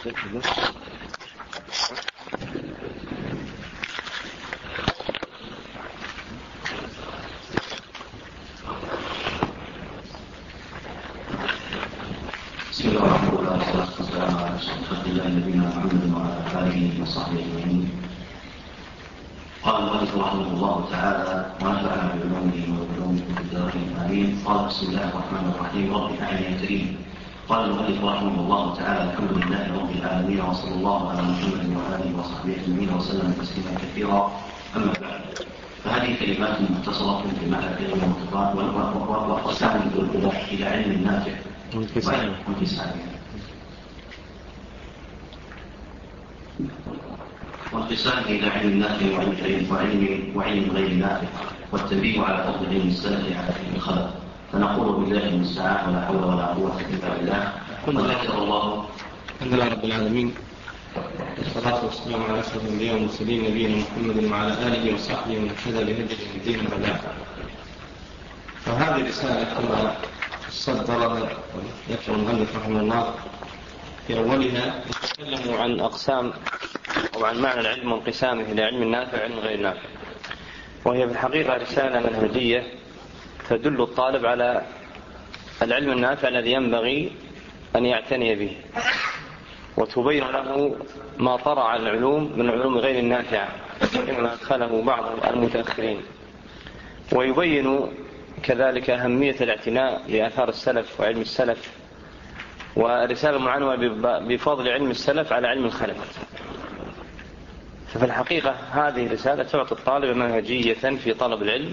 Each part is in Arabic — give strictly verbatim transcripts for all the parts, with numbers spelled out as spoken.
بسم الله الرحمن الرحيم، والصلاة والسلام على أشرف الله نبينا محمد وعلى آله وصحبه أجمعين. قال المؤلف رحمه الله تعالى: ونفعنا بعلومه وعلومه في الدارين آمين. قال: بسم الله الرحمن الرحيم. رب أعن يا كريم. قال المؤلف رحمه الله تعالى: الحمد لله رب العالمين، وصلى الله على محمد وآله وصحبه أجمعين وسلم تسليما كثيرا. أما بعد، فهذه كلمات مختصرة في معنى العلم والتقوى وأقسام إلى علم النافع وانقسامه إلى علم النافع وعلم وعلم غير نافع، والتنبيه على فضل علم السلف على علم الخلف. فنقول بالله المستعان، ولا حول ولا قوة إلا بالله. وذكر الله الحمد لله رب العالمين، والصلاة والسلام على أشرف الأنبياء والمرسلين نبينا محمد وعلى آله وصحبه ومن اهتدى بهديه الدين والبلاغ. فهذه الرسالة كما صدرها ذكر المؤلف رحمه الله في أولها يتكلم عن أقسام أو عن معنى العلم وانقسامه إلى علم النافع وعلم غير نافع، وهي في الحقيقة رسالة منهجية تدل الطالب على العلم النافع الذي ينبغي أن يعتني به، وتبين له ما طرأ على العلوم من العلوم غير النافعة مما أدخله بعض المتأخرين، ويبين كذلك أهمية الاعتناء لآثار السلف وعلم السلف، ورسالة معنوة بفضل علم السلف على علم الخلف. ففي الحقيقة هذه رسالة تعطي الطالب منهجية في طلب العلم،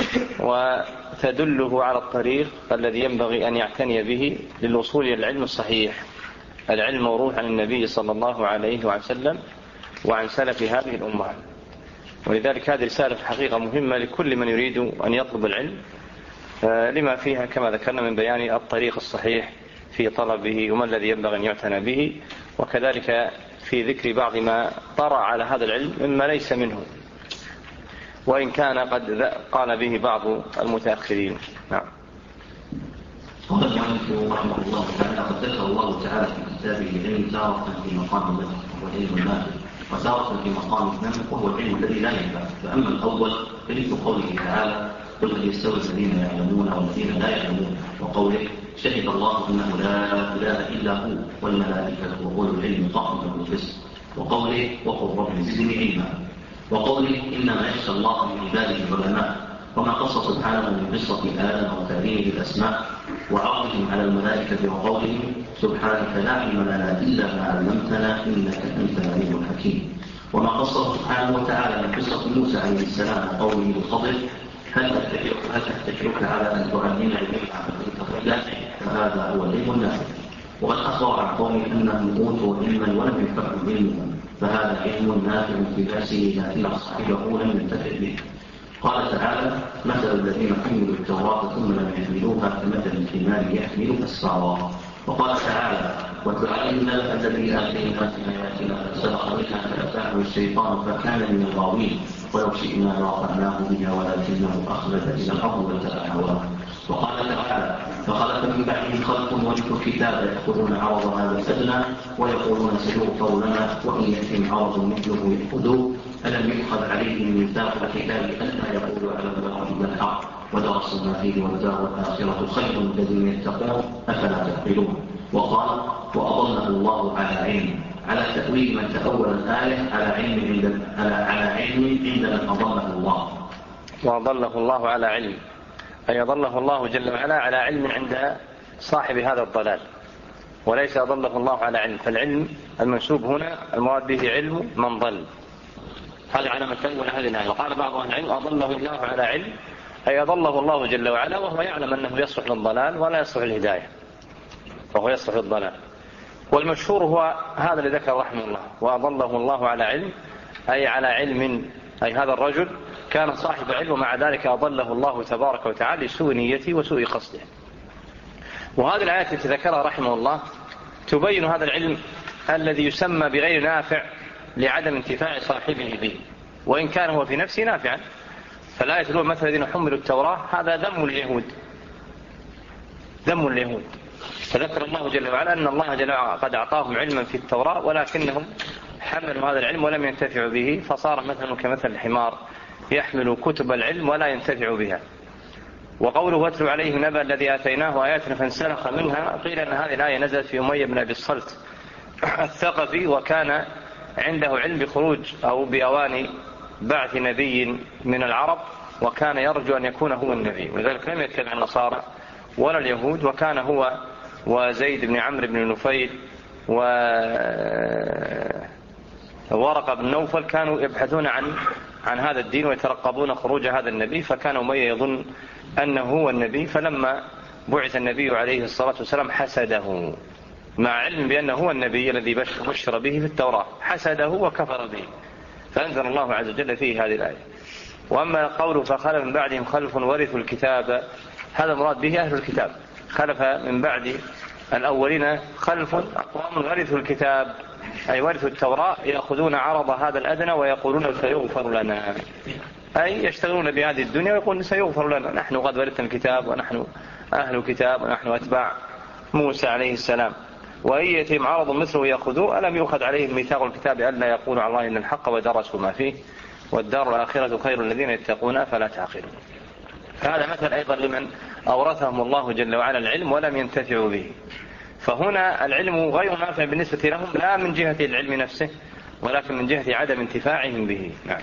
وتدله على الطريق الذي ينبغي أن يعتني به للوصول إلى العلم الصحيح، العلم موروث عن النبي صلى الله عليه وسلم وعن سلف هذه الأمة. ولذلك هذه رسالة في الحقيقة مهمة لكل من يريد أن يطلب العلم، لما فيها كما ذكرنا من بيان الطريق الصحيح في طلبه وما الذي ينبغي أن يعتنى به، وكذلك في ذكر بعض ما طرأ على هذا العلم مما ليس منه، وإن كان قد قال به بعض المتأخرين. نعم. قال المؤلف رحمه الله تعالى: قد ذكر الله تعالى في كتابه العلم تارة في مقام الذكر والعلم النافع، وتارة في مقام الذم وهو العلم الذي لا ينفع. فأما الأول فمثل قوله تعالى: قل هل يستوي الذين يعلمون والذين لا يعلمون، وقوله: شهد الله أنه لا إله إلا هو والملائكة وأولو العلم قائما بالقسط، وقوله: وقل رب زدني علما، وقوله: إنما يخشى الله من عباده العلماء، وما قص سبحانه من قصة آدم وتعليمه الأسماء وعرضهم على الملائكة وقوله: سبحانك لا علم لنا إلا ما علمتنا إنك أنت العليم الحكيم، وما قص سبحانه وتعالى من قصة موسى عليه السلام وقوله للخضر: هل أتكلك على أن تعلمني علما فهذا هو العلم النافع. وقد أخبر عن قوم أنهم أوتوا علما ولم ينفعوا علمهم، فهذا علم نافع في نفسه لكن صاحبه لم ينتفع به. قال تعالى: مثل الذين حملوا التوراة ثم لم يحملوها كمثل الحمار يحمل أسفارا. وقال تعالى: وتعلمنا الذي آتيناه آياتنا فسبق منها فأتاه الشيطان فكان من الغاوين، ولو شئنا لرفعناه بها ولكنه أخلد إلى الأرض واتبع هواه. وقال تعالى: فخلف من بعدهم خلف ورثوا الكتاب يأخذون عرض هذا الأدنى ويقولون سيغفر لنا وإن يأتهم عرض مثله يأخذوه، ألم يؤخذ عليهم ميثاق الكتاب ألا يقولوا على الله إلا الحق ودرسوا ما فيه والدار الآخرة خير للذين يتقون أفلا تعقلون. وقال: وأضله الله على علم، على تأويل من تأول الآية على علم عند على على علم عند من أضله الله. وأضله الله على علم، أي أضله الله جل وعلا على علم عند صاحب هذا الضلال، وليس أضله الله على علم. فالعلم المنسوب هنا المراد به علم من ضل، هذا على من تأول هذه الآية. وقال بعض أهل العلم: أضله الله على علم، أي أضله الله جل وعلا وهو يعلم أنه يصلح للضلال ولا يصلح الهداية، وهو يصلح الضلال. والمشهور هو هذا الذي ذكر رحمه الله: وأضله الله على علم، أي على علم، أي هذا الرجل كان صاحب علم ومع ذلك أضله الله تبارك وتعالى لسوء نيته وسوء قصده. وهذه الآيات التي ذكرها رحمه الله تبين هذا العلم الذي يسمى بغير نافع لعدم انتفاع صاحبه به، وإن كان هو في نفسه نافعا. فالآية الأولى: مثل الذين حملوا التوراة، هذا ذم اليهود، ذم اليهود. فذكر الله جل وعلا أن الله جل وعلا قد أعطاهم علما في التوراة ولكنهم حملوا هذا العلم ولم ينتفعوا به، فصار مثلا كمثل الحمار يحمل كتب العلم ولا ينتفع بها. وقوله واتلو عليه نبأ الذي آتيناه آياتنا فانسلخ منها، قيل أن هذه الآية نزلت في أمية بن أبي الصلت الثقفي، وكان عنده علم بخروج أو بأوان بعث نبي من العرب، وكان يرجو أن يكون هو النبي، ولذلك لم يتبع النصارى ولا اليهود، وكان هو وزيد بن عمرو بن نفيل وورقة بن نوفل كانوا يبحثون عن عن هذا الدين ويترقبون خروج هذا النبي، فكان أمية يظن أنه هو النبي، فلما بعث النبي عليه الصلاة والسلام حسده مع علم بأنه هو النبي الذي بشر به في التوراة، حسده وكفر به، فأنزل الله عز وجل فيه هذه الآية. وأما قوله فخلف من بعدهم خلف ورثوا الكتاب، هذا مراد به أهل الكتاب، خلف من بعد الأولين خلف أقوام ورثوا الكتاب أي ورثوا التوراة، يأخذون عرض هذا الأدنى ويقولون سيغفر لنا، أي يشتغلون بهذه الدنيا ويقولون سيغفر لنا، نحن قد ورثنا الكتاب ونحن أهل كتاب ونحن أتباع موسى عليه السلام، وإن يتم عرض مثله يأخذوه، ألم يؤخذ عليهم ميثاق الكتاب ألا يقولوا على الله إن الحق ودرسوا ما فيه والدار الآخرة خير الذين يتقون فلا تعقلون. فهذا مثل أيضا لمن أورثهم الله جل وعلا العلم ولم ينتفعوا به. فهنا العلم غير نافع بالنسبة لهم، لا من جهة العلم نفسه ولكن من جهة عدم انتفاعهم به. نعم.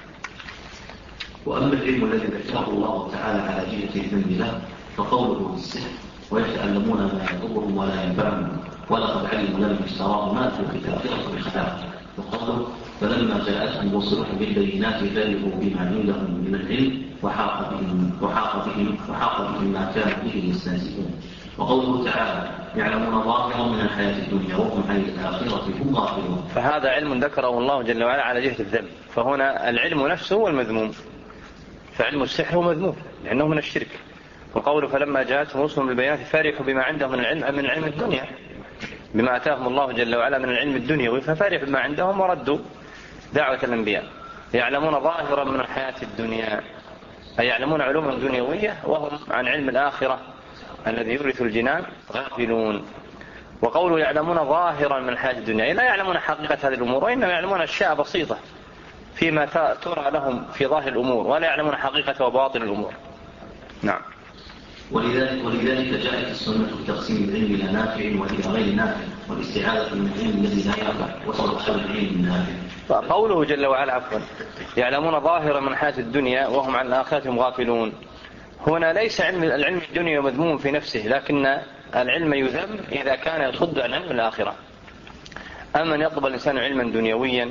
وأما العلم الذي ذكره الله تعالى على جهة الذنب له فقوله بالسحر ويتعلمون ما يضرهم ولا ينفعهم ولقد علموا لمن اشتراه ما في الآخرة بخلاقه، وقوله فلما جاءتهم رسلهم بالبينات فرحوا بما عندهم من العلم وحاق بهم وحاق بهم وحاق بهم ما كانوا به يستهزئون. وقوله تعالى يعلمون ظاهرا من الحياة الدنيا وهم عن الآخرة هم غافلون. فهذا علم ذكره الله جل وعلا على جهة الذنب، فهنا العلم نفسه هو المذموم، فعلم السحر هو مذموم لأنه من الشرك. وقوله فلما جاءتهم رسلهم بالبينات فرحوا بما عندهم من العلم من علم الدنيا، بما أتاهم الله جل وعلا من العلم الدنيوي، ففرحوا بما عندهم وردوا دعوة الأنبياء. يعلمون ظاهرا من الحياة الدنيا أي يعلمون علوما دنيوية وهم عن علم الآخرة الذي يورث الجنان غافلون. وقوله يعلمون ظاهرا من الحياة الدنيا لا يعلمون حقيقة هذه الأمور، وإنما يعلمون أشياء بسيطة فيما ترى لهم في ظاهر الأمور، ولا يعلمون حقيقة وباطن الأمور. نعم. ولذلك, ولذلك جاءت السنة بتقسيم العلم إلى نافع وإلى غير نافع، والاستعاذة من العلم الذي لا ينفع وصرف العلم النافع. فقوله جل وعلا عفوا يعلمون ظاهرا من الحياة الدنيا وهم عن الآخرة هم غافلون، هنا ليس علم العلم الدنيا مذموم في نفسه، لكن العلم يذم إذا كان يصد عن علم الآخرة. أما أن يطلب الإنسان علما دنيويا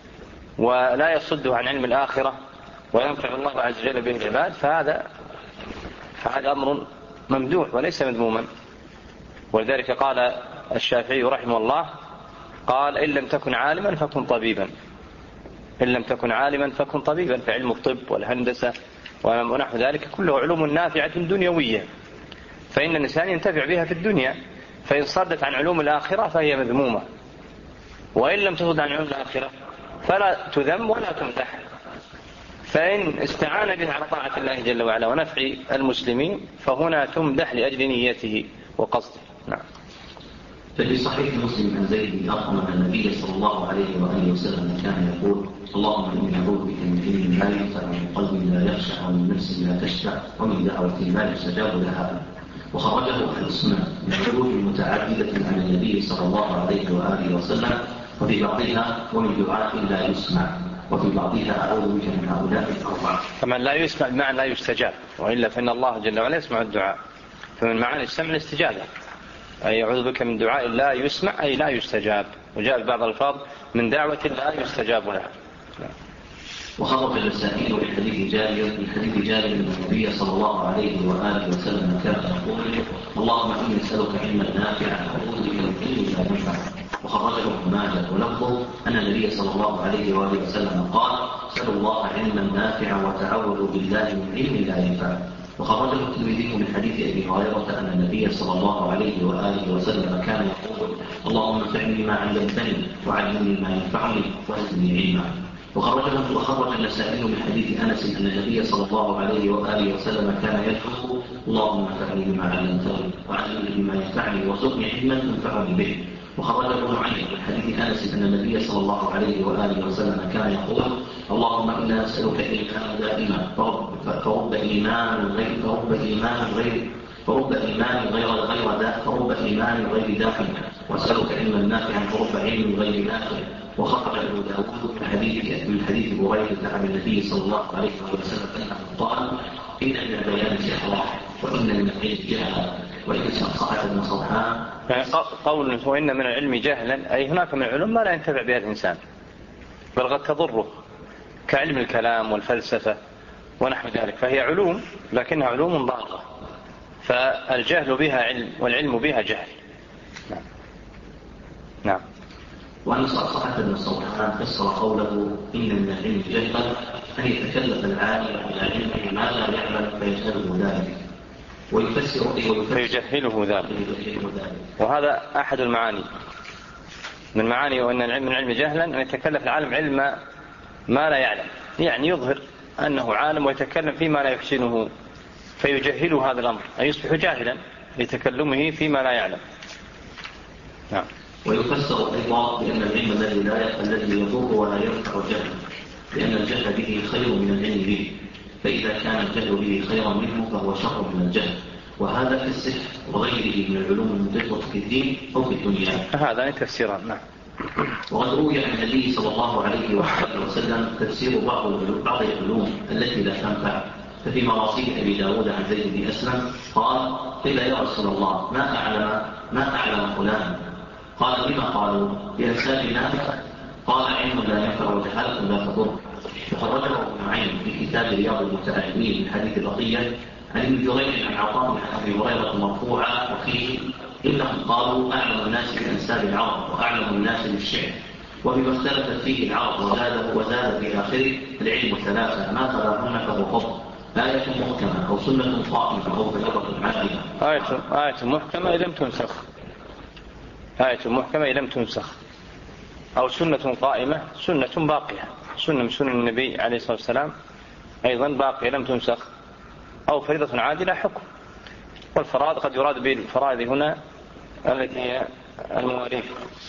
ولا يصده عن علم الآخرة وينفع الله عز وجل به العباد، فهذا فهذا أمر ممدوح وليس مذموما. ولذلك قال الشافعي رحمه الله قال إن لم تكن عالما فكن طبيبا، إن لم تكن عالما فكن طبيبا، في علم الطب والهندسة ونحو ذلك كله علوم نافعة دنيوية، فإن الإنسان ينتفع بها في الدنيا، فإن صدت عن علوم الآخرة فهي مذمومة، وإن لم تصد عن علوم الآخرة فلا تذم ولا تمدح. فإن استعان بها على طاعة الله جل وعلا ونفع المسلمين فهنا تمدح لأجل نيته وقصده. نعم. ففي صحيح مسلم عن زيد بن أرقم أن النبي صلى الله عليه وآله وسلم كان يقول اللهم إني أعوذ بك من علم لا ينفع ومن قلب لا يخشع ومن نفس لا تشبع ومن دعوة لا يستجاب لها. وخرجه أهل السنة من عروض متعددة عن النبي صلى الله عليه وآله وسلم، وفي بعضها ومن دعاء لا يسمع، وفي بعضها أعوذ بك من هؤلاء الأربعة. فمن لا يسمع بمعنى لا يستجاب، وإلا فإن الله جل وعلا يسمع الدعاء، فمن معاني السمع الاستجابة، أي أعوذ بك من دعاء لا يسمع أي لا يستجاب. وجاء في بعض الألفاظ من دعوة لا يستجاب لها. وخرج النسائي من حديث جابر من حديث جابر أن النبي صلى الله عليه وآله وسلم كان يقول اللهم إني أسألك علما نافعا وأعوذ بك من علم لا ينفع. وخرجه ابن ماجه ولفظه أن النبي صلى الله عليه وآله وسلم قال اسألوا الله علما نافعا وتعوذوا بالله من علم لا ينفع. وخرجه الترمذي من حديث أبي هريرة أن النبي صلى الله عليه وآله وسلم كان يقول اللهم انفعني ما علمتني وعلمني ما ينفعني وزدني علما. وخرجه وخرج النسائي من حديث أنس أن النبي صلى الله عليه وآله وسلم كان يدعو اللهم انفعني بما علمتني وعلمني بما ينفعني وارزقني علما تنفعني به. وخرج ابن معين من حديث انس ان النبي صلى الله عليه واله وسلم كان يقول اللهم انا نسالك ايمانا دائما فرب ايمان غير فرب ايمان غير فرب ايمان غير غير داء فرب ايمان غير داخل واسالك علما نافعا فرب علم غير نافع. وخرج ابو داود من حديث من حديث بريده عن النبي صلى الله عليه وسلم انه قال ان من البيان سحرا وان من العلم جهلا وان صحت ابن صبحان. قول وإن من العلم جهلا أي هناك من العلوم ما لا ينتفع بها الإنسان بل قد تضره كعلم الكلام والفلسفة ونحو ذلك، فهي علوم لكنها علوم ضارة، فالجهل بها علم والعلم بها جهل. نعم. نعم. وأن صحت ابن صبحان فسر قوله إن من العلم جهلا أن يتكلف العالم إلى علمه ما لا يعلم فيجهله ذلك ويفسر فيجهله ذلك. وهذا أحد المعاني من معاني وأن العلم من العلم جهلا أن يتكلف العالم علم ما لا يعلم، يعني يظهر أنه عالم ويتكلم فيما لا يحسنه فيجهل هذا الأمر أي يصبح جاهلا لتكلمه فيما لا يعلم. نعم. ويفسر أيضا بأن العلم الذي لا الذي يضر ولا ينفع جهل لأن الجهل به خير من العلم به، فإذا كان الجهل به خيرا منه فهو شر من الجهل، وهذا في السحر وغيره من العلوم المضرة في الدين أو في الدنيا. هذا تفسيرا. نعم. وقد روي عن النبي صلى الله عليه وسلم تفسير بعض بعض العلوم التي لا تنفع، ففي مراسيل أبي داود عن زيد بن أسلم قال قيل يا رسول الله ما أعلم ما أعلم فلان، قال لما قالوا بأنساب الناس، قال علم لا ينفع وجهالة لا تضر. وخرجه ابن معين في كتاب رياض المتعلمين من حديث بقية عن ابن جريج عن عطاء بن ابي هريره مرفوعا وفيه انهم قالوا اعلم الناس بانساب العرب واعلم الناس بالشعر وبما اختلفت فيه العرب وزاد وزاد في اخره العلم ثلاثه ما خلاهن فهو فضل آية محكمة أو سنة قائمة أو بلغة عادلة. آية آية محكمة لم تنسخ آية محكمة لم تنسخ أو سنة قائمة سنة باقية سنة من سنن النبي عليه الصلاة والسلام أيضا باقية لم تنسخ أو فريضة عادلة حكم. والفرائض قد يراد بالفرائض هنا التي هي المواريث.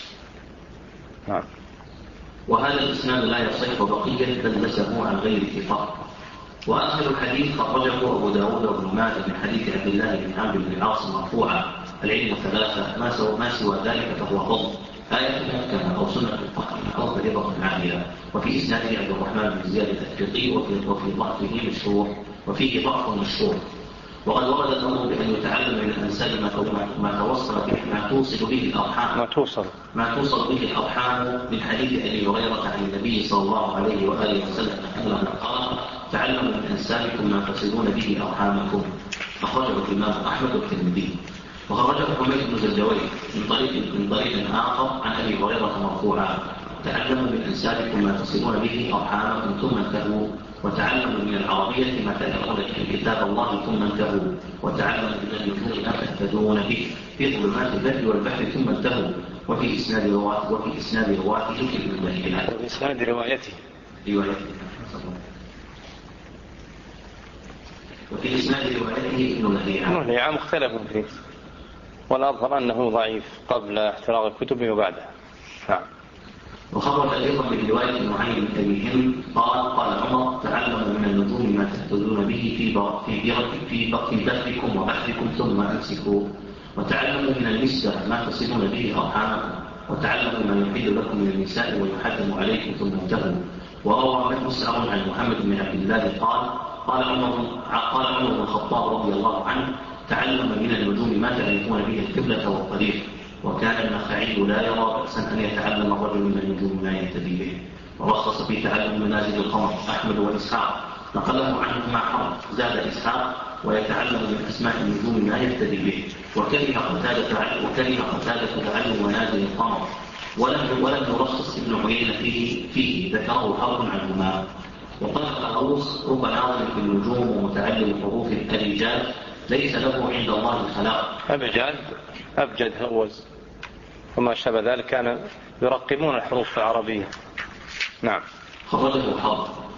نعم. وهذا الإسناد لا يصح بقية دلسه عن غير اتفاق. وأسهل الحديث خرجه أبو داود وابن ماجه من حديث عبد الله بن عمرو بن العاص مرفوعا العلم ثلاثة ما سوى ما سوى ذلك فهو فضل آية محكمة أو سنة قائمة أو فريضة عادلة. وفي إسناده عبد الرحمن بن زياد التفريقي وفي وفي ضعفه مشهور وفيه ضعف مشهور. وقد ورد الأمر بأن يتعلم من الإنسان ما توصل به ما توصل به الأرحام ما توصل ما توصل به الأرحام من حديث أبي هريرة عن النبي صلى الله عليه وآله وسلم أنه قال تعلموا من أنسابكم ما تصلون به أرحامكم. أخرجه الإمام أحمد والترمذي. وخرجه حميد بن زجوي من طريق من طريق آخر عن أبي هريرة مرفوعا تعلموا من أنسابكم ما تصلون به أرحامكم ثم انتهوا وتعلموا من العربية ما تدعون به كتاب الله ثم انتهوا وتعلموا من النجوم ما تهتدون به في ظلمات البر والبحر ثم انتهوا. وفي إسناد رواته وفي إسناد رواته ابن بهيلة وفي إسناد روايته روايته وفي إسناد روايته ابن بهيلة بهيلة مختلف فيه والأظهر أنه ضعيف قبل احتراق الكتب وبعدها. نعم. وخرج أيضا من رواية معين من أبي هند قال قال عمر تعلموا من النجوم ما تهتدون به في في في بثكم وبحركم ثم أمسكوا وتعلموا من المسبح ما تصلون به أرحامكم وتعلموا ما يحل لكم من النساء ويحرم عليكم ثم انتهوا. وروى مسعر عن محمد بن عبد الله قال قال عمر قال عمر بن الخطاب رضي الله عنه تعلم من النجوم ما تعرفون به القبلة والطريق. وكان النخعي لا يرى بأسا أن يتعلم الرجل من النجوم ما يهتدي به. ورخص في تعلم منازل القمر أحمد وإسحاق نقله عنهما حرب زاد إسحاق ويتعلم من أسماء النجوم ما يهتدي به. وكره قتادة وكره قتادة تعلم منازل القمر ولم ولم يرخص ابن عيينة فيه فيه ذكره حرب عنهما. وقال طاووس رب ناظر في النجوم ومتعلم حروف الأبجاد ليس له عند الله خلاق. أبجاد أبجد هوز وما شابه ذلك كانوا يرقمون الحروف العربية. نعم. خرجه حرب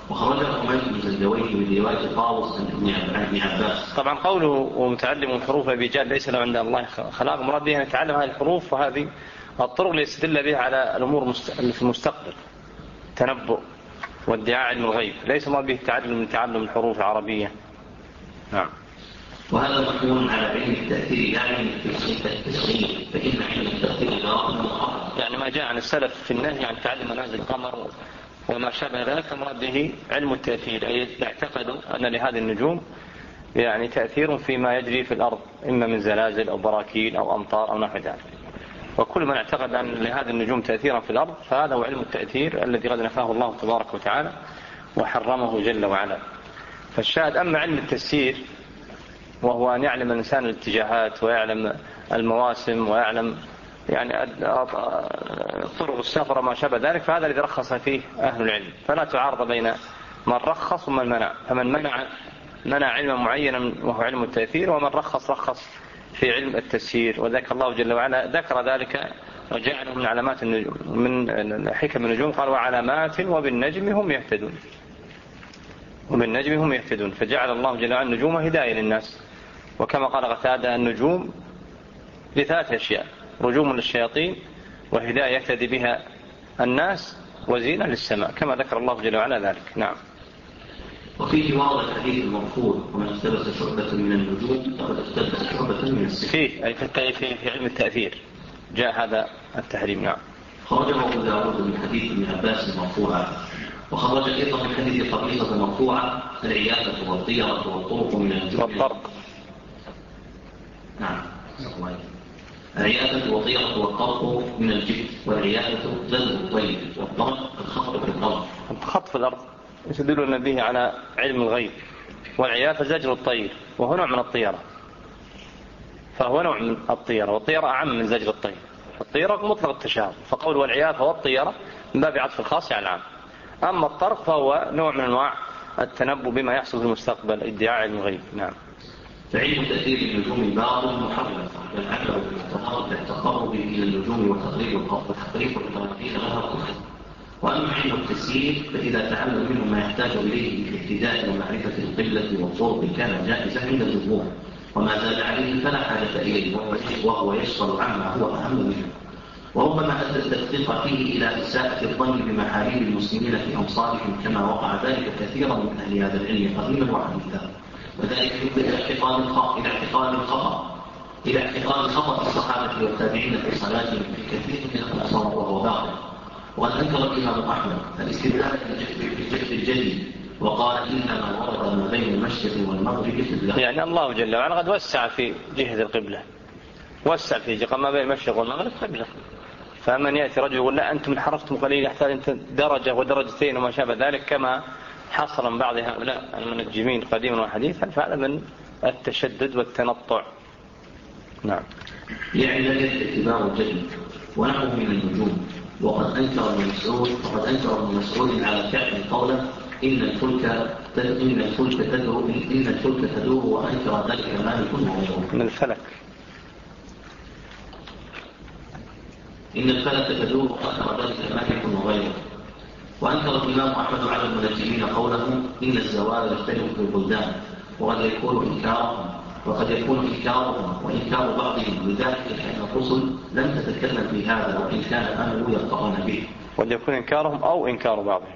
وخرجه حميد بن زنجويه من رواية طاووس بن عباس. طبعا قوله ومتعلم الحروف بجال ليس له عند الله خلاق، مراد به أن يتعلم هذه الحروف وهذه الطرق ليستدل بها على الأمور في المستقبل، تنبؤ وادعاء علم الغيب، ليس مراد به التعلم من تعلم الحروف العربية. نعم. وهذا محمول على علم التأثير لا علم التشغيل، فإن علم التأثير لا يعني ما جاء عن السلف في النهي عن تعلم منازل القمر وما شابه ذلك مراد به علم التأثير، أي يعتقدوا أن لهذه النجوم يعني تأثير فيما يجري في الأرض، إما من زلازل أو براكين أو أمطار أو نحو ذلك. وكل من اعتقد أن لهذه النجوم تأثيرا في الأرض فهذا هو علم التأثير الذي قد نفاه الله تبارك وتعالى وحرمه جل وعلا. فالشاهد أما علم التسيير وهو أن يعلم الإنسان الاتجاهات ويعلم المواسم ويعلم يعني طرق السفر وما شابه ذلك، فهذا الذي رخص فيه أهل العلم، فلا تعارض بين من رخص ومن منع. فمن منع منع علما معينا وهو علم التأثير، ومن رخص رخص في علم التسيير. وذكر الله جل وعلا ذكر ذلك وجعله من علامات النجوم، من حكم النجوم قال وعلامات وبالنجم هم يهتدون، وبالنجم هم يهتدون، فجعل الله جل وعلا النجوم هداية للناس. وكما قال قتادة النجوم لثلاث أشياء: رجوم للشياطين، وهداية يهتدي بها الناس، وزينة للسماء، كما ذكر الله جل وعلا ذلك. نعم. وفيه واضح الحديث المرفوع ومن اقتبس شعبة من النجوم فقد اقتبس شعبة من السحر. فيه أي في في علم التأثير جاء هذا التحريم. نعم. خرجه أبو داود من حديث ابن عباس مرفوعا، وخرج أيضا من حديث قبيصة مرفوعا العياذة والطيرة والطرق من النجوم والطرق. نعم. العياذة والطيرة والطرق من الجبت، والعياذة زلزل الطير، والطرق الخطر في الأرض. الخط في الأرض يستدلون به على علم الغيب، والعياذة زجر الطير وهو نوع من الطيرة، فهو نوع من الطيرة، والطيرة أعم من زجر الطير. الطيرة مطلق التشابه، فقول والعياذة والطيرة من باب عطف الخاص على العام. أما الطرق فهو نوع من أنواع التنبؤ بما يحصل في المستقبل، ادعاء علم الغيب. نعم. فعلم تأثير النجوم باطل محرم، والعمل بالتقرب التقرب إلى النجوم وتقريب القبر وتقريب التراكين لها كفر. وأما علم التسيير فإذا تعلم منه ما يحتاج إليه بالاهتداء ومعرفة القبلة والطرق كان جائزا عند الجمهور، وما زاد عليه فلا حاجة إليه، وهو يشغل عما هو أهم منه. وربما أدى التدقيق فيه إلى إساءة الظن بمحاريب المسلمين في أمصارهم، كما وقع ذلك كثيرا من أهل هذا العلم قديما وحديثا، وذلك يؤدي إلى اعتقاد الخطأ إلى اعتقاد الخطأ إلى اعتقاد خطأ الصحابة والتابعين في صلاتهم في كثير من الأمصار وهو باطل. وقد أنكر الإمام أحمد الاستدلال بالجهد الجدي، وقال إنما ورد ما بين المشرق والمغرب قبلة. يعني الله جل وعلا قد وسع في جهة القبلة، وسع في جهة ما بين المشرق والمغرب قبلة. فمن يأتي رجل يقول لا أنتم انحرفتم قليلا يحتاج أنت درجة ودرجتين وما شابه ذلك، كما حصل من بعض هؤلاء المنجمين قديما وحديثا، فهذا من التشدد والتنطع. نعم. يعني ذلك اتباع الجد ونحو من النجوم. وقد أنكر ابن مسعود وقد أنكر ابن مسعود على فعل قوله إن الفلك إن الفلك تدور إن الفلك تدور وأنكر ذلك مالك وغيره. من الفلك إن الفلك تدور وأنكر ذلك مالك وغيره. وأنكر الإمام أحمد على المنجمين قوله إن الزوال يختلف في البلدان، وقد يكون إنكارهم وقد يكون إنكارهم وإنكار بعضهم، لذلك لأن الرسل لم تتكلم في هذا، وإن كان أهله يقطعون به. وقد يكون إنكارهم أو إنكار بعضهم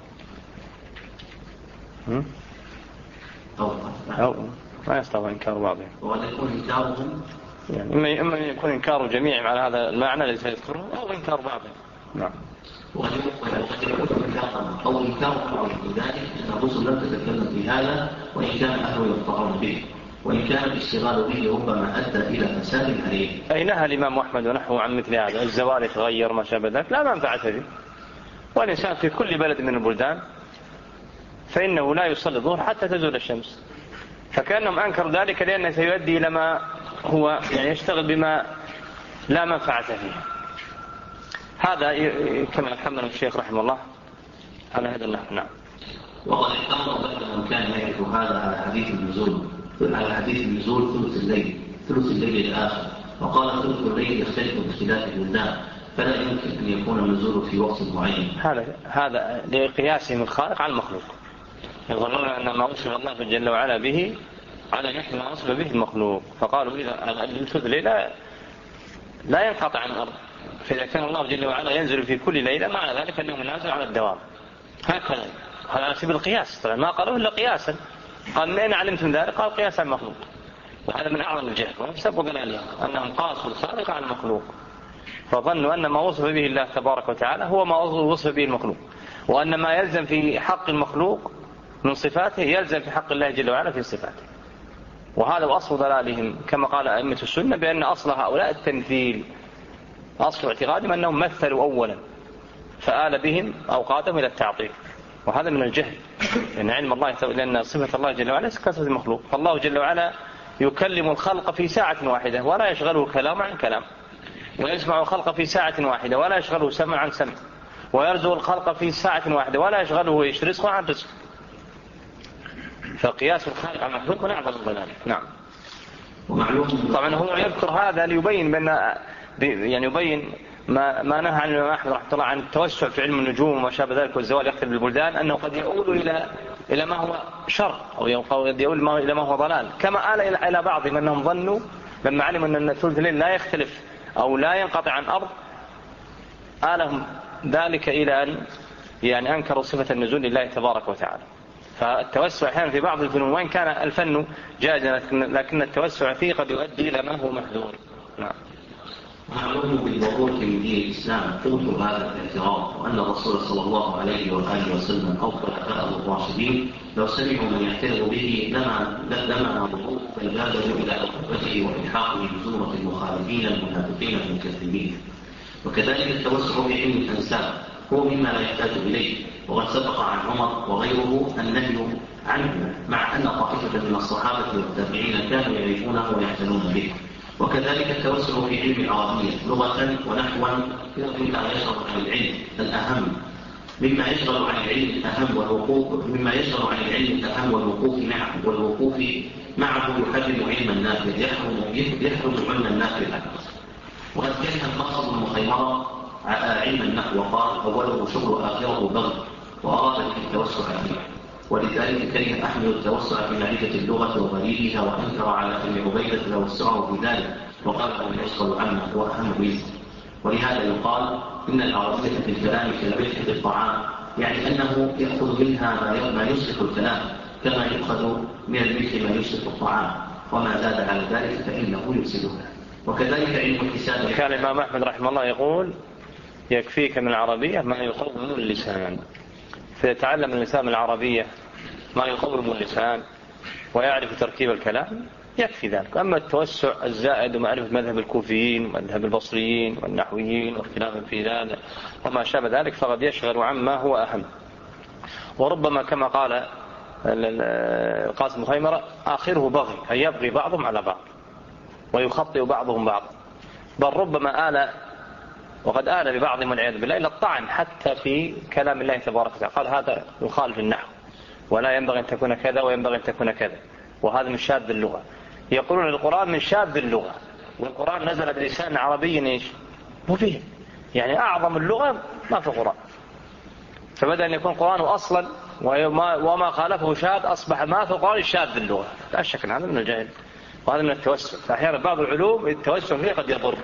أو, أو ما يستطيع إنكار بعضهم، وقد يكون إنكارهم يعني إما يكون إنكار جميع على هذا المعنى الذي سيذكره، أو إنكار بعضهم. نعم. وقد يكون إنكارهم أو إنكار بعضهم، لذلك لأن الرسل لم تتكلم في هذا، وإن كان أهله يقطعون به، وإن كان الاشتغال به ربما أدى إلى فساد عليه. أي نهى الإمام أحمد ونحوه عن مثل هذا، الزوال يتغير ما شابه ذلك لا منفعة فيه. والإنسان في كل بلد من البلدان فإنه لا يصلي الظهر حتى تزول الشمس، فكأنهم أنكروا ذلك لأنه سيؤدي إلى ما هو يعني يشتغل بما لا منفعة فيه. هذا كما يحمل الشيخ رحمه الله على هذا النحو. نعم. وقد احتمل بعد من كان يعرف هذا على حديث النزول على حديث النزول ثلث الليل ثلث الليل الآخر، وقال ثلث الليل يختلف باختلاف البلدان، فلا يمكن أن يكون النزول في وقت معين. هذا هذا لقياسهم الخالق على المخلوق، يظنون أن ما وصف الله جل وعلا به على نحو ما وصف به المخلوق، فقالوا إذا الثلث لا لا ينقطع عن الأرض، فإذا كان الله جل وعلا ينزل في كل ليلة معنى ذلك أنه نازل على الدوام. هكذا هذا على سبيل القياس، طبعا ما قالوا إلا قياسا. قال من أين علمتم ذلك؟ قال قياس على المخلوق، وهذا من أعظم الجهل ونسب ضلالهم أنهم قاسوا الخالق على المخلوق، فظنوا أن ما وصف به الله تبارك وتعالى هو ما وصف به المخلوق، وأن ما يلزم في حق المخلوق من صفاته يلزم في حق الله جل وعلا في صفاته. وهذا أصل ضلالهم، كما قال أئمة السنة بأن أصل هؤلاء التمثيل، أصل اعتقادهم أنهم مثلوا أولا فآل بهم أو قادهم إلى التعطيل، وهذا من الجهل، لأن علم الله لأن صفة الله جل وعلا كصفة المخلوق، فالله جل وعلا يكلم الخلق في ساعة واحدة ولا يشغله كلام عن كلام، ويسمع الخلق في ساعة واحدة ولا يشغله سمع عن سمع، ويرزق الخلق في ساعة واحدة ولا يشغله رزق عن رزق. فقياس الخالق على المخلوق من أعظم الضلال. نعم. طبعا هو يذكر هذا ليبين بأن يعني يبين ما ما نهى عن الإمام أحمد رحمه الله عن التوسع في علم النجوم وما شابه ذلك والزوال يختلف بالبلدان، أنه قد يؤول إلى إلى ما هو شر أو قد يؤول إلى ما هو ضلال، كما آل إلى بعضهم أنهم ظنوا لما علموا أن الثلث الليل لا يختلف أو لا ينقطع عن الأرض آلهم ذلك إلى أن يعني أنكروا صفة النزول لله تبارك وتعالى. فالتوسع أحيانا في بعض الفنون وإن كان الفن جائزا لكن التوسع فيه قد يؤدي إلى ما هو محذور. نعم. معلوم بالضرورة من دين الإسلام قلت هذا الاعتراف، وأن الرسول صلى الله عليه وآله وسلم أو خلفاءه الراشدين لو سمعوا من يعترض به لما لما نظروا بل بادروا إلى أخبته وإلحاقه بزمرة المخالفين المنافقين المكذبين. وكذلك التوسع في علم الأنساب هو مما لا يحتاج إليه، وقد سبق عن عمر وغيره النهي عنه، مع أن طائفة من الصحابة والتابعين كانوا يعرفونه ويعتنون به. وكذلك التوسع في علم العربية لغة ونحوا مما يشغل عن العلم الأهم مما يشغل عن العلم الأهم والوقوف مما يشغل عن العلم الأهم والوقوف معه والوقوف معه يحرم علم النافع يحرم يحرم علم النافع. وقد كان القصد المخيمرة علم النحو وقال أوله شغل آخره بغي، وأراد به التوسع فيه، ولذلك كره أحمد التوسع في معرفة اللغة وغريبها، وأنكر على ابن عبيدة توسعه في ذلك وقال أنه يشغل عنه هو أهم منه. ولهذا يقال إن العربية في الكلام كالربح بالطعام، يعني أنه يأخذ منها ما يصلح الكلام كما يؤخذ من الربح ما يصلح الطعام، وما زاد على ذلك فإنه يفسدها. وكذلك علم الحساب. كان الإمام أحمد رحمه الله يقول يكفيك من العربية ما يقوم اللسان، فيتعلم اللسان العربية ما يقوم اللسان ويعرف تركيب الكلام يكفي ذلك. أما التوسع الزائد ومعرفة مذهب الكوفيين ومذهب البصريين والنحويين واختلافهم في ذلك وما شابه ذلك فقد يشغل عما هو أهم. وربما كما قال القاسم مخيمرة آخره بغي، أي يبغي بعضهم على بعض ويخطئ بعضهم بعض، بل ربما آل وقد آل ببعضهم والعياذ بالله إلى الطعن حتى في كلام الله تبارك وتعالى، قال هذا يخالف النحو ولا ينبغي أن تكون كذا وينبغي أن تكون كذا، وهذا من شاذ اللغة. يقولون القرآن من شاذ اللغة، والقرآن نزل بلسان عربي ايش مبين، يعني أعظم اللغة ما في القرآن، فبدأ أن يكون القرآن أصلا وما خالفه شاذ أصبح ما في القرآن شاذ اللغة. لا شك هذا من الجاهل وهذا من التوسع، فأحيانا بعض العلوم التوسع فيه قد يضر.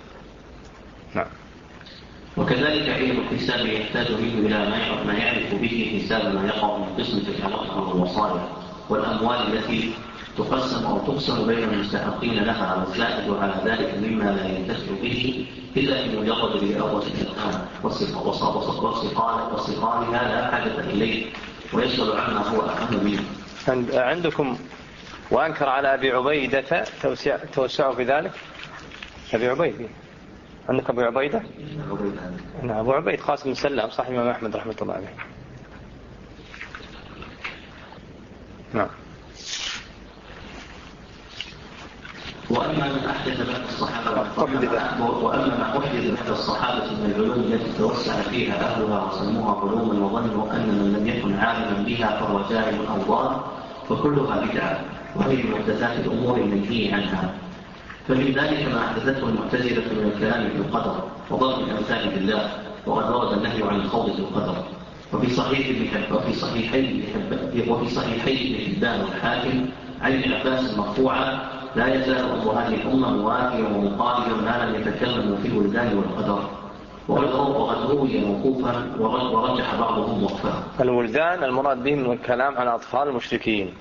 نعم. وكذلك علم الحساب يحتاج منه إلى ما يعرف به حساب ما يقع من قسمة الأرواح والمصالح والأموال التي تقسم أو تقسم بين المستحقين لها، والزائد على ذلك مما لا ينتفع به إلا إن مجرد بأول الإلقان وصقالها لا حاجة إليه ويشغل عما هو أهم منه. عندكم وأنكر على أبي عبيدة توسعوا في ذلك. أبي عبيدة عندك أبو عبيدة؟ نعم أبو عبيد قاسم بن سلام صاحب الإمام أحمد رحمة الله عليه. نعم. وأما من أحدث بعد الصحابة وأما ما أحدث بعد الصحابة من العلوم التي توسع فيها أهلها وسموها علوما وظنوا أن من لم يكن عالما بها فهو جاهل أو ضال فكلها بدعة، وهي محدثات الأمور المنهي عنها. فمن ذلك ما أحدثته المعتزلة من الكلام في القدر وضرب الأمثال بالله، وقد ورد النهي عن الخوض في القدر. وفي صحيح وفي صحيحي وفي صحيحي ابن حبان والحاكم عن ابن عباس مرفوعا: لا يزال أمر هذه الأمة موافيا ومقابلا ما لم يتكلموا في الولدان والقدر. وقد روي موقوفا ورجح بعضهم وقفه. الولدان المراد بهم الكلام عن أطفال المشركين،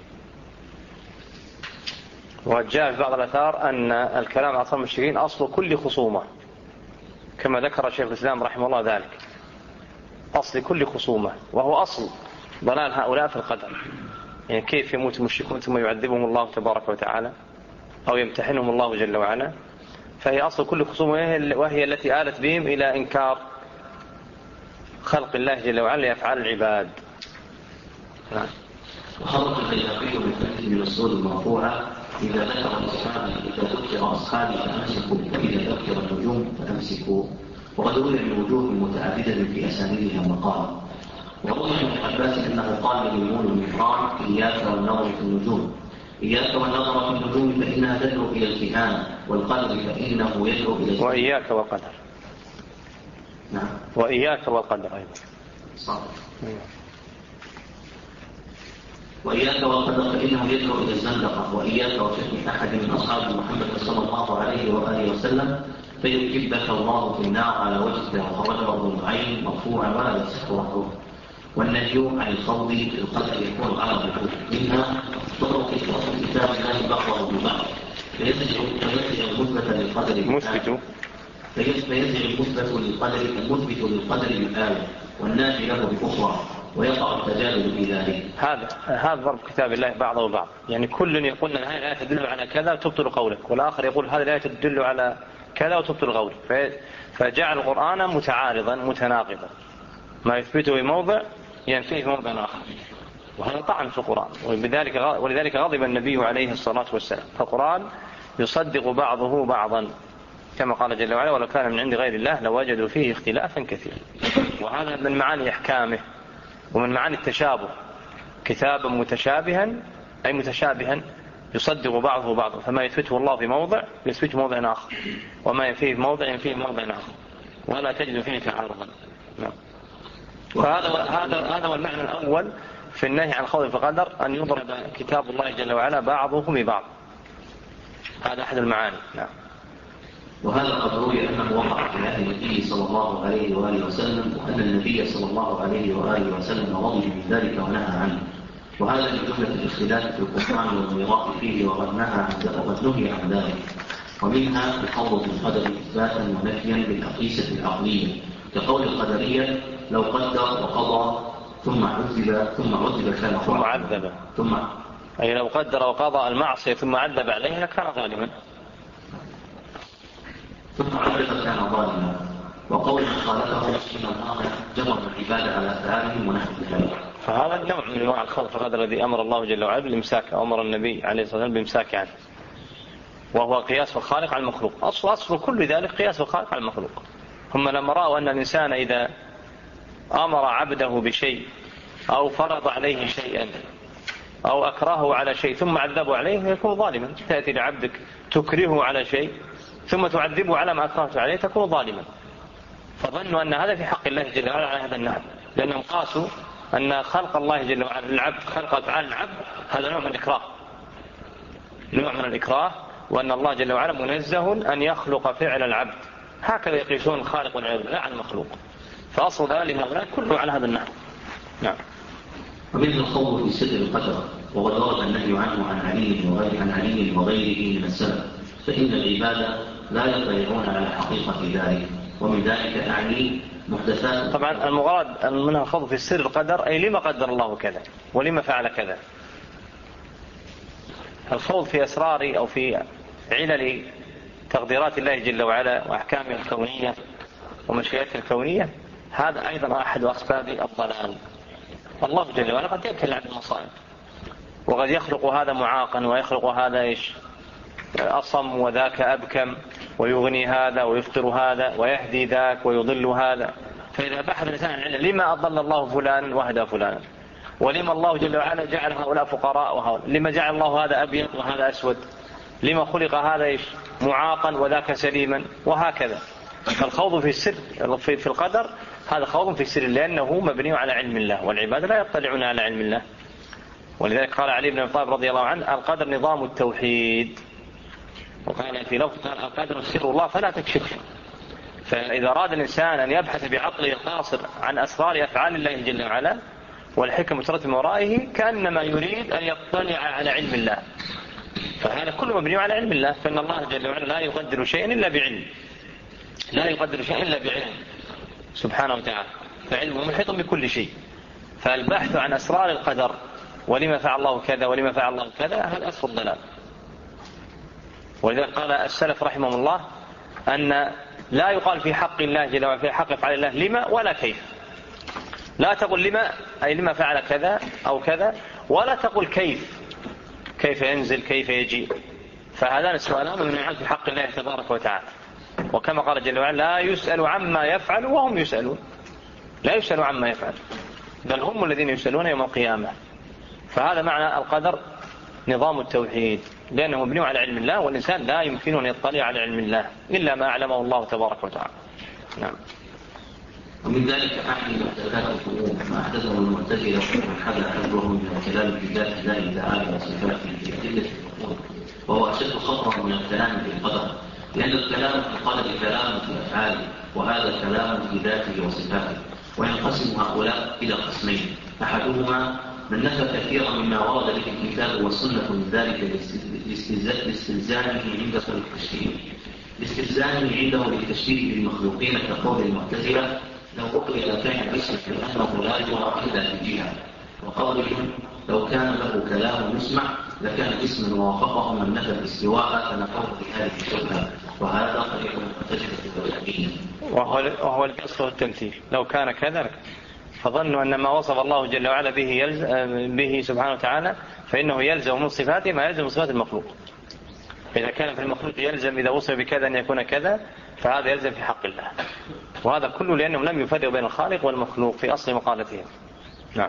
وجاء في بعض الآثار أن الكلام عن أطفال المشركين أصل كل خصومة، كما ذكر شيخ الإسلام رحمه الله ذلك، أصل كل خصومة، وهو أصل ضلال هؤلاء في القدر. يعني كيف يموت المشركون ثم يعذبهم الله تبارك وتعالى أو يمتحنهم الله جل وعلا، فهي أصل كل خصومة، وهي التي آلت بهم إلى إنكار خلق الله جل وعلا لأفعال العباد. نعم. وخرج البيهقي من حديث ابن مسعود المرفوعة: إذا ذكر أصحابي إذا ذكر أصحابي فأمسكوا، وإذا ذكر النجوم فأمسكوا. وقد روي من وجوه متعددة في أسانيدها مقال. وروي ابن عباس أنه قال لميمون بن مهران: إياك والنظر في النجوم، إياك والنظر في النجوم فإنها تدعو إلى الكهانة، والقدر فإنه يدعو إلى الكهانة. وإياك والقدر. نعم. وإياك والقدر أيضا. صح. وإياك والقدر فإنه يدعو إلى الزندقة، وإياك وشتم أحد من أصحاب محمد صلى الله عليه وآله وسلم فيكبك الله في النار على وجهك، وخرجه ابن نعيم مرفوعا ولا يصح رفعه. والنهي عن الخوض في القدر يكون على الركوب، منها طرق كتاب الله بعضه ببعض فيزجر المثبت للقدر مثبت فيزجر المثبت للقدر المثبت للقدر بالآية، والنافي له بأخرى، ويقع التجادل في ذلك. هذا هذا ضرب كتاب الله بعضه ببعض، يعني كل يقول أن هذه الآية تدل على كذا وتبطل قولك، والآخر يقول هذه الآية تدل على كذا وتبطل قولك، فجعل القرآن متعارضا متناقضا، ما يثبته في موضع ينفيه في موضع آخر، وهذا طعن في القرآن. ولذلك ولذلك غضب النبي عليه الصلاة والسلام. فالقرآن يصدق بعضه بعضا، كما قال جل وعلا: ولو كان من عند غير الله لوجدوا فيه اختلافا كثيرا. وهذا من معاني أحكامه ومن معاني التشابه، كتابا متشابها أي متشابها يصدق بعضه بعضا، فما يثبته الله في موضع يثبته في موضع آخر، وما ينفيه في موضع ينفيه في موضع آخر، ولا تجد فيه تعارضا. نعم. فهذا هذا هذا هو المعنى الأول في النهي عن الخوض في القدر، أن يضرب كتاب الله جل وعلا بعضه ببعض، هذا أحد المعاني. نعم. وهذا قد روي أنه وقع في عهد النبي صلى الله عليه وآله وسلم، وأن النبي صلى الله عليه وآله وسلم رضي من ذلك ونهى عنه، وهذا من جملة الاختلاف في القرآن والميراث فيه، وقد نهى عن وقد نهي عن ذلك. ومنها الخوض في القدر إثباتا ونفيا بالأقيسة العقلية، كقول القدرية: لو قدر وقضى ثم عذب ثم عذب كان ثم عذب ثم أي لو قدر وقضى المعصية ثم عذب عليها كان ظالما ثم عذب كان ظالما. وقول من خالفه إن الله جبر العباد على أفعالهم ونحو ذلك. فهذا النوع من انواع الخوض في القدر الذي امر الله جل وعلا بالامساك، امر النبي عليه الصلاه والسلام بالامساك عنه، وهو قياس الخالق على المخلوق. اصل اصل كل ذلك قياس الخالق على المخلوق. هم لما راوا ان الانسان اذا امر عبده بشيء او فرض عليه شيئا او اكرهه على شيء ثم عذبه عليه يكون ظالما. تاتي لعبدك تكرهه على شيء ثم تعذبه على ما اكرهته عليه تكون ظالما. فظنوا ان هذا في حق الله جل وعلا على هذا النحو، لانهم قاسوا أن خلق الله جل وعلا للعبد، خلق أفعال العبد، هذا نوع من الإكراه، نوع من الإكراه، وأن الله جل وعلا منزه أن يخلق فعل العبد. هكذا يقيسون الخالق والعبد لا عن المخلوق. فأصل ذلك هؤلاء كله على هذا النحو. نعم. ومثل الخوض في سر القدر، وقد ورد النهي عنه عن علي وغيره عن علي وغيره من السلف، فإن العباد لا يطلعون على حقيقة ذلك، ومن ذلك أعني محدثات. طبعا المغرد منها الخوض في سر القدر أي لما قدر الله كذا ولما فعل كذا. الخوض في أسرار أو في علل تقديرات الله جل وعلا وأحكامه الكونية ومشيئته الكونية، هذا أيضا أحد أسباب الضلال. الله جل وعلا قد يبتلي عن المصائب، وقد يخلق هذا معاقا ويخلق هذا إيش أصم وذاك أبكم، ويغني هذا ويفطر هذا ويهدي ذاك ويضل هذا. فإذا بحث الإنسان عن علم لما أضل الله فلانا وهدى فلانا، ولما الله جل وعلا جعل هؤلاء فقراء وهؤلاء، لما جعل الله هذا أبيض وهذا أسود، لما خلق هذا إيش معاقا وذاك سليما، وهكذا. الخوض في السر في القدر هذا خوض في سر، لأنه مبني على علم الله، والعباد لا يطلعون على علم الله. ولذلك قال علي بن أبي طالب رضي الله عنه: القدر نظام التوحيد. وقال في لفظ: قال القدر سر الله فلا تكشفه. فإذا أراد الإنسان أن يبحث بعقله القاصر عن أسرار أفعال الله جل وعلا والحكم المترتبة من ورائه، كأنما يريد أن يطلع على علم الله، فهذا كله مبني على علم الله. فإن الله جل وعلا لا يقدر شيئا إلا بعلم، لا يقدر شيئا إلا بعلم سبحانه وتعالى، فعلمه محيط بكل شيء. فالبحث عن أسرار القدر ولما فعل الله كذا ولما فعل الله كذا، هذا أصل الضلال. ولذلك قال السلف رحمهم الله أن لا يقال في حق الله جل وعلا، في حق أفعال الله لما ولا كيف. لا تقول لما أي لما فعل كذا أو كذا، ولا تقول كيف، كيف ينزل كيف يجي. فهذان السؤالان ممنوعان في حق الله تبارك وتعالى. وكما قال جل وعلا: لا يسأل عما يفعل وهم يسألون. لا يسأل عما يفعل، بل هم الذين يسألون يوم القيامة. فهذا معنى القدر نظام التوحيد، لأنه مبني على علم الله، والإنسان لا يمكن أن يطلع على علم الله إلا ما أعلمه الله تبارك وتعالى. نعم. ومن ذلك أحد محدثات القلوب ما أحدثه المعتزلة ومن حدث حذرهم من الكلام في ذات الله تعالى وصفاته في أدلة القلوب، وهو أشد خطرا من الكلام في القدر، لأن الكلام في القدر كلام في أفعاله، وهذا كلام في ذاته وصفاته. وينقسم هؤلاء إلى قسمين: أحدهما من نفى كثيرا مما ورد به الكتاب والسنة من ذلك لاستلزامه عند التشريع لاستلزامه عنده للتشريع بالمخلوقين، كقول المعتزلة: لو أقل كان الاسم فإنه لا يرى إلا في جهة، وقولهم: لو كان له كلام يسمع لكان اسم وافقه من نفى الاستواء، فنقول في هذه الشبهة. وهذا طريق المعتزلة التوحيدية، وهو وهو القصد والتمثيل. لو كان كذلك، فظنوا أن ما وصف الله جل وعلا به يلزم به سبحانه وتعالى فإنه يلزم من صفاته ما يلزم من صفات المخلوق. إذا كان في المخلوق يلزم إذا وصف بكذا أن يكون كذا، فهذا يلزم في حق الله. وهذا كله لأنهم لم يفرقوا بين الخالق والمخلوق في أصل مقالتهم. نعم.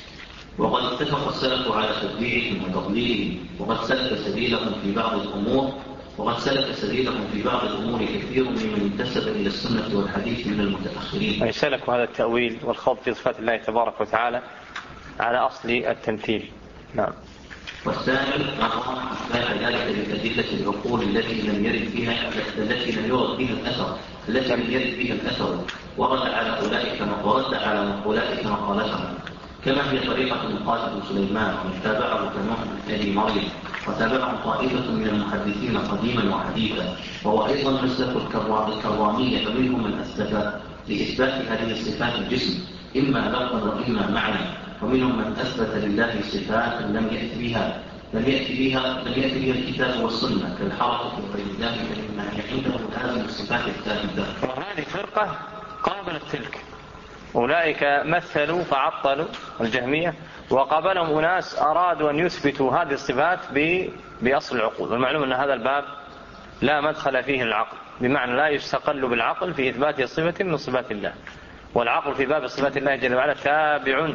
وقد اتفق السلف على تبديعهم وتضليلهم، وقد سلك سبيلهم في بعض الأمور وقد سلك سبيلهم في بعض الأمور كثير ممن انتسب إلى السنة والحديث من المتأخرين. أي سلكوا هذا التأويل والخوض في صفات الله تبارك وتعالى على أصل التمثيل. نعم. والثاني أمر إثبات ذلك بأدلة العقول التي لم يرد فيها التي لم يرد فيها الأثر التي لم يرد فيها الأثر ورد على أولئك ورد على أولئك مقالتهم، كما هي طريقة مقاتل سليمان ومن تابعه كنوح بن مريم، وتابعه طائفة من المحدثين قديما وحديثا، وهو أيضا مسلك الكرامية، فمنهم من أثبت لإثبات هذه الصفات الجسم إما لفظا وإما معنى، ومنهم من أثبت لله صفات لم يأتي بها لم يأتي بها لم يأتي بها الكتاب والسنة كالحركة وغير ذلك مما عنده لازم الصفات الثابتة. وهذه فرقة قابلت تلك، أولئك مثلوا فعطلوا الجهمية، وقابلهم أناس أرادوا أن يثبتوا هذه الصفات بأصل العقول. والمعلوم أن هذا الباب لا مدخل فيه العقل، بمعنى لا يستقل بالعقل في إثبات صفة من صفات الله، والعقل في باب صفات الله جل وعلا تابع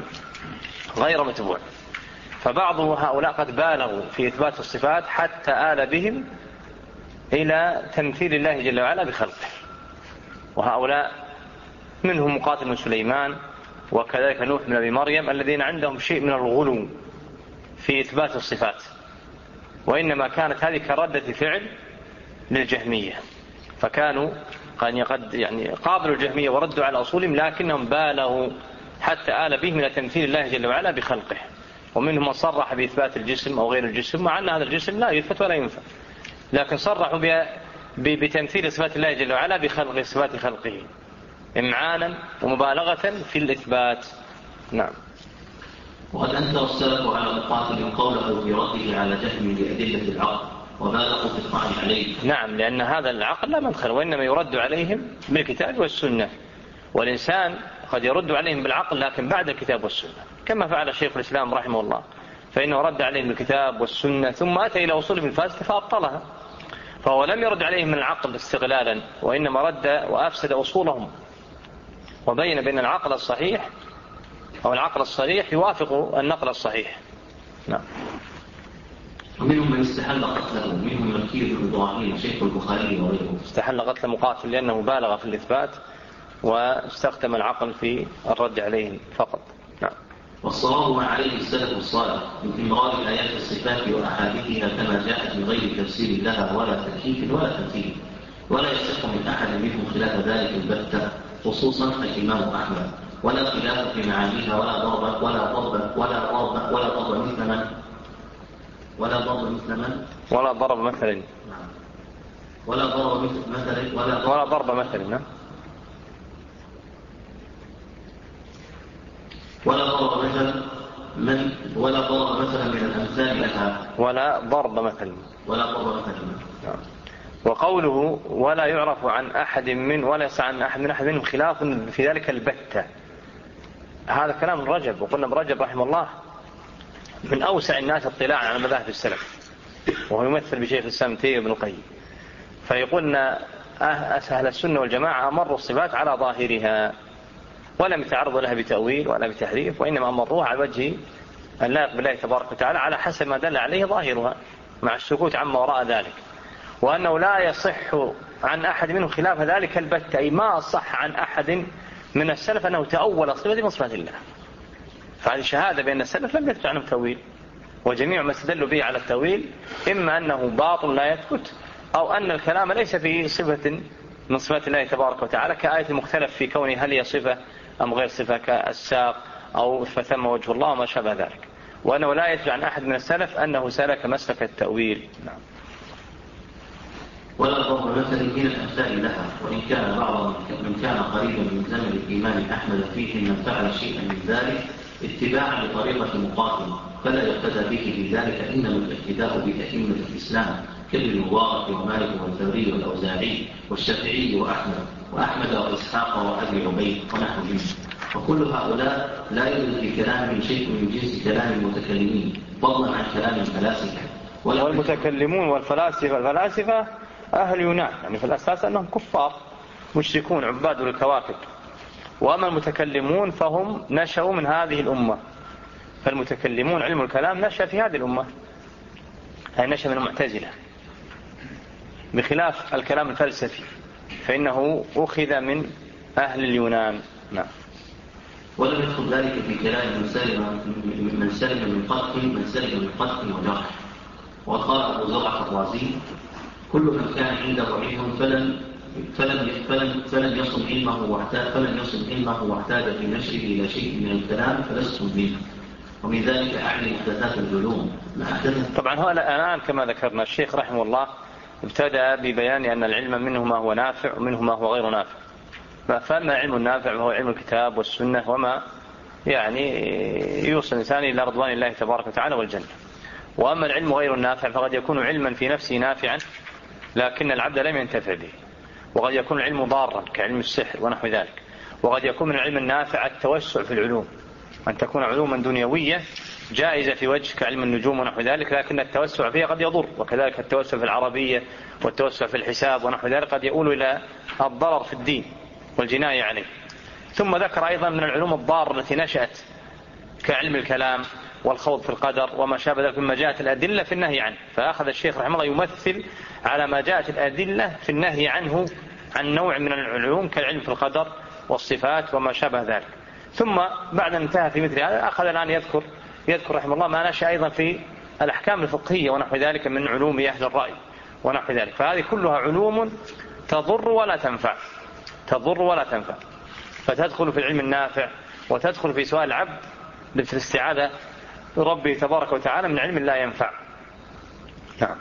غير متبوع. فبعض هؤلاء قد بالغوا في إثبات الصفات حتى آل بهم إلى تمثيل الله جل وعلا بخلقه، وهؤلاء منهم مقاتل بن سليمان وكذلك نوح بن أبي مريم الذين عندهم شيء من الغلو في إثبات الصفات، وإنما كانت هذه كردة فعل للجهمية، فكانوا قد يعني قابلوا الجهمية وردوا على أصولهم، لكنهم بالغوا حتى آل بهم إلى تمثيل الله جل وعلا بخلقه. ومنهم من صرح بإثبات الجسم أو غير الجسم، مع أن هذا الجسم لا يثبت ولا ينفع، لكن صرحوا بتمثيل صفات الله جل وعلا بخلق صفات خلقه إمعانا ومبالغة في الإثبات. نعم. وقد أنكر السلف على مقاتل قوله في رده على جهم بأدلة العقل، وبالغوا في الطعن عليه. نعم، لأن هذا العقل لا مدخل، وإنما يرد عليهم بالكتاب والسنة، والإنسان قد يرد عليهم بالعقل لكن بعد الكتاب والسنة، كما فعل شيخ الإسلام رحمه الله، فإنه رد عليهم بالكتاب والسنة ثم أتى إلى أصولهم الفاسدة فأبطلها. فهو لم يرد عليهم من العقل استغلالا، وإنما رد وأفسد أصولهم، وبين بين العقل الصحيح أو العقل الصريح يوافق النقل الصحيح. نعم. ومنهم من استحل قتله، ومنهم من كيل إبراهيم شيخ البخاري وغيره. استحل قتل مقاتل لأنه بالغ في الإثبات، واستخدم العقل في الرد عليهم فقط. نعم. والصواب ما عليه السلف الصالح من إمرار آيات الصفات وأحاديثها كما جاءت من غير تفسير لها ولا تكييف ولا تمثيل، ولا يصح من أحد منهم خلاف ذلك البتة، خصوصا الإمام أحمد، ولا خلاف في معانيها ولا ضرب ولا ضرب ولا ضرب ولا ضرب مثل من ولا ضرب مثل من ولا ضرب مثل ولا ضرب مثل ولا ضرب, ولا ضرب مثل نعم ولا ضرب مثل من ولا ضرب مثلا من الأمثال لها ولا ضرب مثل ولا ضرب مثل نعم. وقوله ولا يعرف عن أحد من ولا يسعى عن أحد من أحد منهم خلاف في ذلك البتة، هذا كلام رجب. وقلنا ابن رجب رحمه الله من أوسع الناس اطلاعا على مذاهب السلف، وهو يمثل بشيخ الإسلام ابن تيمية وابن القيم، فيقول أن أهل السنة والجماعة أمروا الصفات على ظاهرها ولم يتعرضوا لها بتأويل ولا بتحريف، وإنما أمروها على وجه اللائق بالله تبارك وتعالى على حسب ما دل عليه ظاهرها مع السكوت عما وراء ذلك، وأنه لا يصح عن أحد منهم خلاف ذلك البتة، أي ما صح عن أحد من السلف أنه تأول صفة من صفات الله. فهذه شهادة بأن السلف لم يثبت عنهم تأويل، وجميع ما استدلوا به على التأويل إما أنه باطل لا يثبت، أو أن الكلام ليس في صفة من صفات الله تبارك وتعالى، كآية المختلف في كونه هل هي صفة أم غير صفة كالساق أو فثم وجه الله وما شابه ذلك، وأنه لا يثبت عن أحد من السلف أنه سلك مسلك التأويل. نعم. ولا ضرب مثل من الأمثال لها، وإن كان بعض من كان قريبا من زمن الإمام أحمد فيه من فعل شيئا من ذلك اتباعا لطريقة مقاتل فلا يقتدى به في ذلك، إنما الاقتداء بأئمة الإسلام كابن المبارك ومالك والثوري والأوزاعي والشافعي وأحمد وأحمد وإسحاق وأبي عبيد ونحوهم، وكل هؤلاء لا يوجد في كلامهم شيء من جنس كلام المتكلمين فضلا عن كلام الفلاسفة. والمتكلمون والفلاسفة الفلاسفة أهل يونان، يعني في الأساس أنهم كفار مشركون عباد للكواكب، وأما المتكلمون فهم نشأوا من هذه الأمة، فالمتكلمون علم الكلام نشأ في هذه الأمة، أي نشأ من المعتزلة، بخلاف الكلام الفلسفي فإنه أخذ من أهل اليونان. نعم. ولم يدخل ذلك في كلام من سلم من سلم من قتل من سلم من قتل وجرح. وقال أبو زرعة الرازي كل من كان عنده علم فلن فلن فلن فلن يصل علمه واحتاج فلن يصل علمه واحتاج في نشره إلى شيء من الكلام فلستم منه، ومن ذلك أعني محدثات العلوم. طبعا هو الآن كما ذكرنا الشيخ رحمه الله ابتدأ ببيان أن العلم منه ما هو نافع ومنه ما هو غير نافع، فأما علم النافع وهو علم الكتاب والسنة وما يعني يوصل الإنسان إلى رضوان الله تبارك وتعالى والجنة، وأما العلم غير النافع فقد يكون علما في نفسه نافعا لكن العبد لم ينتفع به، وقد يكون العلم ضارا كعلم السحر ونحو ذلك، وقد يكون من العلم النافع التوسع في العلوم، أن تكون علوما دنيوية جائزة في وجه كعلم النجوم ونحو ذلك، لكن التوسع فيها قد يضر، وكذلك التوسع في العربية والتوسع في الحساب ونحو ذلك قد يؤول إلى الضرر في الدين والجناية عليه. ثم ذكر أيضا من العلوم الضارة التي نشأت كعلم الكلام والخوض في القدر وما شابه ذلك مما جاءت الأدلة في النهي عنه، فأخذ الشيخ رحمه الله يمثل على ما جاءت الأدلة في النهي عنه عن نوع من العلوم كالعلم في القدر والصفات وما شابه ذلك. ثم بعد أن انتهى في مثل هذا أخذ الآن يذكر يذكر رحمه الله ما نشأ أيضا في الأحكام الفقهية ونحو ذلك من علوم أهل الرأي ونحو ذلك، فهذه كلها علوم تضر ولا تنفع تضر ولا تنفع فتدخل في العلم النافع وتدخل في سؤال العبد في الاستعاذة ربي تبارك وتعالى من علم لا ينفع. نعم.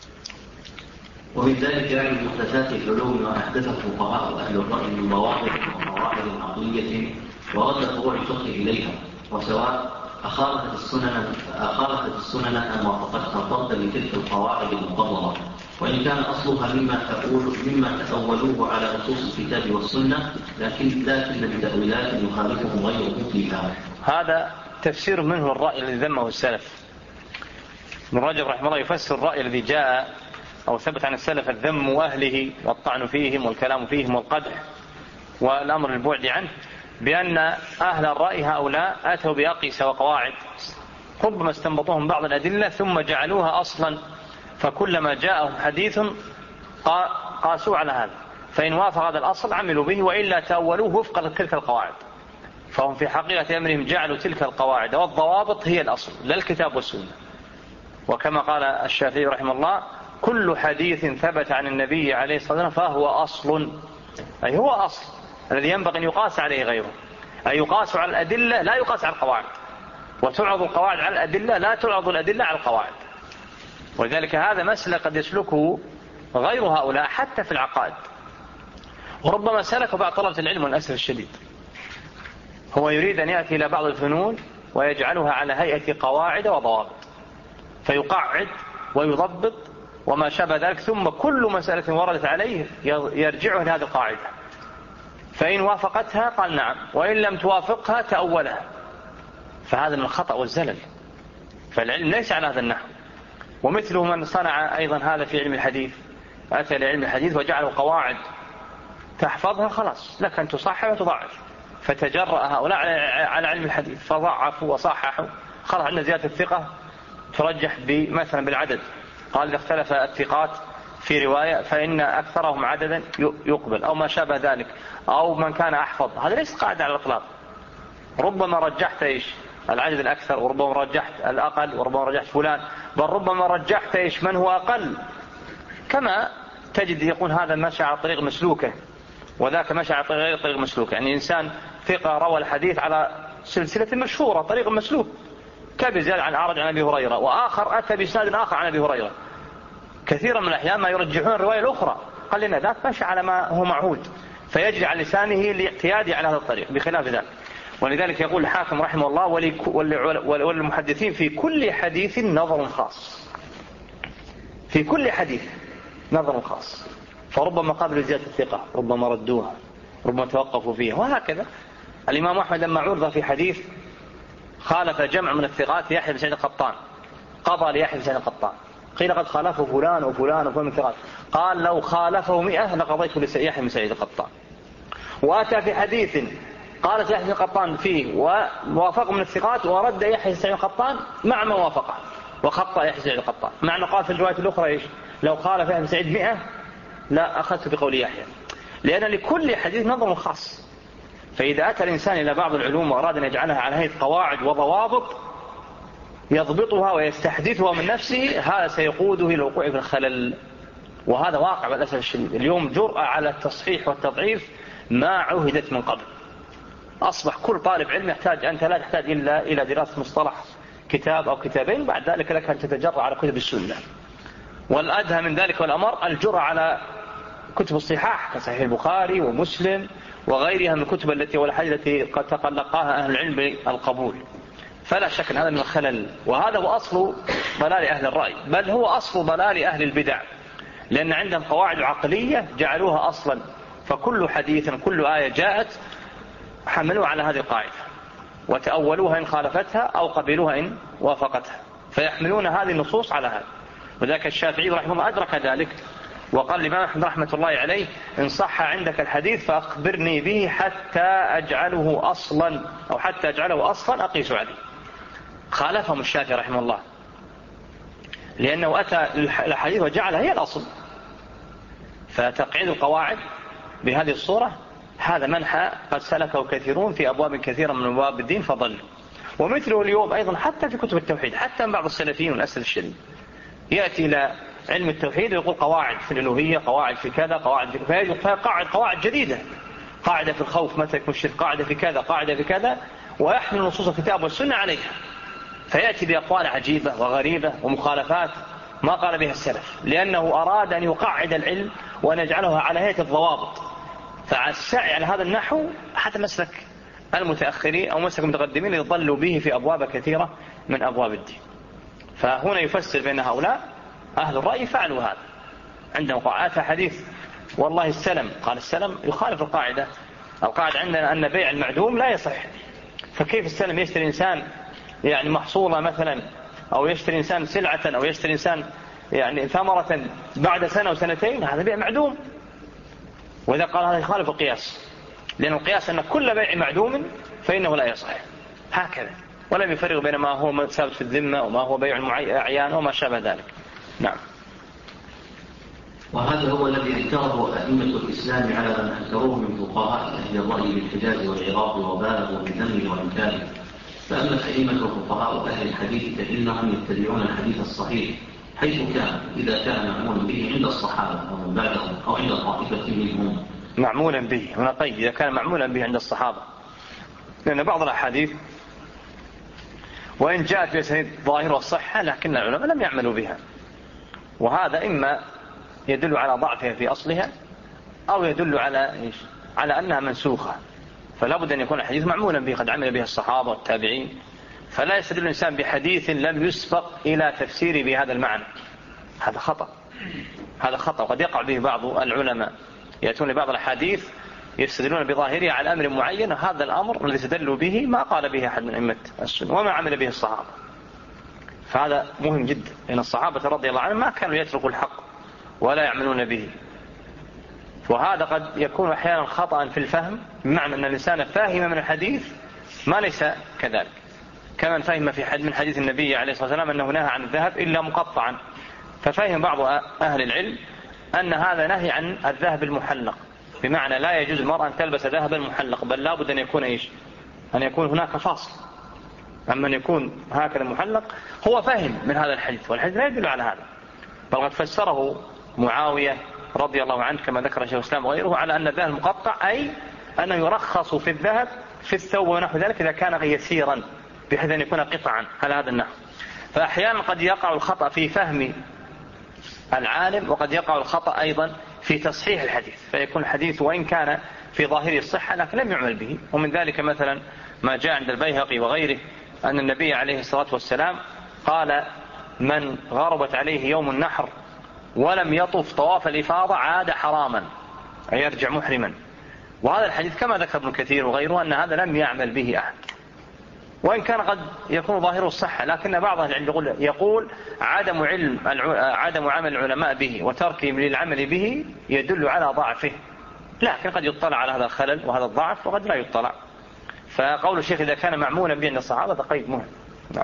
ومن ذلك يعني محدثات العلوم ما أحدثه فقهاء أهل الرأي من ضوابط وقواعد عقلية ورد فروع الفقه إليها، وسواء أخالفت السنن أخالفت السنن أم وافقتها ضدا لتلك القواعد المقررة، وإن كان أصلها مما تقول مما تأولوه على نصوص الكتاب والسنة، لكن لكن بتأويلات يخالفهم غيرهم فيها. هذا تفسير منه الرأي الذي ذمه السلف. ابن رجب رحمه الله يفسر الرأي الذي جاء أو ثبت عن السلف الذم وأهله والطعن فيهم والكلام فيهم والقدح والأمر البعد عنه بأن أهل الرأي هؤلاء أتوا بأقيسة وقواعد ربما استنبطوهم بعض الأدلة ثم جعلوها أصلا، فكلما جاءهم حديث قاسوا على هذا، فإن وافق هذا الأصل عملوا به، وإلا تأولوه وفق تلك القواعد. فهم في حقيقة أمرهم جعلوا تلك القواعد والضوابط هي الأصل لا الكتاب والسنة. وكما قال الشافعي رحمه الله: كل حديث ثبت عن النبي عليه الصلاة والسلام فهو أصل، أي هو أصل الذي ينبغي أن يقاس عليه غيره، أي يقاس على الأدلة لا يقاس على القواعد، وتعرض القواعد على الأدلة لا تعرض الأدلة على القواعد. ولذلك هذا مسلك قد يسلكه غير هؤلاء حتى في العقائد، وربما سلكه بعض طلبة العلم والأسف الشديد. هو يريد أن يأتي إلى بعض الفنون ويجعلها على هيئة قواعد وضوابط، فيقعد ويضبط وما شابه ذلك، ثم كل مسألة وردت عليه يرجعه لهذه القاعدة، فإن وافقتها قال نعم، وإن لم توافقها تأولها. فهذا من الخطأ والزلل، فالعلم ليس على هذا النحو. ومثله من صنع أيضا هذا في علم الحديث، أتى لعلم الحديث وجعله قواعد تحفظها خلاص لك أن تصحح وتضعف، فتجرأ هؤلاء على علم الحديث فضعفوا وصححوا. خلاص عندنا زيادة الثقة ترجح مثلا بالعدد، قال إذا اختلف الثقات في رواية فإن أكثرهم عددا يقبل أو ما شابه ذلك، أو من كان أحفظ. هذا ليس قاعدة على الإطلاق. ربما رجحت إيش العدد الأكثر، وربما رجحت الأقل، وربما رجحت فلان، بل ربما رجحت إيش من هو أقل. كما تجد يقول هذا مشى على طريق مسلوكة وذاك مشى على غير طريق مسلوكة. يعني إنسان ثقة روى الحديث على سلسلة مشهورة طريق مسلوك كبزيادة عن أعرج عن أبي هريرة، وآخر أتى بإسناد آخر عن أبي هريرة. كثيرا من الأحيان ما يرجحون الرواية الأخرى، قال لنا ذاك مشى على ما هو معهود، فيجري على لسانه لاعتياده على هذا الطريق بخلاف ذلك. ولذلك يقول الحاكم رحمه الله: وللمحدثين في كل حديث نظر خاص، في كل حديث نظر خاص، فربما قابل زيادة الثقة، ربما ردوها، ربما توقفوا فيها، وهكذا. الإمام أحمد لما عرض في حديث خالف جمع من الثقات يحيى بن سعيد القطان، قضى ليحيى بن سعيد القطان، قيل قد خالفه فلان وفلان وفلان من الثقات، قال لو خالفه مئة لقضيت ليحيى بن سعيد القطان. وأتى في حديث قالت يحيى بن القطان فيه ووافق من الثقات ورد يحيى بن سعيد القطان مع ما وافقه وخطأ يحيى بن سعيد القطان، مع أنه قال في الرواية الأخرى إيش؟ لو خالف يحيى بن سعيد مئة لا أخذت بقول يحيى، لأن لكل حديث نظر خاص. فإذا أتى الإنسان إلى بعض العلوم وأراد أن يجعلها على هيئة قواعد وضوابط يضبطها ويستحدثها من نفسه، هذا سيقوده إلى الوقوع في الخلل. وهذا واقع بالأسف الشديد اليوم. جرأة على التصحيح والتضعيف ما عهدت من قبل. أصبح كل طالب علم يحتاج، أنت لا تحتاج إلا إلى دراسة مصطلح كتاب أو كتابين، بعد ذلك لك أن تتجرأ على كتب السنة. والأدهى من ذلك والأمر الجرأة على كتب الصحاح كصحيح البخاري ومسلم وغيرها من الكتب التي والحديث التي قد تقلقاها أهل العلم بالقبول. فلا شك أن هذا من الخلل، وهذا هو أصل ضلال أهل الرأي، بل هو أصل ضلال أهل البدع، لأن عندهم قواعد عقلية جعلوها أصلا، فكل حديث كل آية جاءت حملوها على هذه القاعدة وتأولوها إن خالفتها أو قبلوها إن وافقتها، فيحملون هذه النصوص على هذا. وذاك الشافعي رحمه الله أدرك ذلك وقال الإمام أحمد رحمة الله عليه: إن صح عندك الحديث فأخبرني به حتى أجعله أصلا أو حتى أجعله أصلا أقيس عليه. خالفهم الشافعي رحمه الله لأنه أتى الحديث وجعلها هي الأصل. فتقعيد القواعد بهذه الصورة هذا منحى قد سلكه كثيرون في أبواب كثيرة من أبواب الدين فضلوا. ومثله اليوم أيضا حتى في كتب التوحيد، حتى من بعض السلفيين والأسف الشديد يأتي إلى علم التوحيد ويقول قواعد في الألوهية، قواعد في كذا، قواعد في كذا، فقاعد قواعد جديدة، قاعدة في الخوف متى يكون الشرك، قاعدة في كذا، قاعدة في كذا، ويحمل نصوص الكتاب والسنة عليها، فيأتي بأقوال عجيبة وغريبة ومخالفات ما قال بها السلف، لأنه أراد أن يقعد العلم وأن يجعله على هيئة الضوابط. فالسعي على هذا النحو هذا مسلك المتأخرين أو مسلك المتقدمين يضلوا به في أبواب كثيرة من أبواب الدين. فهنا يفسر بين هؤلاء أهل الرأي فعلوا هذا، عندهم قاعدة حديث والله السلم، قال السلم يخالف القاعدة. القاعدة عندنا أن بيع المعدوم لا يصح، فكيف السلم يشتري إنسان يعني محصولة مثلا، أو يشتري إنسان سلعة، أو يشتري إنسان يعني ثمرة بعد سنة وسنتين، هذا بيع معدوم. وإذا قال هذا يخالف القياس، لأن القياس أن كل بيع معدوم فإنه لا يصح هكذا، ولم يفرق بين ما هو ثابت في الذمة وما هو بيع أعيان وما شابه ذلك. نعم. وهذا هو الذي انكره أئمة الإسلام على من أنكروه من فقهاء أهل الرأي بالحجاز والعراق وبالغوا في ذمه وإنكاره. فأما الأئمة وفقهاء أهل الحديث فإنهم يتبعون الحديث الصحيح حيث كان، إذا كان معمولا به عند الصحابة أو من بعدهم أو عند طائفة منهم. معمولا به هنا قيد، إذا كان معمولا به عند الصحابة، لأن بعض الأحاديث وإن جاءت بأسانيد ظاهرة الصحة لكن العلماء لم يعملوا بها، وهذا إما يدل على ضعفها في أصلها أو يدل على إيش؟ على أنها منسوخة. فلا بد أن يكون الحديث معمولا به، قد عمل به الصحابة والتابعين، فلا يستدل الإنسان بحديث لم يسبق إلى تفسيره بهذا المعنى. هذا خطأ، هذا خطأ. وقد يقع به بعض العلماء يأتون لبعض الحديث يستدلون بظاهره على أمر معين، هذا الأمر الذي استدلوا به ما قال به أحد من أئمة السنة وما عمل به الصحابة. فهذا مهم جدا، لأن الصحابة رضي الله عنهم ما كانوا يتركوا الحق ولا يعملون به. وهذا قد يكون أحيانا خطأ في الفهم، بمعنى أن الإنسان فاهم من الحديث ما ليس كذلك، كمن فهم في حد من حديث النبي عليه الصلاة والسلام أنه نهى عن الذهب إلا مقطعا، ففهم بعض أهل العلم أن هذا نهي عن الذهب المحلق، بمعنى لا يجوز المرأة أن تلبس ذهبا محلق، بل لا بد أن يكون إيش؟ أن يكون هناك فاصل. أما أن يكون هكذا محلق هو فهم من هذا الحديث، والحديث لا يدل على هذا، بل قد فسره معاوية رضي الله عنه كما ذكر شيخ الإسلام وغيره على أن الذهب المقطع أي أنه يرخص في الذهب في الثوب ونحو ذلك إذا كان يسيرا بحيث أن يكون قطعا على هذا النحو. فأحيانا قد يقع الخطأ في فهم العالم، وقد يقع الخطأ أيضا في تصحيح الحديث، فيكون الحديث وإن كان في ظاهره الصحة لكن لم يعمل به. ومن ذلك مثلا ما جاء عند البيهقي وغيره أن النبي عليه الصلاة والسلام قال: من غربت عليه يوم النحر ولم يطف طواف الإفاضة عاد حراما، أي يرجع محرما. وهذا الحديث كما ذكر ابن كثير وغيره أن هذا لم يعمل به أحد، وإن كان قد يكون ظاهره الصحة، لكن بعض العلم يقول, يقول عدم علم عدم عمل العلماء به وتركهم للعمل به يدل على ضعفه، لكن قد يطلع على هذا الخلل وهذا الضعف وقد لا يطلع. فقول الشيخ إذا كان معمولا به عند الصحابة قيد مهم. نعم.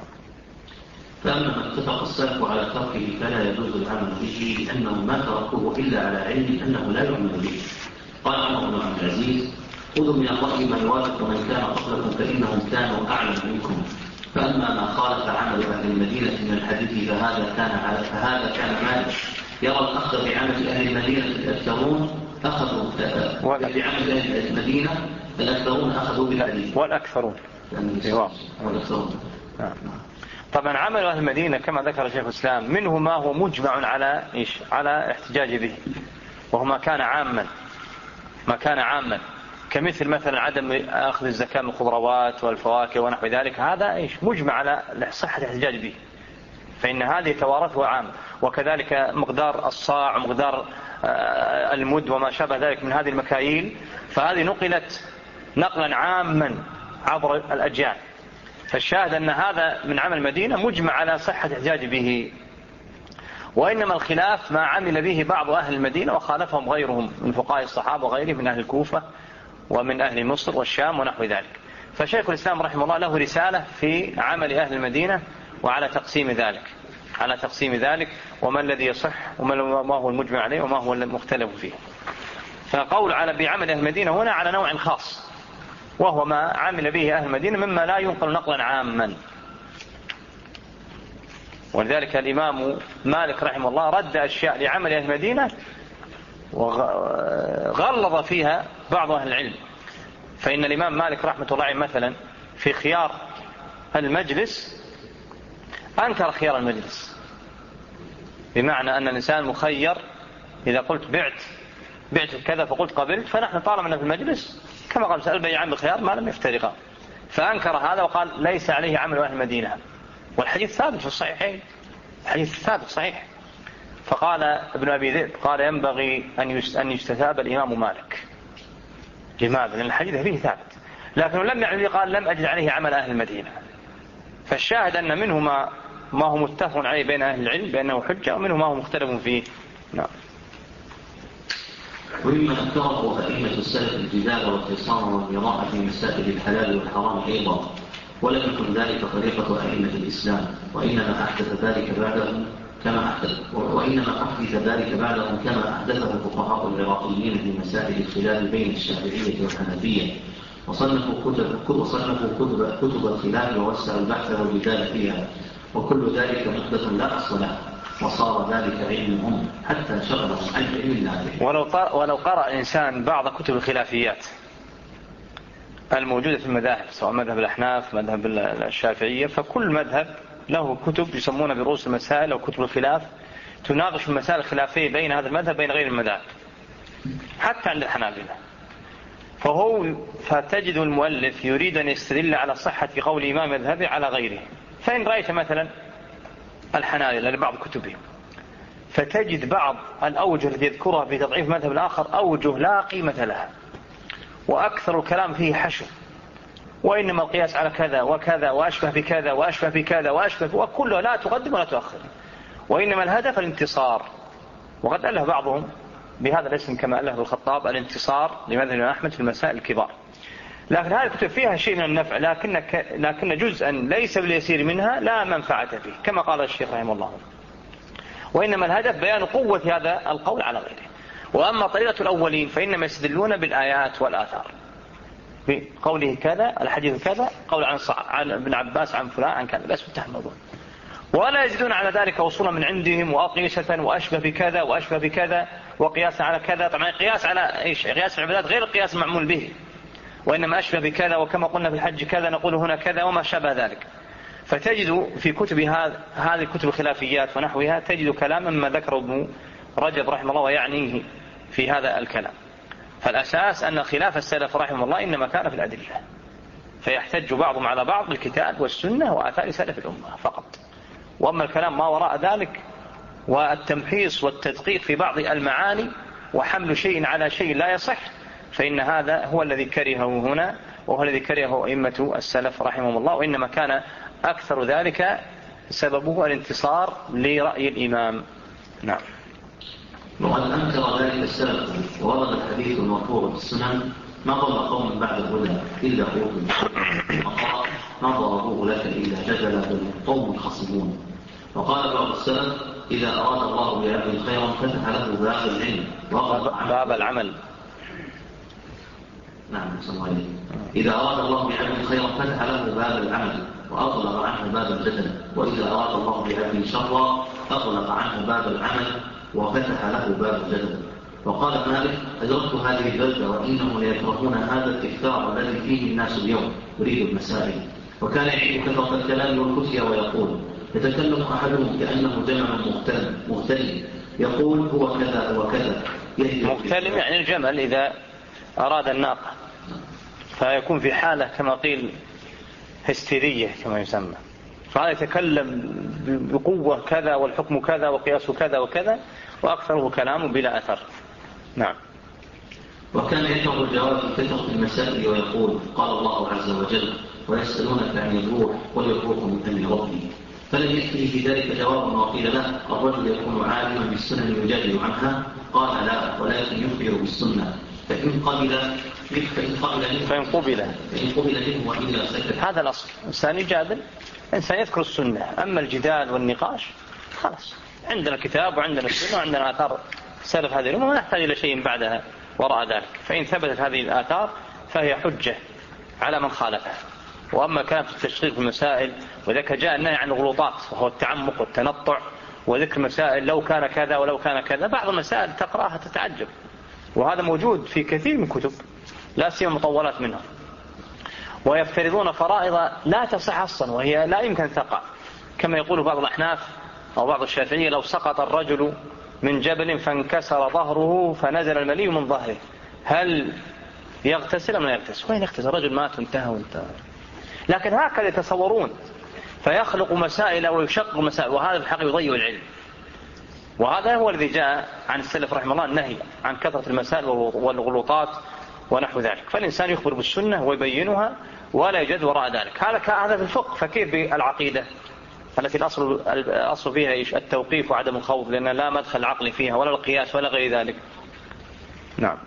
فأما اتفق السلف على تركه فلا يجوز العمل به، لأنهم ما تركوه إلا على علم أنه لا يؤمن به. قال عمر بن عبد العزيز: خذوا من الرأي من يوافق من كان قبلكم فإنهم كانوا أعلم منكم، فأما ما خالف عمل أهل المدينة من الحديث فهذا كان على فهذا كان مالك يرى الأخذ بعمل أهل المدينة الأكثرون أخذوا بعمل أهل المدينة الأكثرون أخذوا بالحديث والأكثرون والأكثرون. طبعا عمل أهل المدينة كما ذكر شيخ الإسلام منه ما هو مجمع على إيش؟ على احتجاج به، وهو ما كان عاما ما كان عاما كمثل مثلا عدم أخذ الزكاة من الخضروات والفواكه ونحو ذلك، هذا إيش؟ مجمع على صحة الاحتجاج به، فإن هذه توارثه عام. وكذلك مقدار الصاع ومقدار المد وما شابه ذلك من هذه المكاييل، فهذه نقلت نقلا عاما عبر الأجيال. فالشاهد أن هذا من عمل المدينة مجمع على صحة الاحتجاج به، وإنما الخلاف ما عمل به بعض أهل المدينة وخالفهم غيرهم من فقهاء الصحابة وغيرهم من أهل الكوفة ومن أهل مصر والشام ونحو ذلك. فشيخ الإسلام رحمه الله له رسالة في عمل أهل المدينة وعلى تقسيم ذلك على تقسيم ذلك وما الذي يصح وما هو المجمع عليه وما هو المختلف فيه. فقول على بعمل أهل المدينة هنا على نوع خاص، وهو ما عمل به أهل المدينة مما لا ينقل نقلا عاما. ولذلك الإمام مالك رحمه الله رد أشياء لعمل أهل المدينة وغلظ فيها بعض أهل العلم. فإن الإمام مالك رحمة الله عليه مثلا في خيار المجلس أنكر خيار المجلس، بمعنى أن الإنسان مخير، إذا قلت بعت بعت كذا فقلت قبلت، فنحن طالما في المجلس كما قال سأل بيعان بالخيار ما لم يفترقا، فأنكر هذا وقال ليس عليه عمل أهل المدينة، والحديث ثابت في الصحيحين، الحديث ثابت صحيح. فقال ابن أبي ذئب قال ينبغي أن يستثاب الإمام مالك. لماذا؟ لأن الحديث فيه ثابت، لكنه لم يعني قال لم أجد عليه عمل أهل المدينة. فالشاهد أن منه ما, ما هو متفق عليه بين أهل العلم بأنه حجة، ومنه ما هو مختلف فيه. نعم. ومما اتفقوا أئمة السلف الجدال والخصام والمراءة في مسائل الحلال والحرام أيضا، ولم يكن ذلك طريقة أئمة الإسلام، وإنما أحدث ذلك بعدهم كما أحدث، وإنما أحدث ذلك بعدهم كما أحدثه فقهاء العراقيين في مسائل الخلاف بين الشافعية والحنفية، وصنفوا كتب وصنفوا كتب كتب الخلاف ووسعوا البحث والجدال فيها، وكل ذلك محدث لا أصل له، وصار ذلك علمهم حتى شغلهم عن علم النافع. ولو ولو قرأ إنسان بعض كتب الخلافيات الموجودة في المذاهب، سواء مذهب الأحناف مذهب الشافعية، فكل مذهب له كتب يسمونها برؤوس المسائل أو كتب الخلاف تناقش المسائل الخلافية بين هذا المذهب بين غير المذاهب، حتى عند الحنابلة. فهو فتجد المؤلف يريد أن يستدل على صحة قول إمام مذهبه على غيره. فإن رأيت مثلا الحنابلة لبعض كتبهم فتجد بعض الأوجه التي يذكرها في تضعيف مذهب الآخر أوجه لا قيمة لها، وأكثر الكلام فيه حشو، وإنما القياس على كذا وكذا وأشبه بكذا وأشبه بكذا وأشبه، وكله لا تقدم ولا تؤخر، وإنما الهدف الانتصار. وقد أله بعضهم بهذا الاسم كما أله الخطاب الانتصار لمذهب الإمام أحمد في المسائل الكبار. لكن هذه الكتب فيها شيء من النفع، لكن لكن جزءا ليس باليسير منها لا منفعة فيه، كما قال الشيخ رحمه الله. وإنما الهدف بيان قوة هذا القول على غيره. وأما طريقة الأولين فإنما يستدلون بالآيات والآثار، بقوله كذا الحديث كذا، قول عن, عن ابن عباس عن فلان عن كذا، بس متحمضون، ولا يزيدون على ذلك وصولا من عندهم وأقيسة وأشبه بكذا وأشبه بكذا وقياسا على كذا. طبعا قياس على إيش؟ قياس العبادات غير القياس المعمول به، وإنما أشبه بكذا، وكما قلنا في الحج كذا نقول هنا كذا وما شابه ذلك. فتجد في كتب هذه الكتب الخلافيات ونحوها تجد كلاما ما ذكره ابن رجب رحمه الله ويعنيه في هذا الكلام. فالأساس أن خلاف السلف رحمه الله إنما كان في الأدلة، فيحتج بعضهم على بعض بالكتاب والسنة وآثار سلف الأمة فقط. وأما الكلام ما وراء ذلك والتمحيص والتدقيق في بعض المعاني وحمل شيء على شيء لا يصح، فإن هذا هو الذي كرهه هنا، وهو الذي كرهه أئمة السلف رحمهم الله، وإنما كان أكثر ذلك سببه الانتصار لرأي الإمام. نعم. وقد أنكر ذلك السلف، وورد الحديث المرفوع في السنن: ما ضل قوم بعد الهدى إلا قوم وقال ما ضربوه لك إلا جدل بل قوم خصمون. وقال بعض السلف: إذا أراد الله بعبد خيرا فتح له باب العلم باب العمل. نعم صلى الله. إذا أراد الله بعبد خيرا فتح له باب العمل وأغلق عنه باب الجدل، وإذا أراد الله بعبد شرا أغلق عنه باب العمل وفتح له باب الجدل. وقال مالك: أدركت هذه البلدة وإنهم ليكرهون هذا الإكثار الذي فيه الناس اليوم يريد المسائل. وكان يعيد كثرة الكلام والفتيا ويقول: يتكلم أحدهم كأنه جمل مغتلم مغتلم يقول هو كذا هو كذا. مغتلم يعني الجمل إذا أراد الناقة، فيكون في حالة كما قيل هستيرية كما يسمى، فهذا يتكلم بقوة كذا والحكم كذا وقياسه كذا وكذا، وأكثره كلام بلا أثر. نعم. وكان يكره الجواب في كثرة المسائل ويقول: قال الله عز وجل: ويسألونك عن الروح قل الروح من أمر ربي. فلم يأته في ذلك جواب وقيل له: الرجل يكون عالما بالسنن يجادل عنها؟ قال: لا، ولكن يخبر بالسنة، فإن قبل فإن قبل فإن قبل فإن قبل منه وإلا سكت. هذا الأصل. إنسان يجادل، إنسان يذكر السنة، أما الجدال والنقاش خلاص عندنا الكتاب وعندنا السنة وعندنا آثار سلف هذه الأمة، وما نحتاج إلى شيء بعدها وراء ذلك. فإن ثبتت هذه الآثار فهي حجة على من خالفها. وأما كان في التشغيل في المسائل، وذلك جاء النهي عن الغلوطات وهو التعمق والتنطع وذكر مسائل لو كان كذا ولو كان كذا. بعض المسائل تقرأها تتعجب، وهذا موجود في كثير من كتب لا سيما مطولات منها، ويفترضون فرائض لا تصح أصلا وهي لا يمكن تقع، كما يقول بعض الأحناف أو بعض الشافعية: لو سقط الرجل من جبل فانكسر ظهره فنزل الملي من ظهره هل يغتسل أم لا يغتسل؟ وين يغتسل؟ الرجل مات وانتهى وانتهى. لكن هكذا يتصورون، فيخلق مسائل ويشق مسائل، وهذا بالحق يضيع العلم. وهذا هو الذي جاء عن السلف رحمه الله النهي عن كثرة المسائل والغلوطات ونحو ذلك. فالإنسان يخبر بالسنة ويبينها ولا يجد وراء ذلك. هذا هذا في الفقه. فكيف بالعقيدة التي الأصل الأصل فيها إيش؟ التوقيف وعدم الخوض، لأن لا مدخل عقلي فيها ولا القياس ولا غير ذلك. نعم.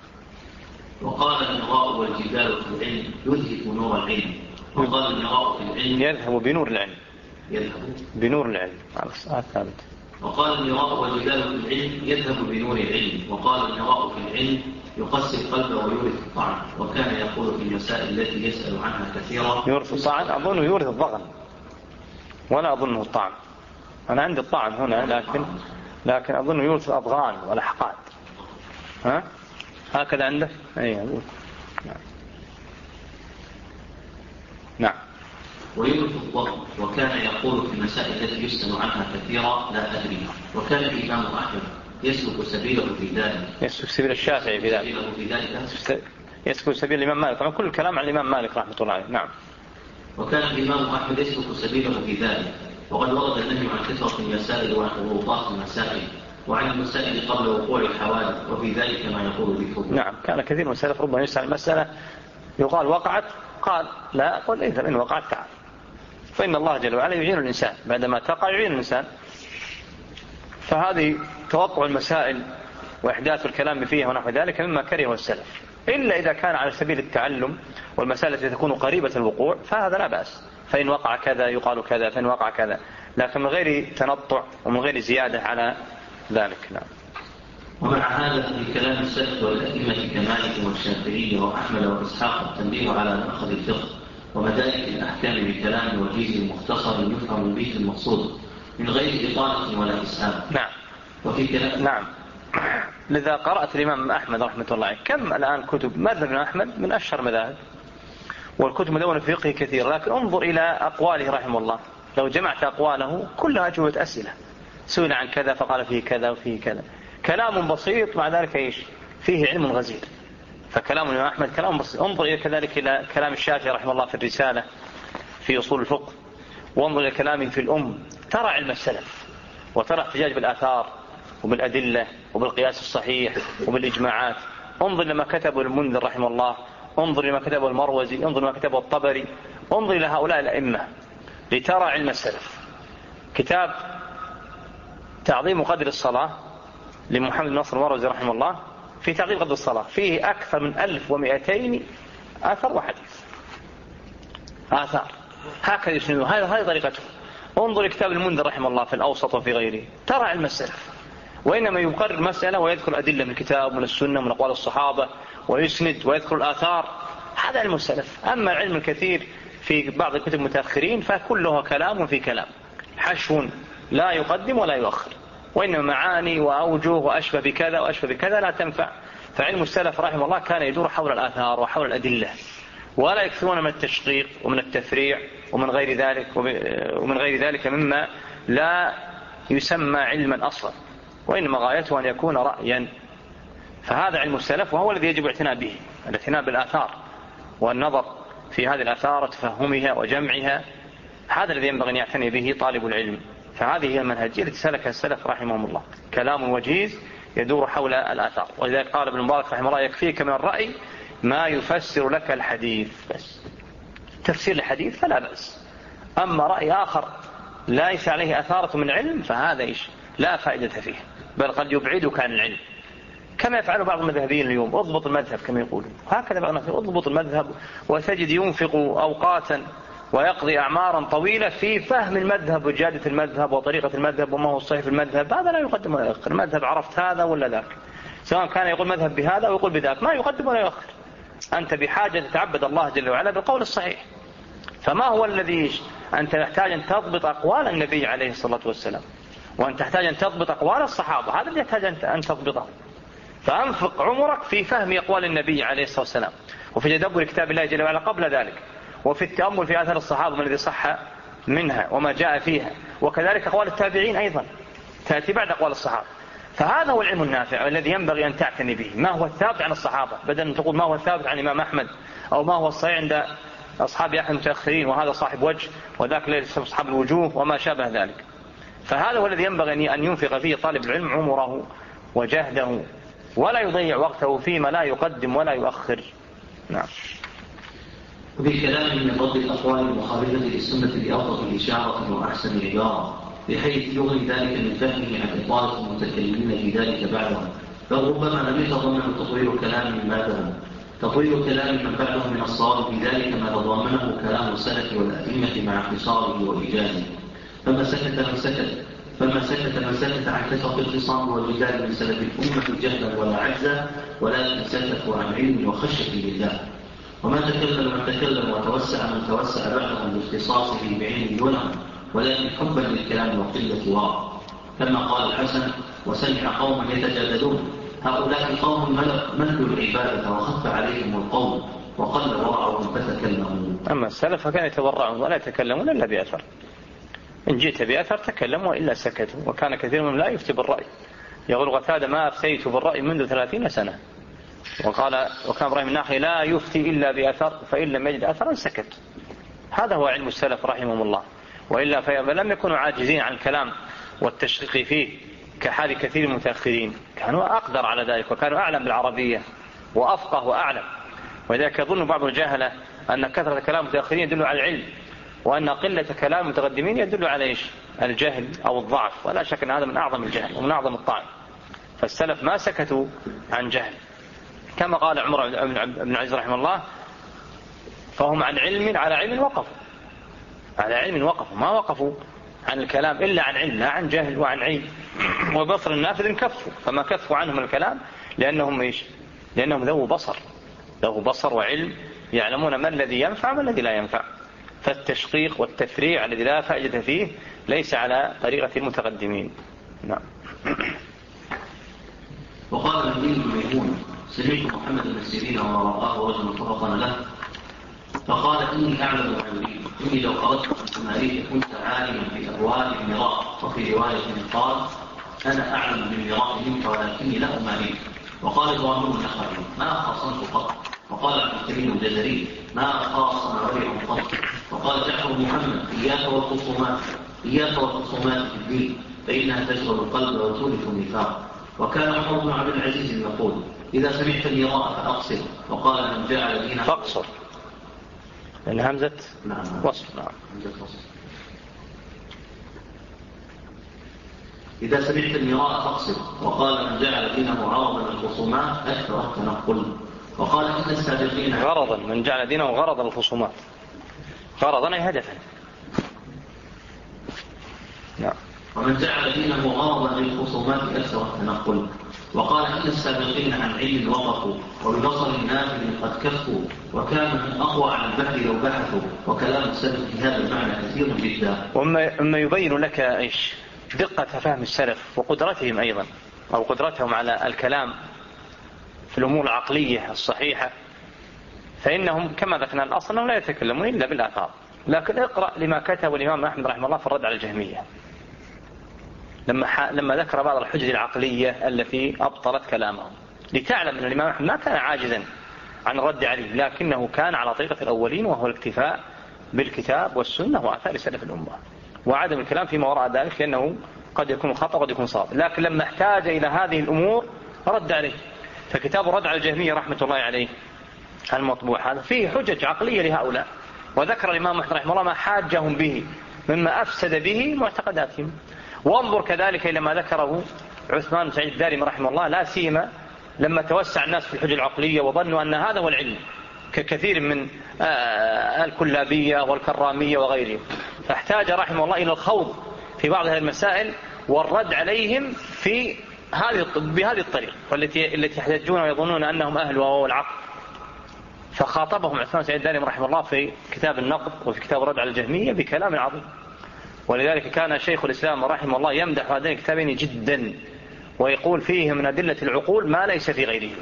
وقال: المراء والجدال في العلم يذهب نور العلم. وقال: المراء في العلم يذهب بنور العلم. يذهب بنور العلم. هذا ثابت. وقال المراء والجدال في العلم يذهب بنور العلم، وقال المراء في العلم يقسي القلب ويورث الطعن، وكان يقول في المسائل التي يسأل عنها كثيرا. يورث الطعن أظن يورث الضغن ولا أظنه الطعن. أنا عندي الطعن هنا لكن لكن أظن يورث الأضغان والأحقاد. ها هكذا عندك؟ أي أقول نعم. نعم. ويورث الضغن، وكان يقول في المسائل التي يسأل عنها كثيرا لا أدري. وكان الإمام أحمد يسلك سبيله في ذلك. يسلك سبيل الشافعي في ذلك. يسلك سبيل الإمام مالك. طبعا كل الكلام عن الإمام مالك رحمة الله عليه. نعم. وكان الإمام أحمد يسلك سبيله في ذلك، وقد ورد النهي عن كثرة المسائل وعن غلطات المسائل وعن المسائل قبل وقوع الحوادث، وفي ذلك ما يقول بفضل. نعم، كان كثير من السلف ربما يسأل المسألة يقال وقعت، قال لا، قل إذا إن وقعت تعال، فإن الله جل وعلا يعين الإنسان بعدما تقع، يعين الإنسان. فهذه توقع المسائل وإحداث الكلام فيها ونحو ذلك مما كرهه السلف، إلا إذا كان على سبيل التعلم والمسائل التي تكون قريبة الوقوع فهذا لا بأس، فإن وقع كذا يقال كذا، فإن وقع كذا، لكن من غير تنطع ومن غير زيادة على ذلك. نعم. ومع هذا في كلام السلف والأئمة كمالك والشافعي وأحمد وإسحاق التنبيه على مأخذ الفقه ومدارك الأحكام بكلام وجيز مختصر يفهم به المقصود من غير إطالة ولا إسهاب. نعم. وفي كلام نعم. لذا قرأت الإمام أحمد رحمة الله عليه كم الآن كتب مذهب الإمام أحمد من أشهر مذاهب، والكتب مدونة في فقه كثير، لكن انظر إلى أقواله رحمه الله، لو جمعت أقواله كلها أجوبة أسئلة، سئل عن كذا فقال فيه كذا وفيه كذا، كلام بسيط مع ذلك إيش فيه علم غزير. فكلام الإمام أحمد كلام بسيط. انظر إلى كذلك إلى كلام الشافعي رحمه الله في الرسالة في أصول الفقه، وانظر إلى كلامه في الأم، ترى علم السلف وترى احتجاج بالآثار وبالأدلة وبالقياس الصحيح وبالإجماعات. انظر لما كتبه المنذر رحمه الله، انظر لما كتبه المروزي، انظر لما كتبه الطبري، انظر إلى هؤلاء الأئمة لترى علم السلف. كتاب تعظيم قدر الصلاة لمحمد نصر المروزي رحمه الله، في تعظيم قدر الصلاة فيه أكثر من ألف ومئتين آثار وحديث، آثار هكذا يسندون، هذه طريقته. انظر لكتاب المنذر رحمه الله في الأوسط وفي غيره، ترى علم السلف، وإنما يقرر مسألة ويذكر أدلة من الكتاب ومن السنة ومن أقوال الصحابة ويسند ويذكر الآثار، هذا علم السلف. أما العلم الكثير في بعض الكتب المتأخرين فكله كلام في كلام، حشو لا يقدم ولا يؤخر، وإنما معاني وأوجه وأشبه بكذا وأشبه بكذا لا تنفع. فعلم السلف رحمه الله كان يدور حول الآثار وحول الأدلة، ولا يكثرون من التشقيق ومن التفريع ومن غير ذلك ومن غير ذلك مما لا يسمى علما أصلا، وإنما غايته أن يكون رأيا. فهذا علم السلف، وهو الذي يجب الاعتناء به، الاعتناء بالآثار والنظر في هذه الآثار وتفهمها وجمعها، هذا الذي ينبغي أن يعتني به طالب العلم. فهذه هي المنهجية التي سلكها السلف رحمهم الله، كلام وجيز يدور حول الآثار. ولذلك قال ابن مبارك رحمه الله يكفيك من الرأي ما يفسر لك الحديث، بس تفسير الحديث فلا بأس، أما رأي آخر ليس عليه أثارة من علم فهذا إيش لا فائدة فيه، بل قد يبعدك عن العلم، كما يفعل بعض المذهبيين اليوم، اضبط المذهب كما يقولون. هكذا بقى نقول اضبط المذهب، وتجد ينفق أوقاتا ويقضي أعمارا طويلة في فهم المذهب وجادة المذهب وطريقة المذهب وما هو الصحيح في المذهب. هذا لا يقدم ولا يؤخر، المذهب عرفت هذا ولا ذاك، سواء كان يقول مذهب بهذا أو يقول بذاك، ما يقدم ولا يؤخر. أنت بحاجة تتعبد الله جل وعلا بالقول الصحيح. فما هو الذي أنت تحتاج أن تضبط أقوال النبي عليه الصلاة والسلام، وأن تحتاج أن تضبط أقوال الصحابة، هذا اللي يحتاج أن تضبطه. فأنفق عمرك في فهم أقوال النبي عليه الصلاة والسلام، وفي تدبر كتاب الله جل وعلا قبل ذلك، وفي التأمل في آثار الصحابة من الذي صح منها وما جاء فيها، وكذلك أقوال التابعين أيضا تأتي بعد أقوال الصحابة. فهذا هو العلم النافع الذي ينبغي أن تعتني به، ما هو الثابت عن الصحابة، بدل أن تقول ما هو الثابت عن الإمام أحمد، أو ما هو الصحيح عند أصحاب أحمد المتأخرين وهذا صاحب وجه وذاك ليس أصحاب الوجوه وما شابه ذلك. فهذا هو الذي ينبغي أن ينفق فيه طالب العلم عمره وجهده، ولا يضيع وقته فيما لا يقدم ولا يؤخر. نعم. وفي كلام من فضل الأقوال المخالفة للسنة بأفضل إشارة وأحسن عبارة، بحيث يغني ذلك من فهمه عن إطالة المتكلمين في ذلك بعدهم، بل ربما لم يتضمن تطوير كلام من بعدهم تطوير كلام من بعدهم من الصواب في ذلك ما تضمنه كلام السلف والأئمة مع اختصاره وإيجازه. فما سكت من سكت فما سكت من سكت عن كثرة الخصام والجدال من سلف الأمة جهلا ولا عجزا، ولكن سكتوا عن علم وخشية لله. وما تكلم من تكلم وتوسع من توسع بعدهم باختصاصه بعلم دونهم، ولكن حبا للكلام وقلة ورع. كما قال الحسن: وسمع قوم يتجادلون، هؤلاء قوم ملوا العبادة وخف عليهم القول وقل ورعهم فتكلموا. أما السلف فكانوا يتورعون ولا يتكلمون إلا بأثر، إن جئت بأثر تكلموا وإلا سكتوا. وكان كثير منهم لا يفتي بالرأي، يقول قتادة: ما أفتيت بالرأي منذ ثلاثين سنة. وقال وكان إبراهيم النخعي: لا يفتي إلا بأثر، فإن لم يجد أثرا سكت. هذا هو علم السلف رحمهم الله، وإلا فلم يكونوا عاجزين عن الكلام والتشقيق فيه كحال كثير من المتأخرين، كانوا أقدر على ذلك وكانوا أعلم بالعربية وأفقه وأعلم. ولذلك يظن بعض الجاهلة أن كثرة كلام المتأخرين يدل على العلم، وأن قلة كلام المتقدمين يدل على إيش؟ الجهل أو الضعف. ولا شك أن هذا من أعظم الجهل ومن أعظم الطعن. فالسلف ما سكتوا عن جهل، كما قال عمر بن عزيز رحمه الله: فهم عن علم على علم وقفوا، على علم وقفوا، ما وقفوا عن الكلام إلا عن علم، لا عن جهل وعن علم. وبصر النافذ كفوا، فما كفوا عنهم الكلام لأنهم إيش؟ لأنهم ذو بصر، ذو بصر وعلم، يعلمون ما الذي ينفع وما الذي لا ينفع. فالتشقيق والتفريع الذي لا فائدة فيه ليس على طريقة المتقدمين. نعم. وقال النبي بن ميمون: سمعت محمد بن سيرين وما رآه رجل فرقا له فقال: إني أعلم عمري، إني لو أردت أن أماريك كنت عالما في أبواب المراء. وفي رواية قال: أنا أعلم بالمراء منك ولكني لا أماريك. وقال إبراهيم النخعي: ما خاصمت قط. وقال عبد الكريم الجزري: ما خاصم ولي قط. وقال جعفر محمد: إياك والخصومات، إياك والخصومات في الدين، فإنها تشغل القلب وتورث النفاق. وكان عمر بن عبد العزيز يقول: إذا سمعت المراء فأقصر. وقال: من جعل دينه فاقصر، لأن همزة نعم وصف. نعم. همزة وصف. إذا سمعت المراء فاقصر. وقال: من جعل دينه عرضا للخصومات أكثر التنقل. وقال: إن السابقين غرضا، من جعل دينه غرضا للخصومات، غرضا أي هدفا. نعم. ومن جعل دينه غرضا للخصومات أكثر التنقل. وقال: إن السابقين عن علم وقفوا، وببصر نافذ قد كفوا، وكانوا من أقوى عن البحر لو بحثوا. وكلام السلف في هذا المعنى كثير جدا. وما يبين لك إيش دقة فهم السلف وقدرتهم أيضا، أو قدرتهم على الكلام في الأمور العقلية الصحيحة، فإنهم كما ذكرنا الأصل أنهم لا يتكلمون إلا بالآثار. لكن اقرأ لما كتب الإمام أحمد رحمه الله في الرد على الجهمية، لما لما ذكر بعض الحجج العقلية التي أبطلت كلامهم، لتعلم أن الإمام أحمد ما كان عاجزا عن الرد عليه، لكنه كان على طريقة الأولين، وهو الاكتفاء بالكتاب والسنة وآثار سلف الأمة، وعدم الكلام فيما وراء ذلك، لأنه قد يكون خطأ وقد يكون صواب. لكن لما احتاج إلى هذه الأمور رد عليه. فكتاب الرد على الجهمية رحمة الله عليه المطبوع هذا فيه حجج عقلية لهؤلاء، وذكر الإمام أحمد رحمه الله ما حاجهم به مما أفسد به معتقداتهم. وانظر كذلك إلى ما ذكره عثمان بن سعيد الدارمي رحمه الله، لا سيما لما توسع الناس في الحجج العقلية وظنوا أن هذا هو العلم، ككثير من الكلابية والكرامية وغيرهم. فاحتاج رحمه الله إلى الخوض في بعض هذه المسائل والرد عليهم في هذه بهذه الطريقة، والتي التي يحتجون ويظنون أنهم أهل وهو العقل. فخاطبهم عثمان بن سعيد الدارمي رحمه الله في كتاب النقد وفي كتاب الرد على الجهمية بكلام عظيم. ولذلك كان شيخ الإسلام رحمه الله يمدح هذين الكتابين جدا، ويقول فيه من أدلة العقول ما ليس في غيرهما.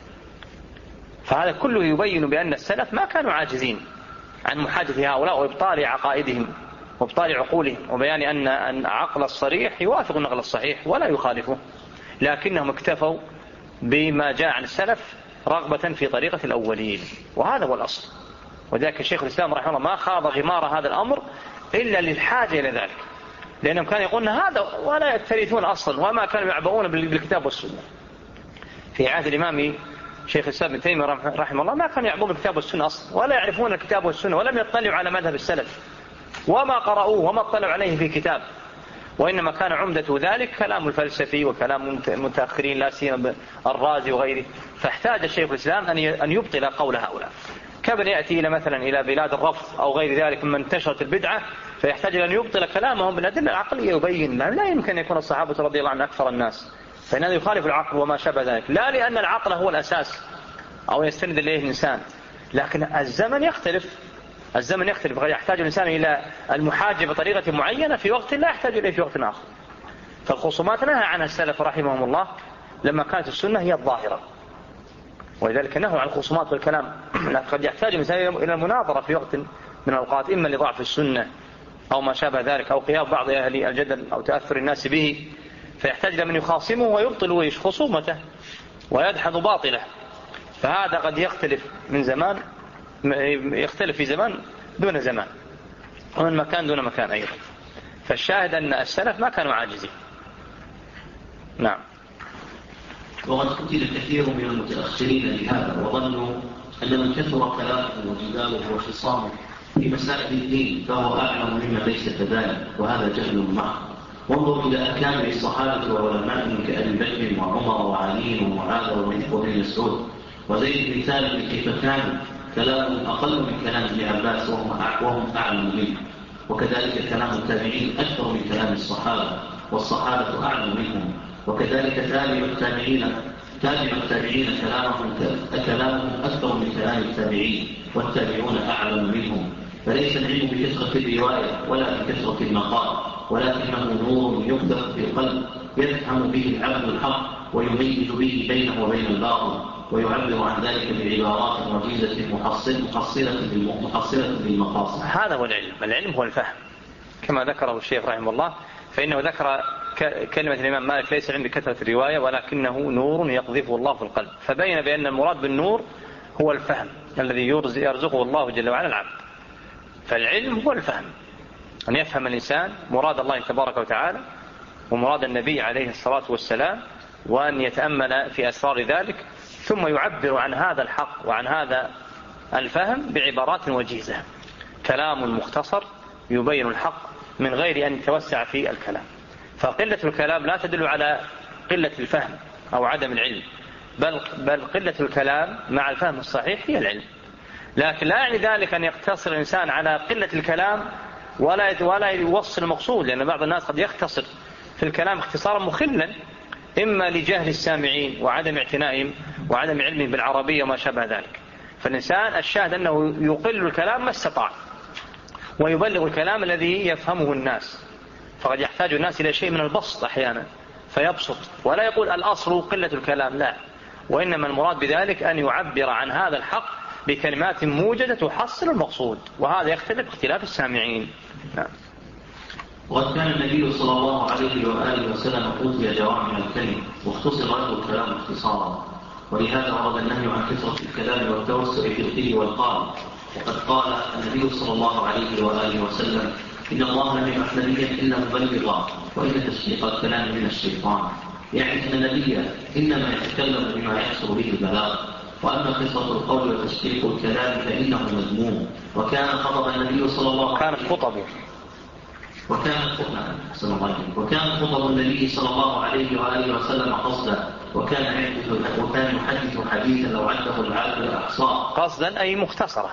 فهذا كله يبين بأن السلف ما كانوا عاجزين عن محادثة هؤلاء وإبطال عقائدهم وإبطال عقولهم، وبيان أن أن عقل الصريح يوافق النقل الصحيح ولا يخالفه، لكنهم اكتفوا بما جاء عن السلف رغبة في طريقة الأولين، وهذا هو الأصل. وذلك الشيخ الإسلام رحمه الله ما خاض غمار هذا الأمر إلا للحاجة إلى ذلك، لأنهم كانوا يقولون هذا ولا يكترثون أصلا، وما كانوا يعبؤون بالكتاب والسنة. في عهد الإمام شيخ الإسلام ابن تيمية رحمه الله ما كانوا يعبؤون بالكتاب والسنة أصلا، ولا يعرفون الكتاب والسنة، ولم يطلعوا على مذهب السلف، وما قرأوه وما اطلعوا عليه في كتاب، وإنما كان عمدة ذلك كلام الفلسفي وكلام المتأخرين لا سيما الرازي وغيره. فاحتاج الشيخ الإسلام أن يبطل قول هؤلاء، كمن يأتي إلى مثلا إلى بلاد الرفض أو غير ذلك ممن انتشرت البدعة فيحتاج أن يبطل كلامهم بالأدلة العقلية يبين لا يمكن أن يكون الصحابة رضي الله عنهم أكثر الناس، فإن هذا يخالف العقل وما شابه ذلك، لا لأن العقل هو الأساس أو يستند إليه الإنسان، لكن الزمن يختلف. الزمن يختلف، قد يحتاج الإنسان إلى المحاجة بطريقة معينة في وقت لا يحتاج إليه في وقت آخر. فالخصومات نهى عنها السلف رحمهم الله لما كانت السنة هي الظاهرة، ولذلك نهوا عن الخصومات والكلام. لكن قد يحتاج الإنسان إلى المناظرة في وقت من الأوقات، إما لضعف السنة أو ما شابه ذلك، أو قيام بعض أهل الجدل أو تأثر الناس به، فيحتاج لمن يخاصمه ويبطل خصومته ويدحض باطله. فهذا قد يختلف من زمان، يختلف في زمان دون زمان، ومن مكان دون مكان أيضا. فالشاهد أن السلف ما كانوا عاجزين. نعم. وقد قتل كثير من المتأخرين لهذا، وظنوا أن من كثر كلامه وجداله وخصامه في مسائل الدين فهو أعلم مما ليس كذلك، وهذا جهل معه. وانظر إلى أكابر الصحابة وعلمائهم كأبي بكر وعمر وعلي ومعاذ وابن مسعود وزيد بن ثابت، كيف كان كلامهم أقل من كلام ابن عباس وهم أعلم منه. وكذلك كلام التابعين أكثر من كلام الصحابة، والصحابة أعلم منهم. وكذلك تابع التابعين تابع التابعين كلامهم كلامهم أكثر من كلام التابعين، والتابعون أعلم منهم. فليس العلم بكثرة الرواية ولا بكثرة المقال، ولكنه نور يقذف في القلب يفهم به العبد الحق ويميز به بينه وبين الباطل، ويعبر عن ذلك بعبارات وجيزة محصلة للمقاصد. هذا هو العلم. العلم هو الفهم كما ذكره الشيخ رحمه الله، فإنه ذكر كلمة الإمام مالك: ليس العلم بكثرة الرواية ولكنه نور يقذفه الله في القلب. فبين بأن المراد بالنور هو الفهم الذي يرزقه الله جل وعلا العبد. فالعلم هو الفهم، أن يفهم الإنسان مراد الله تبارك وتعالى ومراد النبي عليه الصلاة والسلام، وأن يتأمل في أسرار ذلك، ثم يعبر عن هذا الحق وعن هذا الفهم بعبارات وجيزة، كلام مختصر يبين الحق من غير أن يتوسع في الكلام. فقلة الكلام لا تدل على قلة الفهم أو عدم العلم، بل, بل قلة الكلام مع الفهم الصحيح هي العلم. لكن لا يعني ذلك أن يقتصر الإنسان على قلة الكلام ولا ولا يوصل المقصود، لأن بعض الناس قد يختصر في الكلام اختصارا مخلا، إما لجهل السامعين وعدم اعتنائهم وعدم علمهم بالعربية وما شابه ذلك. فالإنسان الشاهد أنه يقل الكلام ما استطاع ويبلغ الكلام الذي يفهمه الناس. فقد يحتاج الناس إلى شيء من البسط أحيانا فيبسط، ولا يقول الأصل قلة الكلام، لا، وإنما المراد بذلك أن يعبر عن هذا الحق بكلمات موجزة تحصل المقصود، وهذا يختلف اختلاف السامعين. نعم. وقد كان النبي صلى الله عليه وآله وسلم أوتي جوامع الكلم واختصر له الكلام اختصارا، ولهذا ورد النهي عن كثرة الكلام والتوسع في القيل والقال. وقد قال النبي صلى الله عليه وآله وسلم: إن الله لم يبعث نبيا إلا مبلغا، وإن تسبيق الكلام من الشيطان. يعني أن النبي إنما يتكلم بما يحصل به البلاغ، وأما كثرة القول وتسبيق الكلام فإنه مذموم. وكان خطب النبي صلى الله عليه وسلم كانت خطبه وكانت خطبه وكان خطب النبي صلى الله عليه وآله وسلم قصدا، وكان يحدث وكان يحدث حديثا لو عده العالم الأحصاء. قصدا أي مختصرة،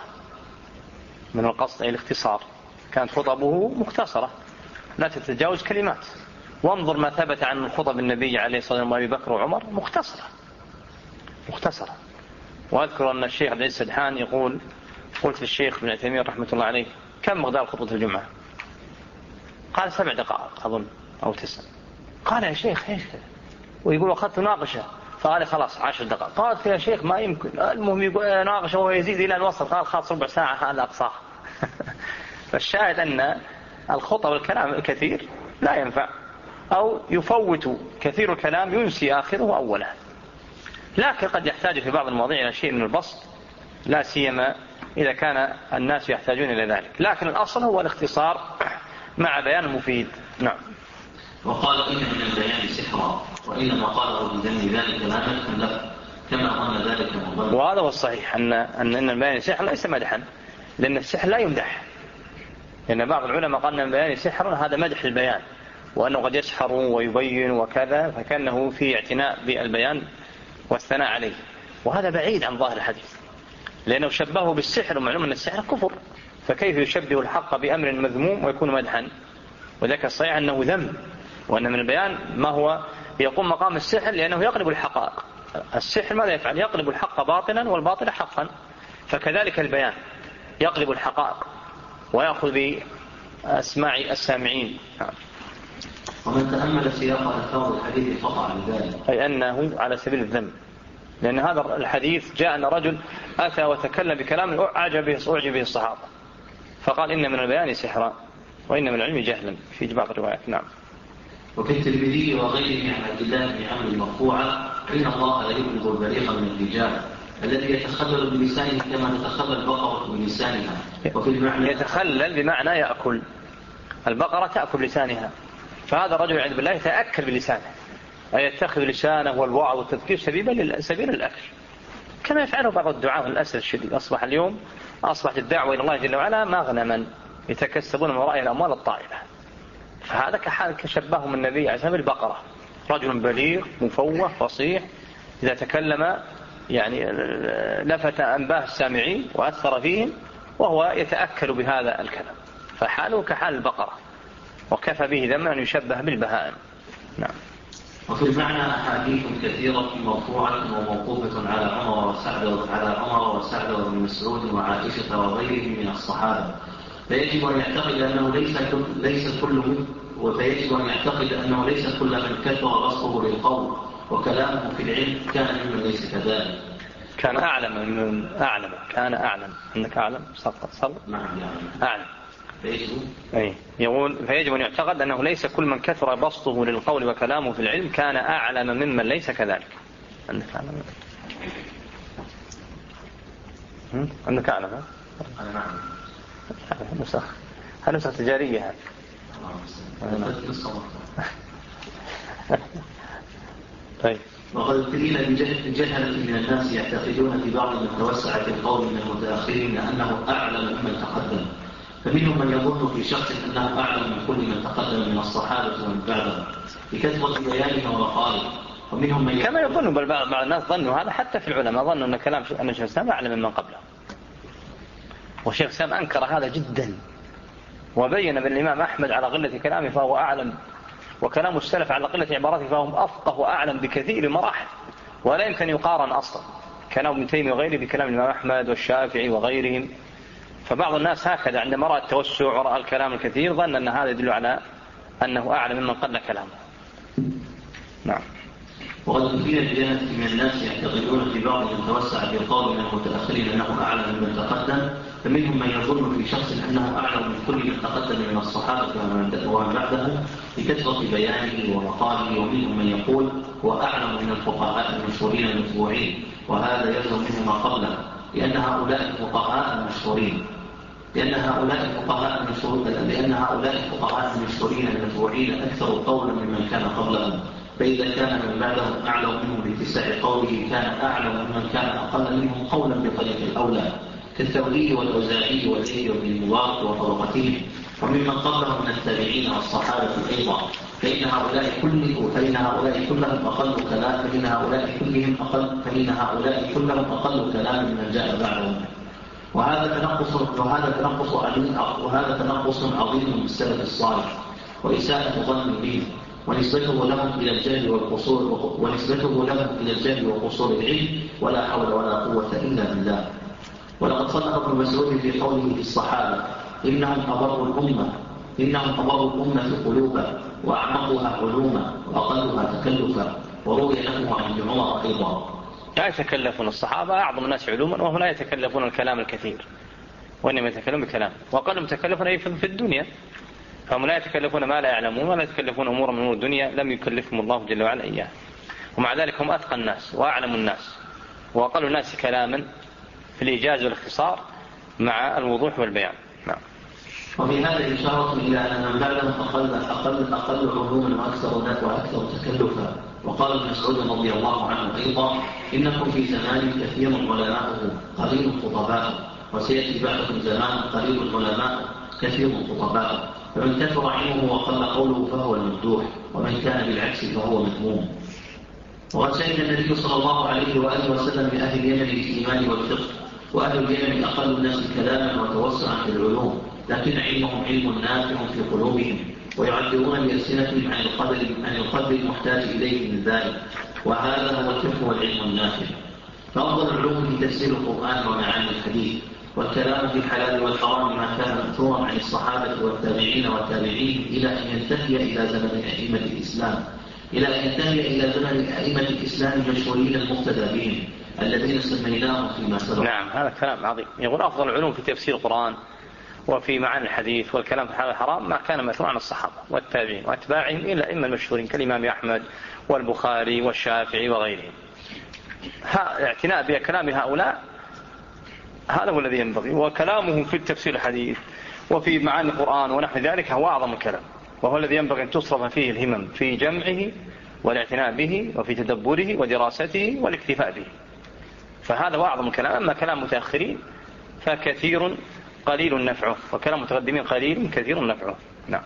من القصد أي الاختصار. كانت خطبه مختصرة لا تتجاوز كلمات. وانظر ما ثبت عن خطب النبي عليه الصلاة والسلام وأبي بكر وعمر مختصرة مختصرة. وأذكر أن الشيخ عبد العزيز السدحان يقول: قلت للشيخ ابن عثيمين رحمة الله عليه: كم مقدار خطبة الجمعة؟ قال: سبع دقائق أظن أو تسع. قال: يا شيخ ايش كذا؟ ويقول: أخذت ناقشة. فقال: خلاص عشر دقائق. قالت: يا شيخ ما يمكن. المهم يقول ناقشة وهو يزيد إلى أن وصل. قال: خلاص ربع ساعة هذا أقصاه. فالشاهد أن الخطب الكلام الكثير لا ينفع، أو يفوت كثير الكلام ينسي آخره أوله. لكن قد يحتاج في بعض المواضيع إلى شيء من البسط، لا سيما إذا كان الناس يحتاجون إلى ذلك. لكن الأصل هو الاختصار مع بيان مفيد. نعم. وقال: إن من البيان سحرا، وإنما قاله بذنب ذلك لا نفهم له، كما ظن ذلك مظن. وهذا هو الصحيح، أن أن إن البيان سحر ليس مدحا، لأن السحر لا يمدح. لأن بعض العلماء قال أن البيان سحر هذا مدح البيان، وأنه قد يسحر ويبين وكذا، فكأنه في اعتناء بالبيان والثناء عليه، وهذا بعيد عن ظاهر الحديث، لأنه شبهه بالسحر، ومعلوم أن السحر كفر فكيف يشبه الحق بأمر مذموم ويكون مدحا؟ وذلك الصحيح أنه ذم، وأن من البيان ما هو يقوم مقام السحر، لأنه يقلب الحقائق. السحر ماذا يفعل؟ يقلب الحق باطلا والباطل حقا. فكذلك البيان يقلب الحقائق ويأخذ بأسماع السامعين. ومن تأمل سياق ألفاظ الحديث قطع بذلك، أي أنه على سبيل الذم، لأن هذا الحديث جاء أن رجل أتى وتكلم بكلام أعجب به أعجب به الصحابة، فقال إن من البيان سحرا وإن من العلم جهلا في بعض الروايات. نعم. وفي الترمذي وغيره عن عبد الله بن عمرو مرفوعا: إن الله لا يبلغ البليغ من الرجال الذي يتخلل بلسانه كما تتخلل البقرة بلسانها. وفي المعنى يتخلل بمعنى يأكل، البقرة تأكل لسانها، فهذا الرجل عند بالله يتأكل بلسانه، أي يتخذ لسانه والوعظ والتذكير سبيلا سبيل الأكل، كما يفعله بعض الدعاء للأسف الشديد. أصبح اليوم أصبحت الدعوة إلى الله جل وعلا مغنما يتكسبون من وراء الأموال الطائلة. فهذا كحال كشبههم النبي عليه الصلاة والسلام بالبقرة، رجل بليغ مفوه فصيح إذا تكلم يعني لفت أنباه السامعين وأثر فيهم، وهو يتأكل بهذا الكلام، فحاله كحال البقرة، وكفى به ذما أن يشبه بالبهائم. نعم. وفي المعنى أحاديث كثيرة مرفوعة وموقوفة على عمر وسعد على عمر وسعد وابن مسعود وعائشة وغيرهم من الصحابة، فيجب أن يعتقد أنه ليس ليس كل وفيجب أن يعتقد أنه ليس كل من كثر بسطه للقول وكلامه في العلم كان ممن ليس كذلك. كان أعلم من أعلم كان أعلم أنك أعلم صل صل نعم أعلم. فيجب أي يقول فيجب أن يعتقد أنه ليس كل من كثر بسطه للقول وكلامه في العلم كان أعلم ممن ليس كذلك. أنك أعلم أنك أعلم ها؟ أنا نعم. نسخ هل نسخ تجارية هذه؟ طيب. وقد ابتلينا بجهلة من الناس يعتقدون في بعض من توسع في القول من المتأخرين أنه أعلم ممن تقدم، فمنهم من يظن في شخص أنه أعلم من كل من تقدم من الصحابة ومن بعدهم بكثرة بيانه ومقاله، ومنهم من كما يظن بل بعض الناس ظنوا هذا حتى في العلماء، ظنوا أن كلام أن شيخ الإسلام أعلم ممن قبله، وشيخ الإسلام أنكر هذا جدا وبين بالإمام أحمد على غلة كلامه فهو أعلم، وكلام السلف على قلة عباراته فهم أفقه وأعلم بكثير مراحل، ولا يمكن يقارن أصلا كلام ابن تيمية وغيره بكلام الإمام أحمد والشافعي وغيرهم. فبعض الناس هكذا عندما رأى التوسع ورأى الكلام الكثير ظن أن هذا يدل على أنه أعلم ممن قل كلامه. نعم. وقد أبين بجهلة من الناس يعتقدون في بعض من توسع في القول من المتأخرين أنه أعلم ممن تقدم، فمنهم من يظن في شخص أنه أعلم من كل من تقدم من الصحابة ومن بعدهم بكثرة بيانه ومقاله، ومنهم من يقول هو أعلم من الفقهاء المشهورين المتبوعين، وهذا يلزم منه ما قبله، لأن هؤلاء الفقهاء المشهورين لأن هؤلاء الفقهاء المشهورين لأن هؤلاء الفقهاء المشهورين المتبوعين أكثر قولا ممن كان قبلهم، فإذا كان من بعدهم أعلم منهم باتساع قوله كان أعلم ممن كان أقل منهم قولا بطريق الأولى، كالثوري والأوزاعي والزيد بن المبارك وطبقتهم، وممن قبلهم من التابعين والصحابة أيضا، فإن هؤلاء كلهم فإن هؤلاء كلهم أقل كلام فإن هؤلاء كلهم أقل فإن هؤلاء كلهم أقل كلام من جاء بعدهم. وهذا تنقص وهذا تنقص عظيم وهذا تنقص عظيم بالسلف الصالح وإساءة ظن به، ونسبته لهم إلى الجهل والقصور ونسبته لهم إلى الجهل وقصور العلم، ولا حول ولا قوة إلا بالله. ولقد صدق ابن مسعود في قوله في الصحابة إنهم أبروا الأمة إنهم أبروا الأمة قلوبا وأعمقها علوما وأقلها تكلفا، وروي له عن ابن عمر أيضا. لا يتكلفون الصحابة أعظم الناس علوما وهم لا يتكلفون الكلام الكثير، وإنما يتكلمون بكلام، وقالوا متكلفون أي في الدنيا، فهم لا يتكلفون ما لا يعلمون ولا يتكلفون أمور من أمور الدنيا لم يكلفهم الله جل وعلا إياه، ومع ذلك هم أتقى الناس وأعلم الناس وأقل الناس كلاما في الإيجاز والاختصار مع الوضوح والبيان. نعم. وفي هذا إشارة إلى أن من بعدهم أقل أقل أقل علوما وأكثر وأكثر تكلفا. وقال ابن مسعود رضي الله عنه أيضا إنكم في زمان كثير علماؤه قليل خطباؤه، وسيأتي بعدكم زمان قليل علماؤه كثير خطباؤه، فمن كثر علمه وقل قوله فهو الممدوح، ومن كان بالعكس فهو مذموم. وقد شهد النبي صلى الله عليه وآله وسلم بأهل اليمن بالإيمان والفقه، وأهل اليمن أقل الناس كلاما وتوسعا في العلوم، لكن علمهم علم نافع في قلوبهم، ويعبرون بألسنتهم عن القدر عن القدر المحتاج إليه من ذلك، وهذا هو الفقه والعلم النافع. فأفضل العلوم في تفسير القرآن ومعاني الحديث، والكلام في الحلال والحرام ما كان مأثورا عن الصحابة والتابعين والتابعين إلى أن ينتهي إلى زمن أئمة الإسلام إلى أن ينتهي إلى زمن أئمة الإسلام المشهورين المقتدى بهم الذين سميناهم فيما سبق. نعم، هذا كلام عظيم. يقول أفضل العلوم في تفسير القرآن وفي معاني الحديث والكلام في الحلال والحرام ما كان مأثورا عن الصحابة والتابعين وأتباعهم إلى الأئمة المشهورين كالإمام أحمد والبخاري والشافعي وغيرهم. الاعتناء بكلام هؤلاء هذا هو الذي ينبغي، وكلامهم في التفسير الحديث وفي معاني القرآن ونحو ذلك هو أعظم الكلام، وهو الذي ينبغي أن تصرف فيه الهمم في جمعه والاعتناء به وفي تدبره ودراسته والاكتفاء به، فهذا هو أعظم الكلام. أما كلام متأخرين فكثير قليل نفعه، وكلام متقدمين قليل كثير نفعه. نعم.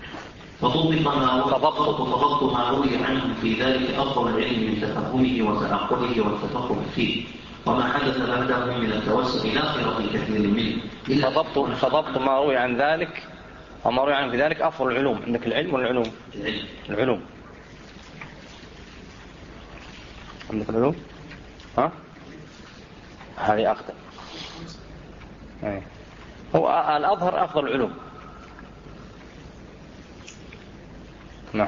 فضبط ما روي عنهم في ذلك أفضل العلم من تفهمه وتعقله والتفقه فيه، وما حدث بعده من التوسع لا خير في كثير منه. فضبط, فضبط ما روي عن ذلك وما روي عنه في ذلك أفضل العلوم. عندك العلم والعلوم العلم. العلوم عندك العلوم ها هذه أقدم. هو الأظهر أفضل العلوم. نعم.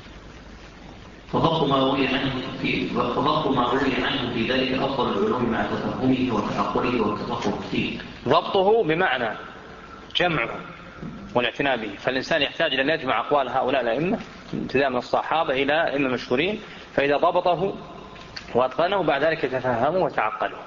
فضبط ما روي عنه في فضبط ما روي عنه في ذلك أفضل العلوم مع تفهمه وتعقله والتفقه فيه. ضبطه بمعنى جمعه والاعتناء به، فالإنسان يحتاج إلى أن يجمع أقوال هؤلاء الأئمة ابتداء من الصحابة إلى أئمة مشهورين، فإذا ضبطه وأتقنه بعد ذلك يتفهمه وتعقله.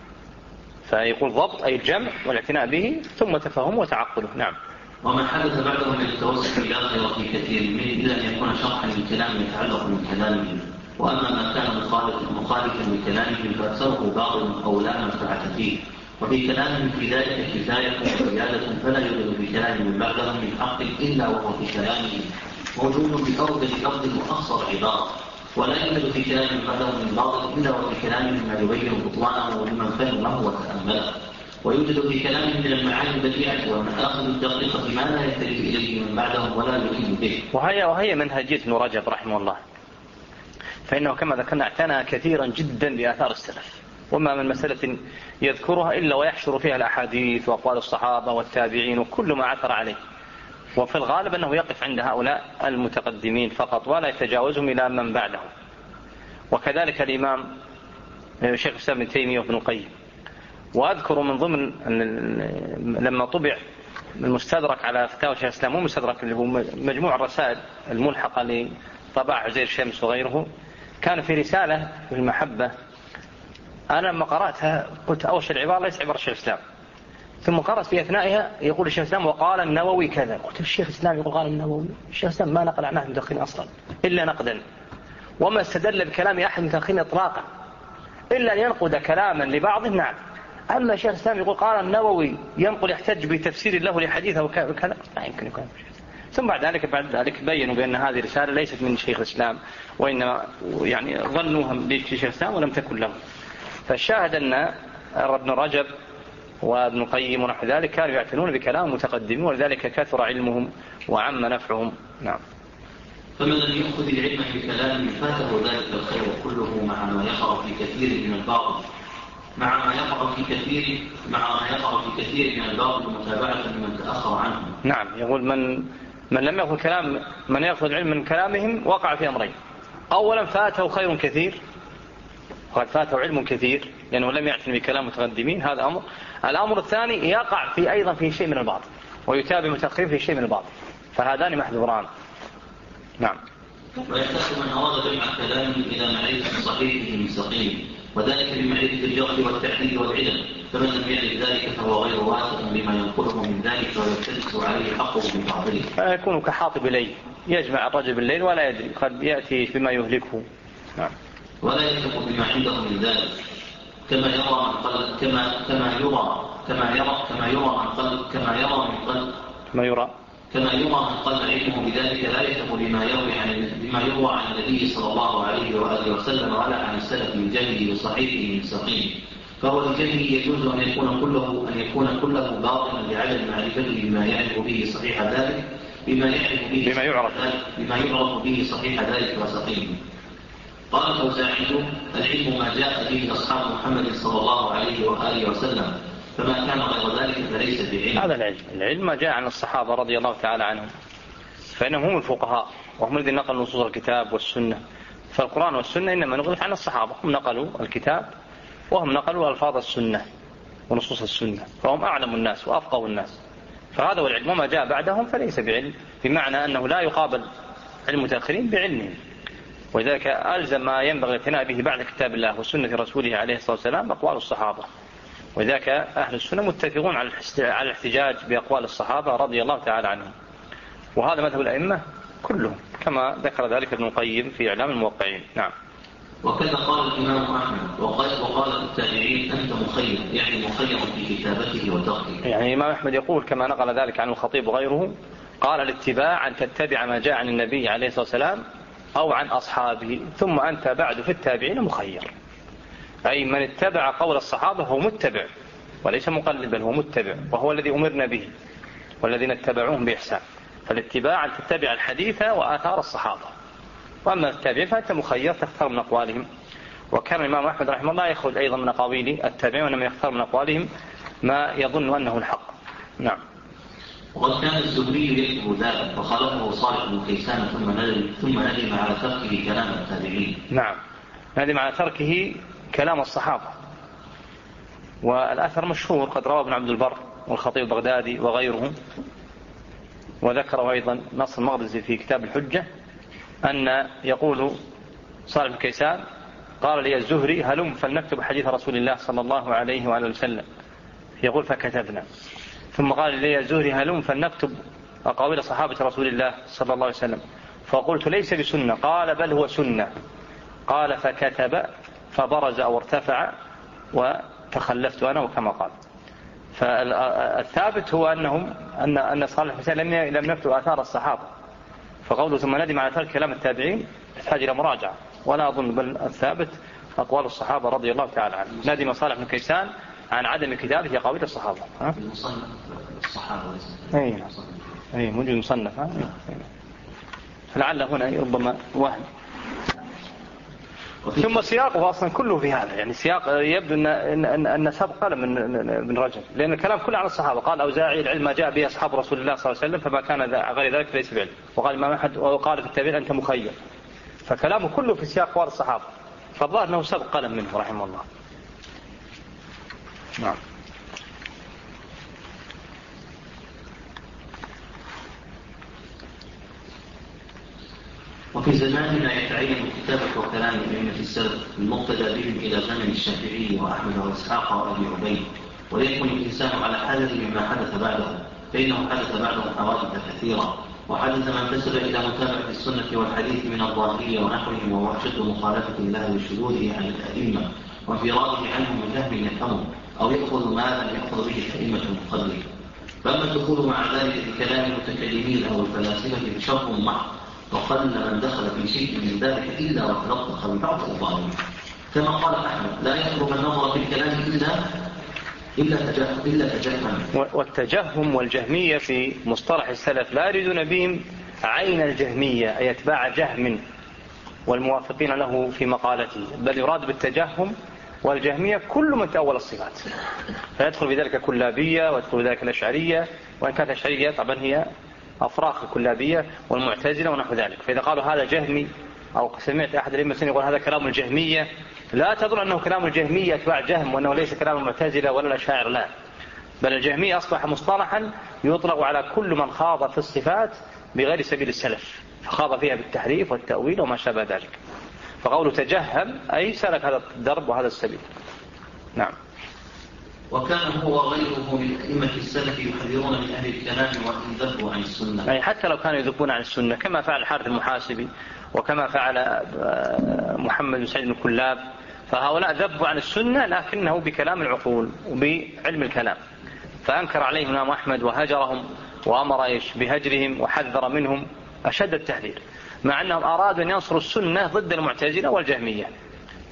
فيقول ضبط أي الجمع والاعتناء به ثم تفهمه وتعقله. نعم. وما حدث بعده من التوسع لا خير في كثير منه إلا أن يكون شرحا للكلام يتعلق من كلامهم، وأما ما كان مخالفا لكلامهم فأكثره باطل أو لا منفعة فيه، وفي كلامهم في ذلك كفاية وزيادة، فلا يوجد في كلام من بعدهم من حق إلا وهو في كلامهم موجود بأرض لفظ وأخصر عبارة، ولا يوجد في كلام من بعدهم من باطل إلا وفي كلامهم ما يبين بطلانه لمن فهمه وتأمله، ويوجد في كلامهم من المعاني البديعة والمآخذ الدقيقة ما لا يحتاج إليه من بعدهم ولا يؤمن به. وهي وهي منهجية ابن رجب رحمه الله، فإنه كما ذكرنا اعتنى كثيرا جدا بآثار السلف، وما من مسألة يذكرها إلا ويحشر فيها الأحاديث وأقوال الصحابة والتابعين وكل ما عثر عليه، وفي الغالب أنه يقف عند هؤلاء المتقدمين فقط ولا يتجاوزهم إلى من بعدهم. وكذلك الإمام الشيخ الإسلام ابن تيمية وابن القيم. وأذكر من ضمن لما طبع المستدرك على فتاوى شيخ الإسلام، مو مستدرك اللي هو مجموع الرسائل الملحقة لطباع عزير الشمس وغيره، كان في رسالة في المحبة. أنا لما قرأتها قلت أول شيء العبارة ليس عبارة الشيخ الإسلام، ثم قرأت في أثنائها يقول الشيخ الإسلام وقال النووي كذا. قلت الشيخ الإسلام يقول قال النووي؟ الشيخ الإسلام ما نقل عنه المتأخرين أصلا إلا نقدا، وما استدل بكلام أحد المتأخرين إطلاقا إلا أن ينقد كلاما لبعضهم. نعم. أما الشيخ الإسلام يقول قال النووي ينقل يحتج بتفسير له لحديثه وكذا، لا يمكن يكون. ثم بعد ذلك بعد ذلك بينوا بأن هذه رسالة ليست من شيخ الإسلام، وإنما يعني ظنوها لشيخ الإسلام ولم تكن له. فالشاهد أن ابن رجب وابن القيم ونحو ذلك كانوا يعتنون بكلام متقدمين، ولذلك كثر علمهم وعم نفعهم. نعم. فمن لم يأخذ العلم بكلام فاته ذلك الخير كله مع ما يقع في كثير من الباطل مع ما يقع في كثير مع ما يقع في كثير من الباطل متابعة لمن تأخر عنه. نعم. يقول من من لم يأخذ كلام من يأخذ العلم من كلامهم وقع في أمرين: أولا فاته خير كثير، قد فاته علم كثير لأنه لم يعتن بكلام متقدمين، هذا أمر. الأمر الثاني يقع في أيضا في شيء من الباطل ويتابع متأخرين في شيء من الباطل، فهذان محذوران. نعم. ويحتاج من أراد جمع كلامه إلى معرفة صحيحه من سقيم، وذلك بمعرفة الجرح والتعديل والعلم، فمن لم يعرف ذلك فهو غير واثق بما ينقله من ذلك ويلتبس عليه حقه بباطله. فيكون كحاطب الليل يجمع الرجل بالليل ولا يدري، قد يأتي بما يهلكه. نعم. ولا يثق بما عنده من ذلك، كما يرى من قلب كما كما يرى كما يرى كما يرى من قلب كما يرى من قلب كما يرى كما يرى من قلب علمه بذلك لا يثق بما يروي عن بما يروى عن النبي صلى الله عليه وآله وسلم ولا عن السلف من جهله وصحيحه من سقيم، فهو لجهله يجوز أن يكون كله أن يكون كله باطلا لعدم معرفته بما يعرف به صحيح ذلك بما يعرف به بما يعرف بما يعرف به صحيح ذلك وسقيم. قال الأوزاعي: العلم ما جاء به أصحاب محمد صلى الله عليه وآله وسلم، فما كان غير ذلك فليس بعلم. هذا العلم، العلم ما جاء عن الصحابة رضي الله تعالى عنهم، فإنهم هم الفقهاء وهم الذين نقلوا نصوص الكتاب والسنة. فالقرآن والسنة إنما نقلت عن الصحابة، هم نقلوا الكتاب وهم نقلوا ألفاظ السنة ونصوص السنة، فهم أعلم الناس وأفقه الناس. فهذا هو العلم، وما جاء بعدهم فليس بعلم، بمعنى أنه لا يقابل علم المتأخرين بعلمهم. ولذلك ألزم ما ينبغي الاعتناء به بعد كتاب الله وسنة رسوله عليه الصلاة والسلام أقوال الصحابة. وذلك أهل السنة متفقون على الاحتجاج بأقوال الصحابة رضي الله تعالى عنهم، وهذا مذهب الأئمة كلهم كما ذكر ذلك ابن القيم في إعلام الموقعين. نعم. وكذا قال الإمام أحمد وقال, وقال التابعين: أنت مخير، يعني مخير في كتابته وتركه. يعني الإمام أحمد يقول كما نقل ذلك عن الخطيب وغيره، قال: الاتباع أن تتبع ما جاء عن النبي عليه الصلاة والسلام أو عن أصحابه، ثم أنت بعد في التابعين مخير. أي من اتبع قول الصحابة هو متبع وليس مقلد، بل هو متبع، وهو الذي أمرنا به والذين اتبعوهم بإحسان. فالاتباع أن تتبع الحديث وآثار الصحابة، وأما التابعين فأنت مخير تختار من أقوالهم. وكان الإمام أحمد رحمه الله يخرج أيضا من أقاويل التابعين، وإنما يختار من أقوالهم ما يظن أنه الحق. نعم. وقد كان الزهري يكتب ذلك وخالفه صالح بن كيسان ثم ندم ثم ندم على تركه كلام التابعين. نعم، ندم على تركه كلام الصحابة. والأثر مشهور، قد رواه ابن عبد البر والخطيب البغدادي وغيرهم، وذكره أيضا نصر المقدسي في كتاب الحجة، أن يقول صالح بن كيسان: قال لي الزهري: هلم فلنكتب حديث رسول الله صلى الله عليه وآله وسلم. يقول: فكتبنا. ثم قال لي الزهري: هلم فلنكتب أقاويل صحابة رسول الله صلى الله عليه وسلم. فقلت: ليس بسنة. قال: بل هو سنة. قال: فكتب فبرز أو ارتفع وتخلفت أنا، وكما قال. فالثابت هو أنهم أن أن صالح بن كيسان لم يكتب آثار الصحابة، فقوله ثم ندم على ترك كلام التابعين يحتاج إلى مراجعة، ولا أظن، بل الثابت أقوال الصحابة رضي الله تعالى عنهم. ندم صالح بن كيسان عن عدم كتابه أقاويل الصحابة. ها؟ المصنف الصحابة. أي أي موجود مصنف. فلعل هنا ربما وهم. ثم سياقه أصلا كله في هذا، يعني سياق يبدو أن أن أن سبق من من رجل، لأن الكلام كله عن الصحابة. قال أوزاعي: العلم ما جاء به أصحاب رسول الله صلى الله عليه وسلم، فما كان غير ذلك ليس بعلم. وقال الإمام أحمد وقال في التابعين: أنت مخير. فكلامه كله في سياق أقوال الصحابة، فالظاهر أنه سبق قلم منه رحمه الله. نعم. وفي زماننا يتعين كتابة وكلام أئمة السلف المقتدى بهم إلى زمن الشافعي وأحمد وإسحاق وأبي عبيد، وليكن الإنسان على حذر مما حدث بعده، فإنه حدث بعدهم حوادث كثيرة، وحدث ما انتسب إلى متابعة السنة والحديث من الظاهرية ونحوهم، وهو أشد مخالفة الله وشذوذه عن الأئمة وانفراده عنهم من فهم يفهمه أو يأخذ ما لم يأخذ به الأئمة من قبله. فأما الدخول مع ذلك في كلام المتكلمين أو الفلاسفة بشرط محض، وقل من دخل في شيء من ذلك إلا وتلطخ ببعض الظالمين، كما قال أحمد: لا يطلب النظر في الكلام إلا إلا تجهم إلا تجهم. والتجهم والجهمية في مصطلح السلف لا يريدون بهم عين الجهمية أي أتباع جهم والموافقين له في مقالته، بل يراد بالتجهم والجهمية كل من تأول الصفات، فيدخل في ذلك كلابية ويدخل في ذلك الأشعرية، وإن كانت الأشعرية طبعا هي أفراخ الكلابية والمعتزلة ونحو ذلك. فإذا قالوا هذا جهمي أو سمعت أحد الأئمة يقول هذا كلام الجهمية، لا تظن أنه كلام الجهمية أتباع جهم وأنه ليس كلام المعتزلة ولا الأشاعرة، لا، بل الجهمية أصبح مصطلحا يطلق على كل من خاض في الصفات بغير سبيل السلف، فخاض فيها بالتحريف والتأويل وما شابه ذلك. فقوله تجهم أي سلك هذا الدرب وهذا السبيل. نعم. وكان هو وغيره من أئمة السلف يحذرون من أهل الكلام وإن ذبوا عن السنة، أي حتى لو كانوا يذبون عن السنة، كما فعل الحارث المحاسبي وكما فعل محمد بن سعيد الكلاب، فهؤلاء ذبوا عن السنة لكنه بكلام العقول وبعلم الكلام، فأنكر عليهم الإمام أحمد وهجرهم وأمر إيش بهجرهم وحذر منهم أشد التحذير، مع أنهم أرادوا أن ينصروا السنة ضد المعتزلة والجهمية،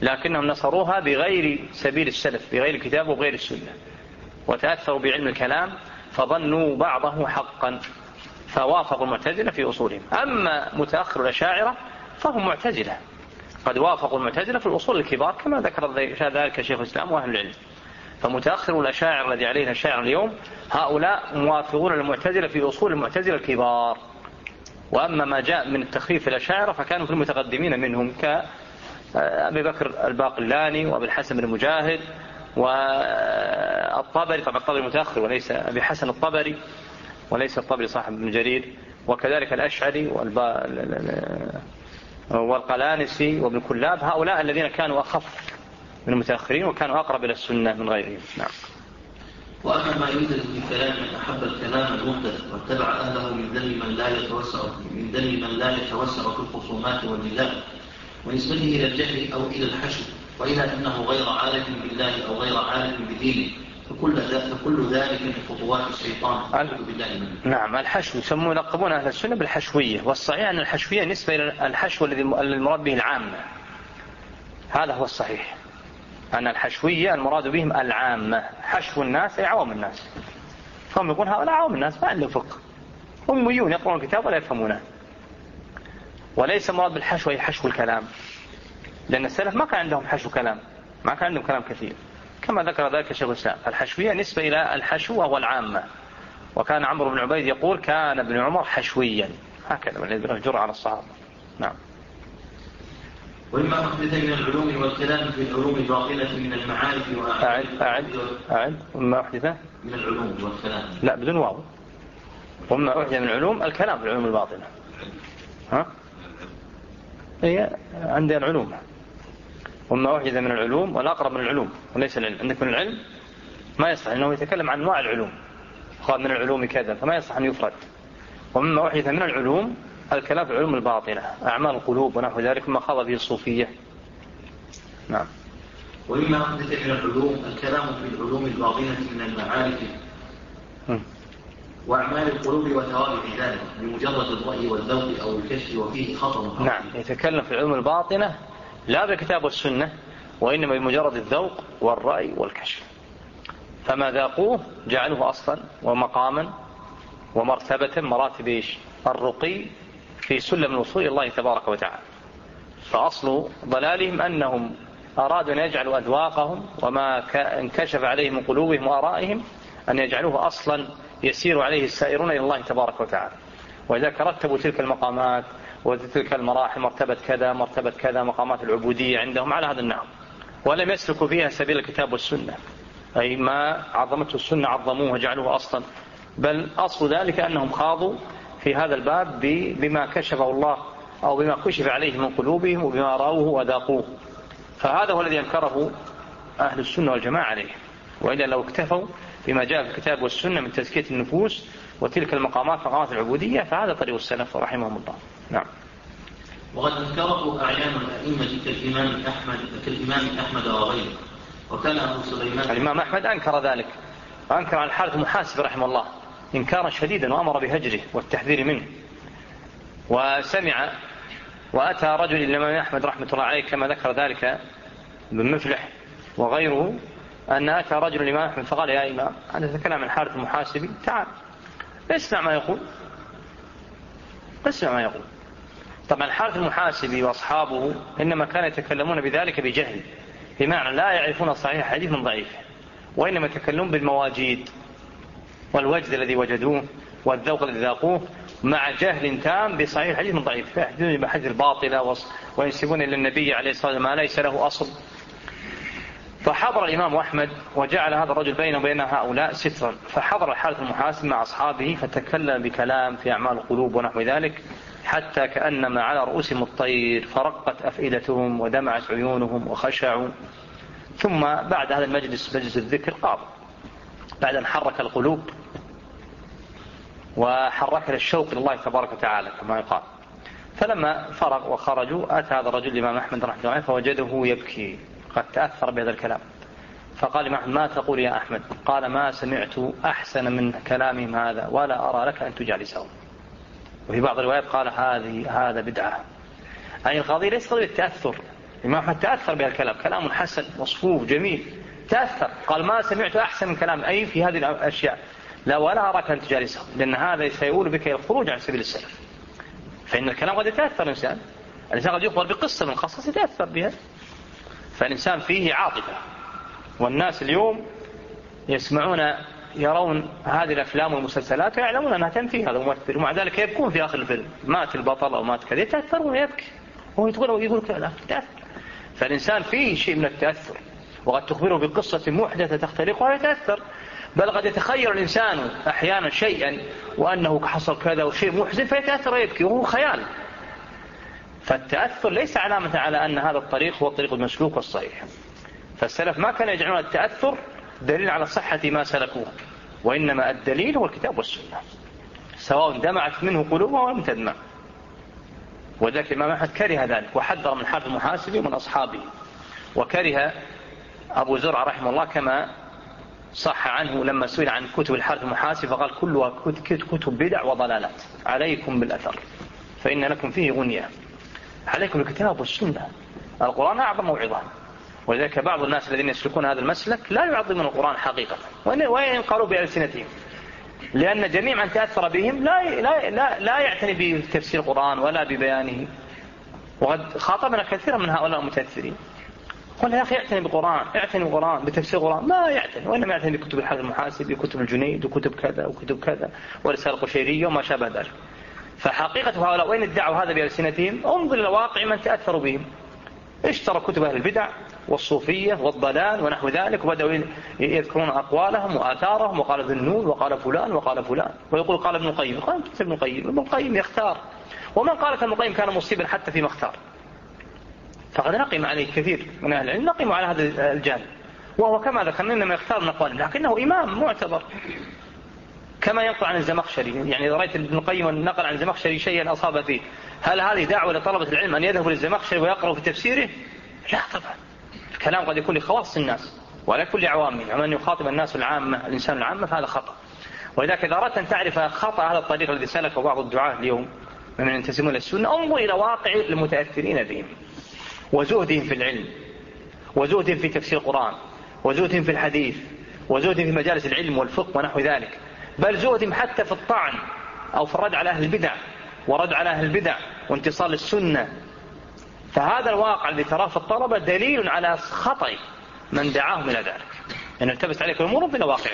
لكنهم نصروها بغير سبيل السلف، بغير الكتاب وبغير السنة، وتأثروا بعلم الكلام فظنوا بعضه حقا فوافقوا المعتزلة في أصولهم. أما متأخر الأشاعرة فهم معتزلة، قد وافقوا المعتزلة في الأصول الكبار كما ذكر ذلك شيخ الإسلام وأهل العلم. فمتأخر الأشاعرة الذي عليه الأشاعرة اليوم هؤلاء موافقون المعتزلة في أصول المعتزلة الكبار. وأما ما جاء من التخفيف الأشاعرة فكانوا في المتقدمين منهم كأبي بكر الباقلاني وأبي الحسن بن مجاهد والطبري، طبعا الطبري متأخر وليس أبي حسن الطبري وليس الطبري صاحب ابن جرير، وكذلك الأشعري والقلانسي وابن كلاب، هؤلاء الذين كانوا أخف من المتأخرين وكانوا أقرب إلى السنة من غيرهم. نعم. وأما ما يوجد في كلام من أحب الكلام المحدث واتبع أهله من ذل من لا يتوسع من ذل من لا يتوسع في الخصومات والجدال، ونسبته إلى الجهل أو إلى الحشو، وإلى أنه غير عارف بالله أو غير عارف بدينه، فكل فكل ذلك من خطوات الشيطان بالله منه. نعم. الحشو يسمون يلقبون أهل السنة بالحشوية، والصحيح أن الحشوية نسبة إلى الحشو الذي المراد به العامة. هذا هو الصحيح، أن الحشوية المراد بهم العامة، حشو الناس أي عوام الناس. فهم يقول هؤلاء عوام الناس ما عندهم فقه، أميون يقرؤون الكتاب ولا يفهمونه. وليس مراد بالحشو أي حشو الكلام، لأن السلف ما كان عندهم حشو كلام، ما كان عندهم كلام كثير كما ذكر ذلك شيخ الإسلام. الحشوية نسبة إلى الحشو وهو العامة. وكان عمرو بن عبيد يقول كان ابن عمر حشويا، هكذا من الجرأة على الصحابة. نعم. وإما أحدث من العلوم والكلام في العلوم الباطنة من المعارف أعد أعد أعد وما أحدث من العلوم والكلام، لا بدون واو. وما أحدث من العلوم الكلام في العلوم الباطنة. ها هي عندي العلوم. وما أحدث من العلوم والأقرب من العلوم وليس العلم. عندك من العلم ما يصح أنه يتكلم عن أنواع العلوم، قال من العلوم كذا، فما يصح أن يفرد. ومما أحدث من العلوم الكلام في العلوم الباطنة، أعمال القلوب ونحو ذلك ما خاض به الصوفية. نعم. ومما أحدث من العلوم الكلام في العلوم الباطنة من المعارف م. وأعمال القلوب وتوابع ذلك بمجرد الرأي والذوق أو الكشف، وفيه خطر. نعم. يتكلم في العلوم الباطنة لا بالكتاب والسنة، وإنما بمجرد الذوق والرأي والكشف. فما ذاقوه جعلوه أصلا ومقاما ومرتبة، مراتب إيش؟ الرقي في سلم الوصول إلى الله تبارك وتعالى. فأصل ضلالهم أنهم أرادوا أن يجعلوا أذواقهم وما انكشف عليه من قلوبهم وآرائهم أن يجعلوه أصلا يسير عليه السائرون إلى الله تبارك وتعالى. وإذا رتبوا تلك المقامات وتلك المراحل، مرتبة كذا مرتبة كذا، مقامات العبودية عندهم على هذا النحو، ولم يسلكوا فيها سبيل الكتاب والسنة، أي ما عظمته السنة عظموه وجعلوه أصلا، بل أصل ذلك أنهم خاضوا في هذا الباب بما كشفه الله أو بما كشف عليه من قلوبهم وبما رأوه وذاقوه. فهذا هو الذي أنكره أهل السنة والجماعة عليه. وإلا لو اكتفوا بما جاء في الكتاب والسنة من تزكية النفوس وتلك المقامات مقامات العبودية فهذا طريق السلف رحمهم الله. نعم. وقد أنكره أعيان الأئمة كالإمام أحمد كالإمام أحمد وغيره، وكان أبو سليمان الإمام أحمد أنكر ذلك، وأنكر عن الحارث المحاسب رحمه الله إنكارا شديدا، وأمر بهجره والتحذير منه. وسمع وأتى رجل الإمام أحمد رحمة الله عليه كما ذكر ذلك ابن مفلح وغيره، أن أتى رجل الإمام أحمد فقال يا إمام أنت تتكلم عن الحارث المحاسبي، تعال اسمع ما يقول، اسمع ما يقول. طبعا الحارث المحاسبي وأصحابه إنما كانوا يتكلمون بذلك بجهل، بمعنى لا يعرفون صحيح حديث من ضعيف، وإنما يتكلمون بالمواجيد والوجد الذي وجدوه والذوق الذي ذاقوه مع جهل تام بصحيح الحديث من ضعيف، فيحدثون بحديث الباطلة وينسبون إلى النبي عليه الصلاة والسلام ما ليس له أصل. فحضر الإمام أحمد وجعل هذا الرجل بينه وبين هؤلاء سترا، فحضر الحارث المحاسب مع أصحابه فتكلم بكلام في أعمال القلوب ونحو ذلك، حتى كأنما على رؤوسهم الطير، فرقت أفئدتهم ودمعت عيونهم وخشعوا. ثم بعد هذا المجلس مجلس الذكر قام بعد أن حرك القلوب وحرك الشوق لله تبارك وتعالى كما يقال. فلما فرغ وخرجوا أتى هذا الرجل الإمام أحمد رحمه الله فوجده يبكي قد تأثر بهذا الكلام، فقال الإمام ما تقول يا أحمد؟ قال ما سمعت أحسن من كلامهم هذا ولا أرى لك أن تجالسهم. وفي بعض الروايات قال هذه هذا بدعة. أي القضية ليس قضية التأثر، الإمام أحمد تأثر بهالكلام، كلام حسن مصفوف جميل، تأثر، قال ما سمعت أحسن من كلام أي في هذه الأشياء، لا ولا أراك أن تجالسه، لأن هذا سيقول بك الخروج عن سبيل السلف. فإن الكلام قد يتأثر الإنسان، الإنسان قد يخبر بقصة من قصص يتأثر بها، فالإنسان فيه عاطفة. والناس اليوم يسمعون يرون هذه الأفلام والمسلسلات ويعلمون أنها تنفي هذا الممثل، ومع ذلك يبكون في آخر الفيلم، مات البطل أو مات كذا، يتأثرون ويبكي وهو يقول ويقول كذا تأثر. فالإنسان فيه شيء من التأثر، وقد تخبره بقصة محدثة تختلقها ويتأثر، بل قد يتخيل الإنسان أحيانا شيئا وأنه حصل كذا وشيء محزن فيتأثر ويبكي وهو خيال. فالتأثر ليس علامة على أن هذا الطريق هو الطريق المسلوك والصحيح. فالسلف ما كانوا يجعلون التأثر دليل على صحة ما سلكوه، وإنما الدليل هو الكتاب والسنة، سواء دمعت منه قلوبهم ولم تدمع. وذلك الإمام أحمد كره ذلك، وحذر من حرب المحاسب ومن أصحابه. وكره أبو زرع رحمه الله كما صح عنه لما سئل عن كتب الحرب المحاسب فقال كلها كتب بدع وضلالات، عليكم بالأثر فإن لكم فيه غنية. عليكم الكتاب والسنة، القرآن أعظم موعظة. ولذلك بعض الناس الذين يسلكون هذا المسلك لا يعظمون القرآن حقيقة وإن قالوا بألسنتهم، لأن جميع من تأثر بهم لا, لا, لا, لا يعتني بتفسير القرآن ولا ببيانه. وقد خاطبنا كثيرا من هؤلاء المتأثرين، قل يا أخي اعتني بالقرآن، اعتني بالقرآن بتفسير القرآن، ما يعتني، وإنما يعتني بكتب الحافظ المحاسب، بكتب الجنيد وكتب كذا وكتب كذا ورسالة القشيرية وما شابه ذلك. فحقيقة هؤلاء وإن ادعوا هذا بألسنتهم، انظر إلى واقع من تأثروا بهم، اشتروا كتب أهل البدع والصوفية والضلال ونحو ذلك، وبدأوا يذكرون أقوالهم وآثارهم، وقال ذنون وقال فلان وقال فلان، ويقول قال ابن القيم، قال ابن القيم، ابن القيم يختار، ومن قال ابن القيم كان مصيبا حتى فيما اختار. فقد نقم عليه كثير من أهل العلم، نقموا على هذا الجانب، وهو كما ذكرنا إنما يختار من أقوالهم، لكنه إمام معتبر كما ينقل عن الزمخشري. يعني إذا رأيت ابن القيم نقل عن الزمخشري شيئا أصاب فيه، هل هذه دعوة لطلبة العلم أن يذهبوا للزمخشري ويقرأوا في تفسيره؟ لا طبعا، الكلام قد يكون لخواص الناس ولا كل عوامهم، أما أن يخاطب الناس العامة الإنسان العامة فهذا خطأ. ولذلك إذا أردت أن تعرف خطأ هذا الطريق الذي سلكه بعض الدعاة اليوم ممن ينتسبون للسنة، انظر إلى واقع المتأثرين بهم وزهدهم في العلم، وزهدهم في تفسير القرآن، وزهدهم في الحديث، وزهدهم في مجالس العلم والفقه ونحو ذلك، بل زهدهم حتى في الطعن أو في الرد على أهل البدع ورد على أهل البدع وانتصال السنة. فهذا الواقع الذي تراه في الطلبة دليل على خطأ من دعاهم إلى ذلك، أن التبس عليك الأمور بلا واقع،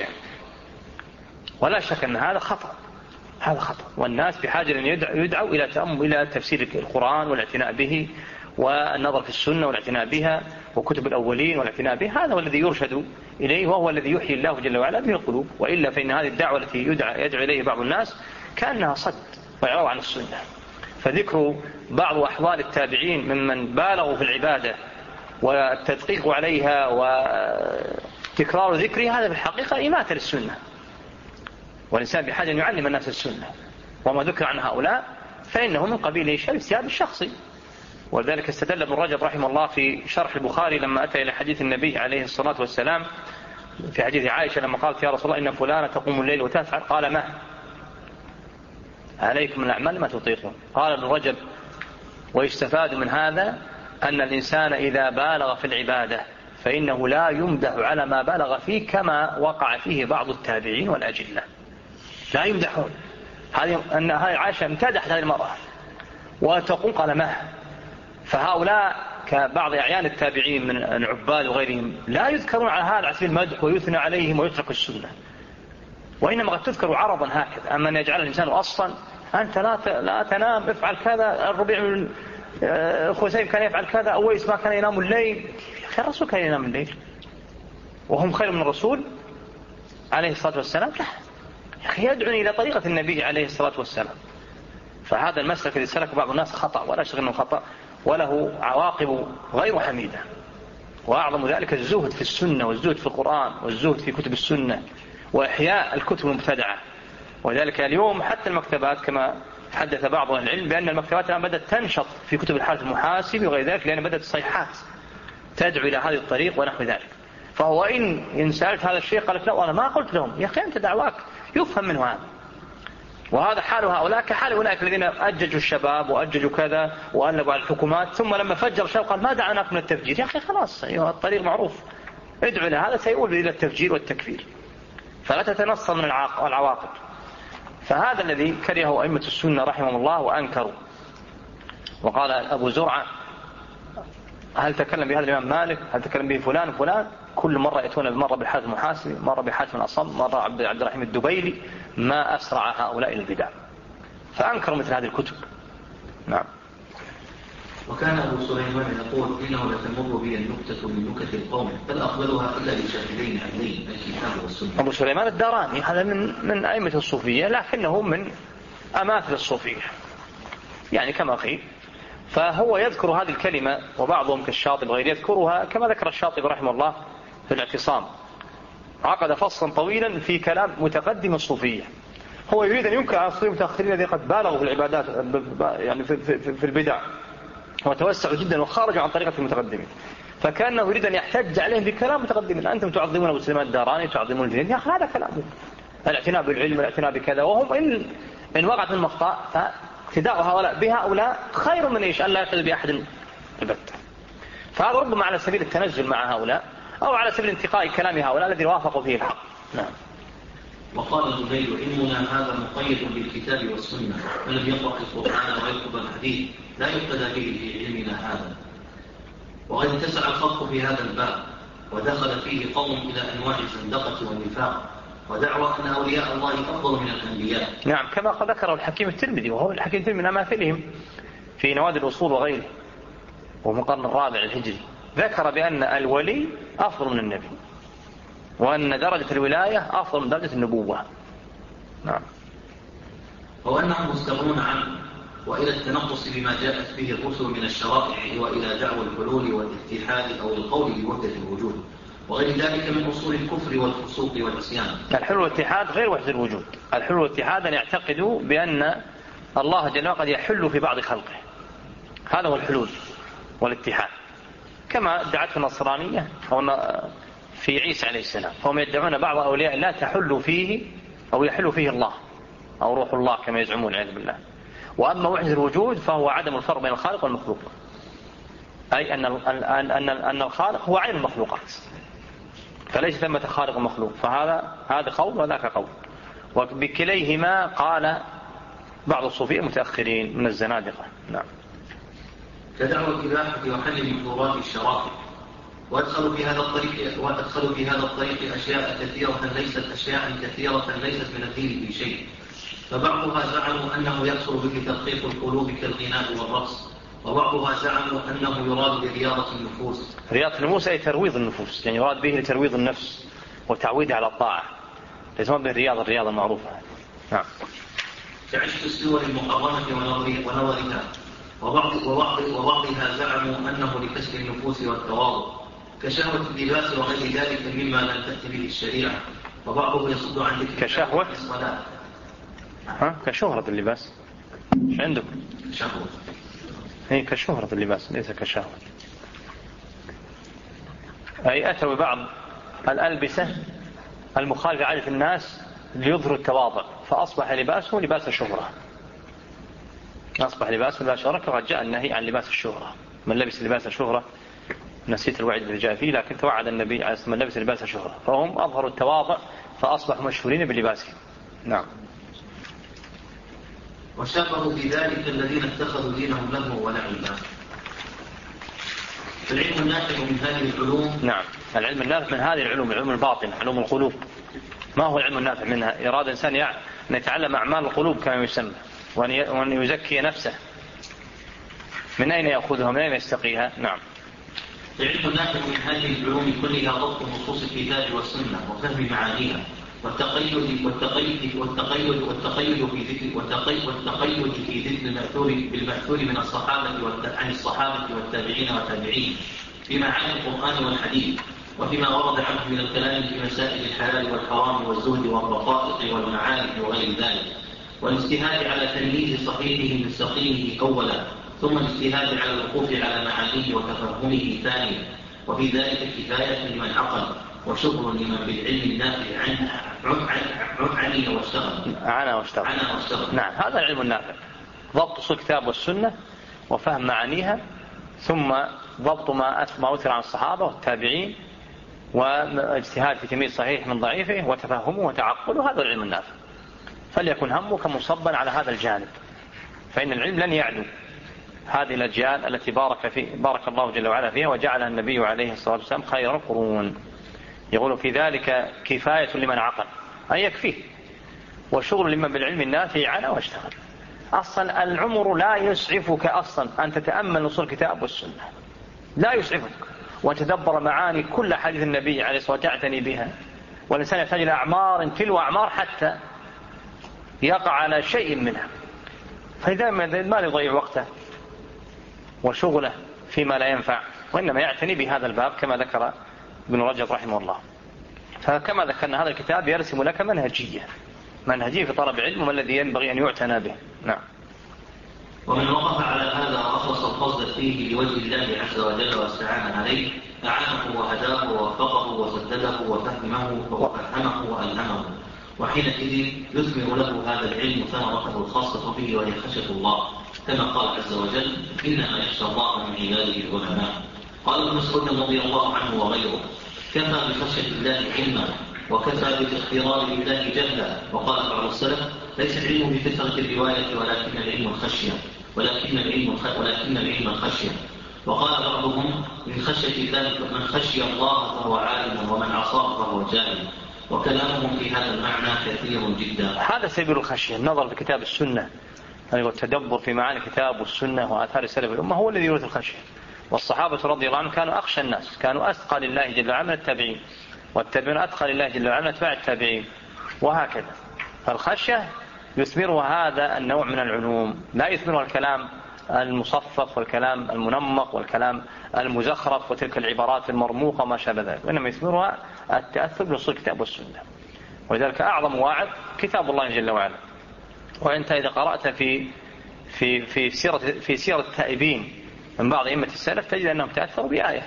ولا شك أن هذا خطأ، هذا خطأ. والناس بحاجة أن يدعوا إلى تأمل إلى تفسير القرآن والاعتناء به، والنظر في السنة والاعتناء بها، وكتب الأولين والاعتناء بها، هذا هو الذي يرشد إليه، وهو الذي يحيي الله جل وعلا به القلوب. وإلا فإن هذه الدعوة التي يدعى يدعو إليه بعض الناس كأنها صد وإعراض عن السنة. فذكر بعض أحوال التابعين ممن بالغوا في العبادة والتدقيق عليها وتكرار ذكرها، هذا بالحقيقة إماتة للسنة، والإنسان بحاجة أن يعلم الناس السنة. وما ذكر عن هؤلاء فإنه من قبيل شيء اجتهاد الشخصي. ولذلك استدل ابن رجب رحمه الله في شرح البخاري لما أتى إلى حديث النبي عليه الصلاة والسلام في حديث عائشة لما قالت يا رسول الله إن فلانة تقوم الليل وتفعل، قال ما عليكم من الأعمال ما تطيقون. قال ابن رجب ويستفاد من هذا أن الإنسان إذا بالغ في العبادة فإنه لا يمدح على ما بالغ فيه كما وقع فيه بعض التابعين والأجلة، لا يمدحون. هذه أن هذه عائشة امتدحت هذه المرأة وتقول قال ما. فهؤلاء كبعض أعيان التابعين من العباد وغيرهم لا يذكرون على هذا على سبيل المدح ويثنى عليهم ويترك السنة، وإنما قد تذكر عرضا هكذا. أما أن يجعل الإنسان أصلا أنت لا لا تنام افعل كذا، الربيع من خزيم كان يفعل كذا، أويس ما كان ينام الليل. خير الرسول كان ينام الليل وهم خير من الرسول عليه الصلاة والسلام؟ لا يا أخي، يدعوني إلى طريقة النبي عليه الصلاة والسلام. فهذا المسلك الذي سلك بعض الناس خطأ، ولا شك أنه خطأ وله عواقب غير حميدة. وأعظم ذلك الزهد في السنة والزهد في القرآن والزهد في كتب السنة وإحياء الكتب المبتدعة. وذلك اليوم حتى المكتبات كما حدث بعض أهل العلم بأن المكتبات الآن بدأت تنشط في كتب الحارث المحاسب وغير ذلك، لأن بدأت الصيحات تدعو إلى هذه الطريق ونحو ذلك. فهو إن إن سألت هذا الشيء قالت لا أنا ما قلت لهم. يا أخي أنت دعواك يفهم منه هذا، وهذا حال هؤلاء كحال أولئك الذين أججوا الشباب وأججوا كذا وألبوا على الحكومات، ثم لما فجر الشباب قال ما دعوناكم للتفجير. يا أخي خلاص أيها الطريق معروف، ادعوا لهذا سيؤول إلى التفجير والتكفير، فلا تتنصل من العواقب. فهذا الذي كرهه أئمة السنة رحمهم الله وأنكروا. وقال أبو زرعة هل تكلم بهذا الإمام مالك، هل تكلم به فلان وفلان، كل مرة يأتون مرة بالحاتم المحاسبي، مرة بحاتم الأصم، مرة عبد الرحيم الدبيلي، ما أسرع هؤلاء البدع، فأنكروا مثل هذه الكتب. نعم. وكان أبو سليمان يقول إنه لتمر بي النكتة من نكت القوم فلا أقبلها إلا لشاهدين عدلين الكتاب والسنة. أبو سليمان الداراني هذا من من أئمة الصوفية، لكنه من أماثل الصوفية يعني كما قيل. فهو يذكر هذه الكلمة، وبعضهم كالشاطبي وغيره يذكرها كما ذكر الشاطبي رحمه الله في الاعتصام، عقد فصلا طويلا في كلام متقدم الصوفية. هو يريد أن ينكر على الصوفية المتأخرين الذين قد بالغوا في العبادات يعني في, في, في البدع وتوسعوا جدا وخارجوا عن طريقة المتقدمين، فكانه يريد أن يحتج عليهم بكلام متقدمين. أنتم تعظمون أبو سليمان الداراني، تعظمون الجنيد، يا أخي هذا كلامه الاعتناء بالعلم والاعتناء بكذا، وهم إن, إن وقعت من المخطأ فاقتداء هؤلاء بهؤلاء خير من إيش أن لا يقتدوا بأحد البتة. فهذا ربما على سبيل التنزل مع هؤلاء أو على سبيل انتقاء كلام هؤلاء الذين وافقوا فيه الحق. نعم. وقال الزبير علمنا هذا مقيد بالكتاب والسنة، فلم يقرأ القرآن ويكتب الحديث لا يقتدى به في علمنا هذا. وقد اتسع الخلق في هذا الباب ودخل فيه قوم إلى أنواع الزندقة والنفاق ودعوى أن أولياء الله أفضل من الأنبياء. نعم، كما قد ذكره الحكيم الترمذي، وهو الحكيم الترمذي من أماثلهم في نوادي الأصول وغيره، وفي القرن الرابع الهجري، ذكر بأن الولي أفضل من النبي، وأن درجة الولاية أفضل من درجة النبوة. نعم. وأنهم مستغنون عنه وإلى التنقص بما جاءت به الرسل من الشرائع وإلى دعوى الحلول والاتحاد أو القول بوحدة الوجود وغير ذلك من أصول الكفر والفسوق والعصيان. الحلول والاتحاد غير وحدة الوجود. الحلول والاتحاد أن يعتقدوا بأن الله جل وعلا قد يحل في بعض خلقه، هذا هو الحلول والاتحاد، كما ادعته النصرانية أو في عيسى عليه السلام، فهم يدعون بعض أولياء لا تحل فيه أو يحل فيه الله أو روح الله كما يزعمون والعياذ بالله. وأما وحدة الوجود فهو عدم الفرق بين الخالق والمخلوق، أي أن أن أن الخالق هو عين المخلوقات، فليس ثمة خالق ومخلوق. فهذا هذا قول وذاك قول، وبكليهما قال بعض الصوفية المتأخرين من الزنادقة. نعم. كدعوى الإباحة وحل محظورات الشرائع، وادخلوا في هذا الطريق وادخلوا في هذا الطريق أشياء كثيرة ليست أشياء كثيرة ليست من الدين في شيء، فبعضها زعموا أنه يحصل به تدقيق القلوب كالغناء والرقص، وبعضها زعموا أنه يراد برياضة النفوس. رياضة النفوس أي ترويض النفوس، يعني يراد به لترويض النفس وتعويدها على الطاعة، ليس بالرياضة الرياضة المعروفة. نعم. كعشق السور المقرنة ونظرها، وبعض وبعض وبعضها زعموا أنه لكسب النفوس والتواضع كشهوة اللباس وغير ذلك مما لم تأتي به الشريعة، وبعضه يصد عن ذكر كشهوة ها كشهرة اللباس. ايش عندك؟ شهوة هي كشهرة اللباس ليس كشهوة. أي أتوا ببعض الألبسة المخالفة عادة الناس ليظهروا التواضع، فأصبح لباسه لباس الشهرة. أصبح لباسه لباس الشهرة، كما جاء النهي عن لباس الشهرة. من لبس لباس الشهرة، نسيت الوعد اللي جاء فيه، لكن توعد النبي عليه الصلاة والسلام من لبس لباس الشهرة، فهم أظهروا التواضع فأصبحوا مشهورين بلباسهم. نعم. وشبهوا بذلك الذين اتخذوا دينهم لهوا ولعبا. العلم النافع من هذه العلوم. نعم، العلم النافع من هذه العلوم، علوم الباطن، علوم القلوب. ما هو العلم النافع منها؟ إرادة الإنسان أن يتعلم أعمال القلوب كما يسمى، وأن يزكي نفسه. من أين يأخذها؟ من أين يستقيها؟ نعم. العلم النافع من هذه العلوم كلها ضبط نصوص الكتاب والسنة وفهم معانيها، والتقيد والتقيد والتقيد والتقيد في ذكر والتقيد والتقيد في ذكر المأثور بالمأثور من الصحابة عن الصحابة والتابعين والتابعين في معاني القرآن والحديث، وفيما ورد عنه من الكلام في مسائل الحلال والحرام والزهد والرقائق والمعارف وغير ذلك، والاجتهاد على تمييز صحيحه من سقيمه أولا، ثم الاجتهاد على الوقوف على معانيه وتفهمه ثانيا، وفي ذلك كفاية لمن عقل وشكر لمن بالعلم النافع عنه عني واشتغل عنا واشتغل عنا واشتغل نعم، هذا العلم النافع، ضبط أصول الكتاب والسنة وفهم معانيها، ثم ضبط ما ما أثر عن الصحابة والتابعين، واجتهاد في تمييز صحيح من ضعيفه، وتفهمه وتعقله، هذا العلم النافع. فليكن همك مصبا على هذا الجانب، فإن العلم لن يعلو هذه الأجيال التي بارك في بارك الله جل وعلا فيها وجعلها النبي عليه الصلاة والسلام خير القرون. يقول في ذلك كفاية لمن عقل، أي يكفيه، وشغل لمن بالعلم النافع عنا واشتغل. أصلا العمر لا يسعفك أصلا أن تتأمل نصوص الكتاب والسنة، لا يسعفك، وتدبر معاني كل حديث النبي عليه الصلاة والسلام تعتني بها. والإنسان يحتاج إلى أعمار تلو أعمار حتى يقع على شيء منها. فإذا ما يضيع وقته وشغله فيما لا ينفع، وإنما يعتني بهذا الباب كما ذكر ابن رجب رحمه الله. فكما ذكرنا هذا الكتاب يرسم لك منهجية منهجية في طلب العلم، وما الذي ينبغي أن يعتنى به. نعم. ومن وقف على هذا وأخلص القصد فيه لوجه الله عز وجل واستعان عليه أعانه وهداه ووفقه وسدده وفهمه وفهمه وألهمه، وحينئذ يثمر له هذا العلم ثمرته الخاصة به وهي خشية الله، كما قال عز وجل إنما يخشى الله من عباده العلماء. قال ابن مسعود رضي الله عنه وغيره كفى بخشية الله علما وكفى بالاختيار بالله جهلا. وقال بعض السلف ليس العلم بكثرة الرواية ولكن العلم الخشية ولكن العلم ولكن العلم الخشية. وقال بعضهم من خشية الله من خشي الله فهو عالم ومن عصاه فهو جاهل. وكلامهم في هذا المعنى كثير جدا. هذا سبيل الخشية، النظر في كتاب السنة، يعني التدبر في معاني الكتاب والسنة وآثار السلف الأمة هو الذي يورث الخشية. والصحابة رضي الله عنهم كانوا أخشى الناس، كانوا أتقى لله جل وعلا من التابعين، والتابعين أتقى لله جل وعلا من أتباع التابعين، وهكذا. فالخشية يثمرها هذا النوع من العلوم، لا يثمرها الكلام المصفف والكلام المنمق والكلام المزخرف وتلك العبارات المرموقة وما شابه ذلك، وإنما يثمرها التأثر بنصوص الكتاب والسنة. ولذلك أعظم واعظ كتاب الله جل وعلا. وأنت إذا قرأت في في في سيرة في سيرة التائبين من بعض أئمة السلف تجد أنهم تأثروا بآية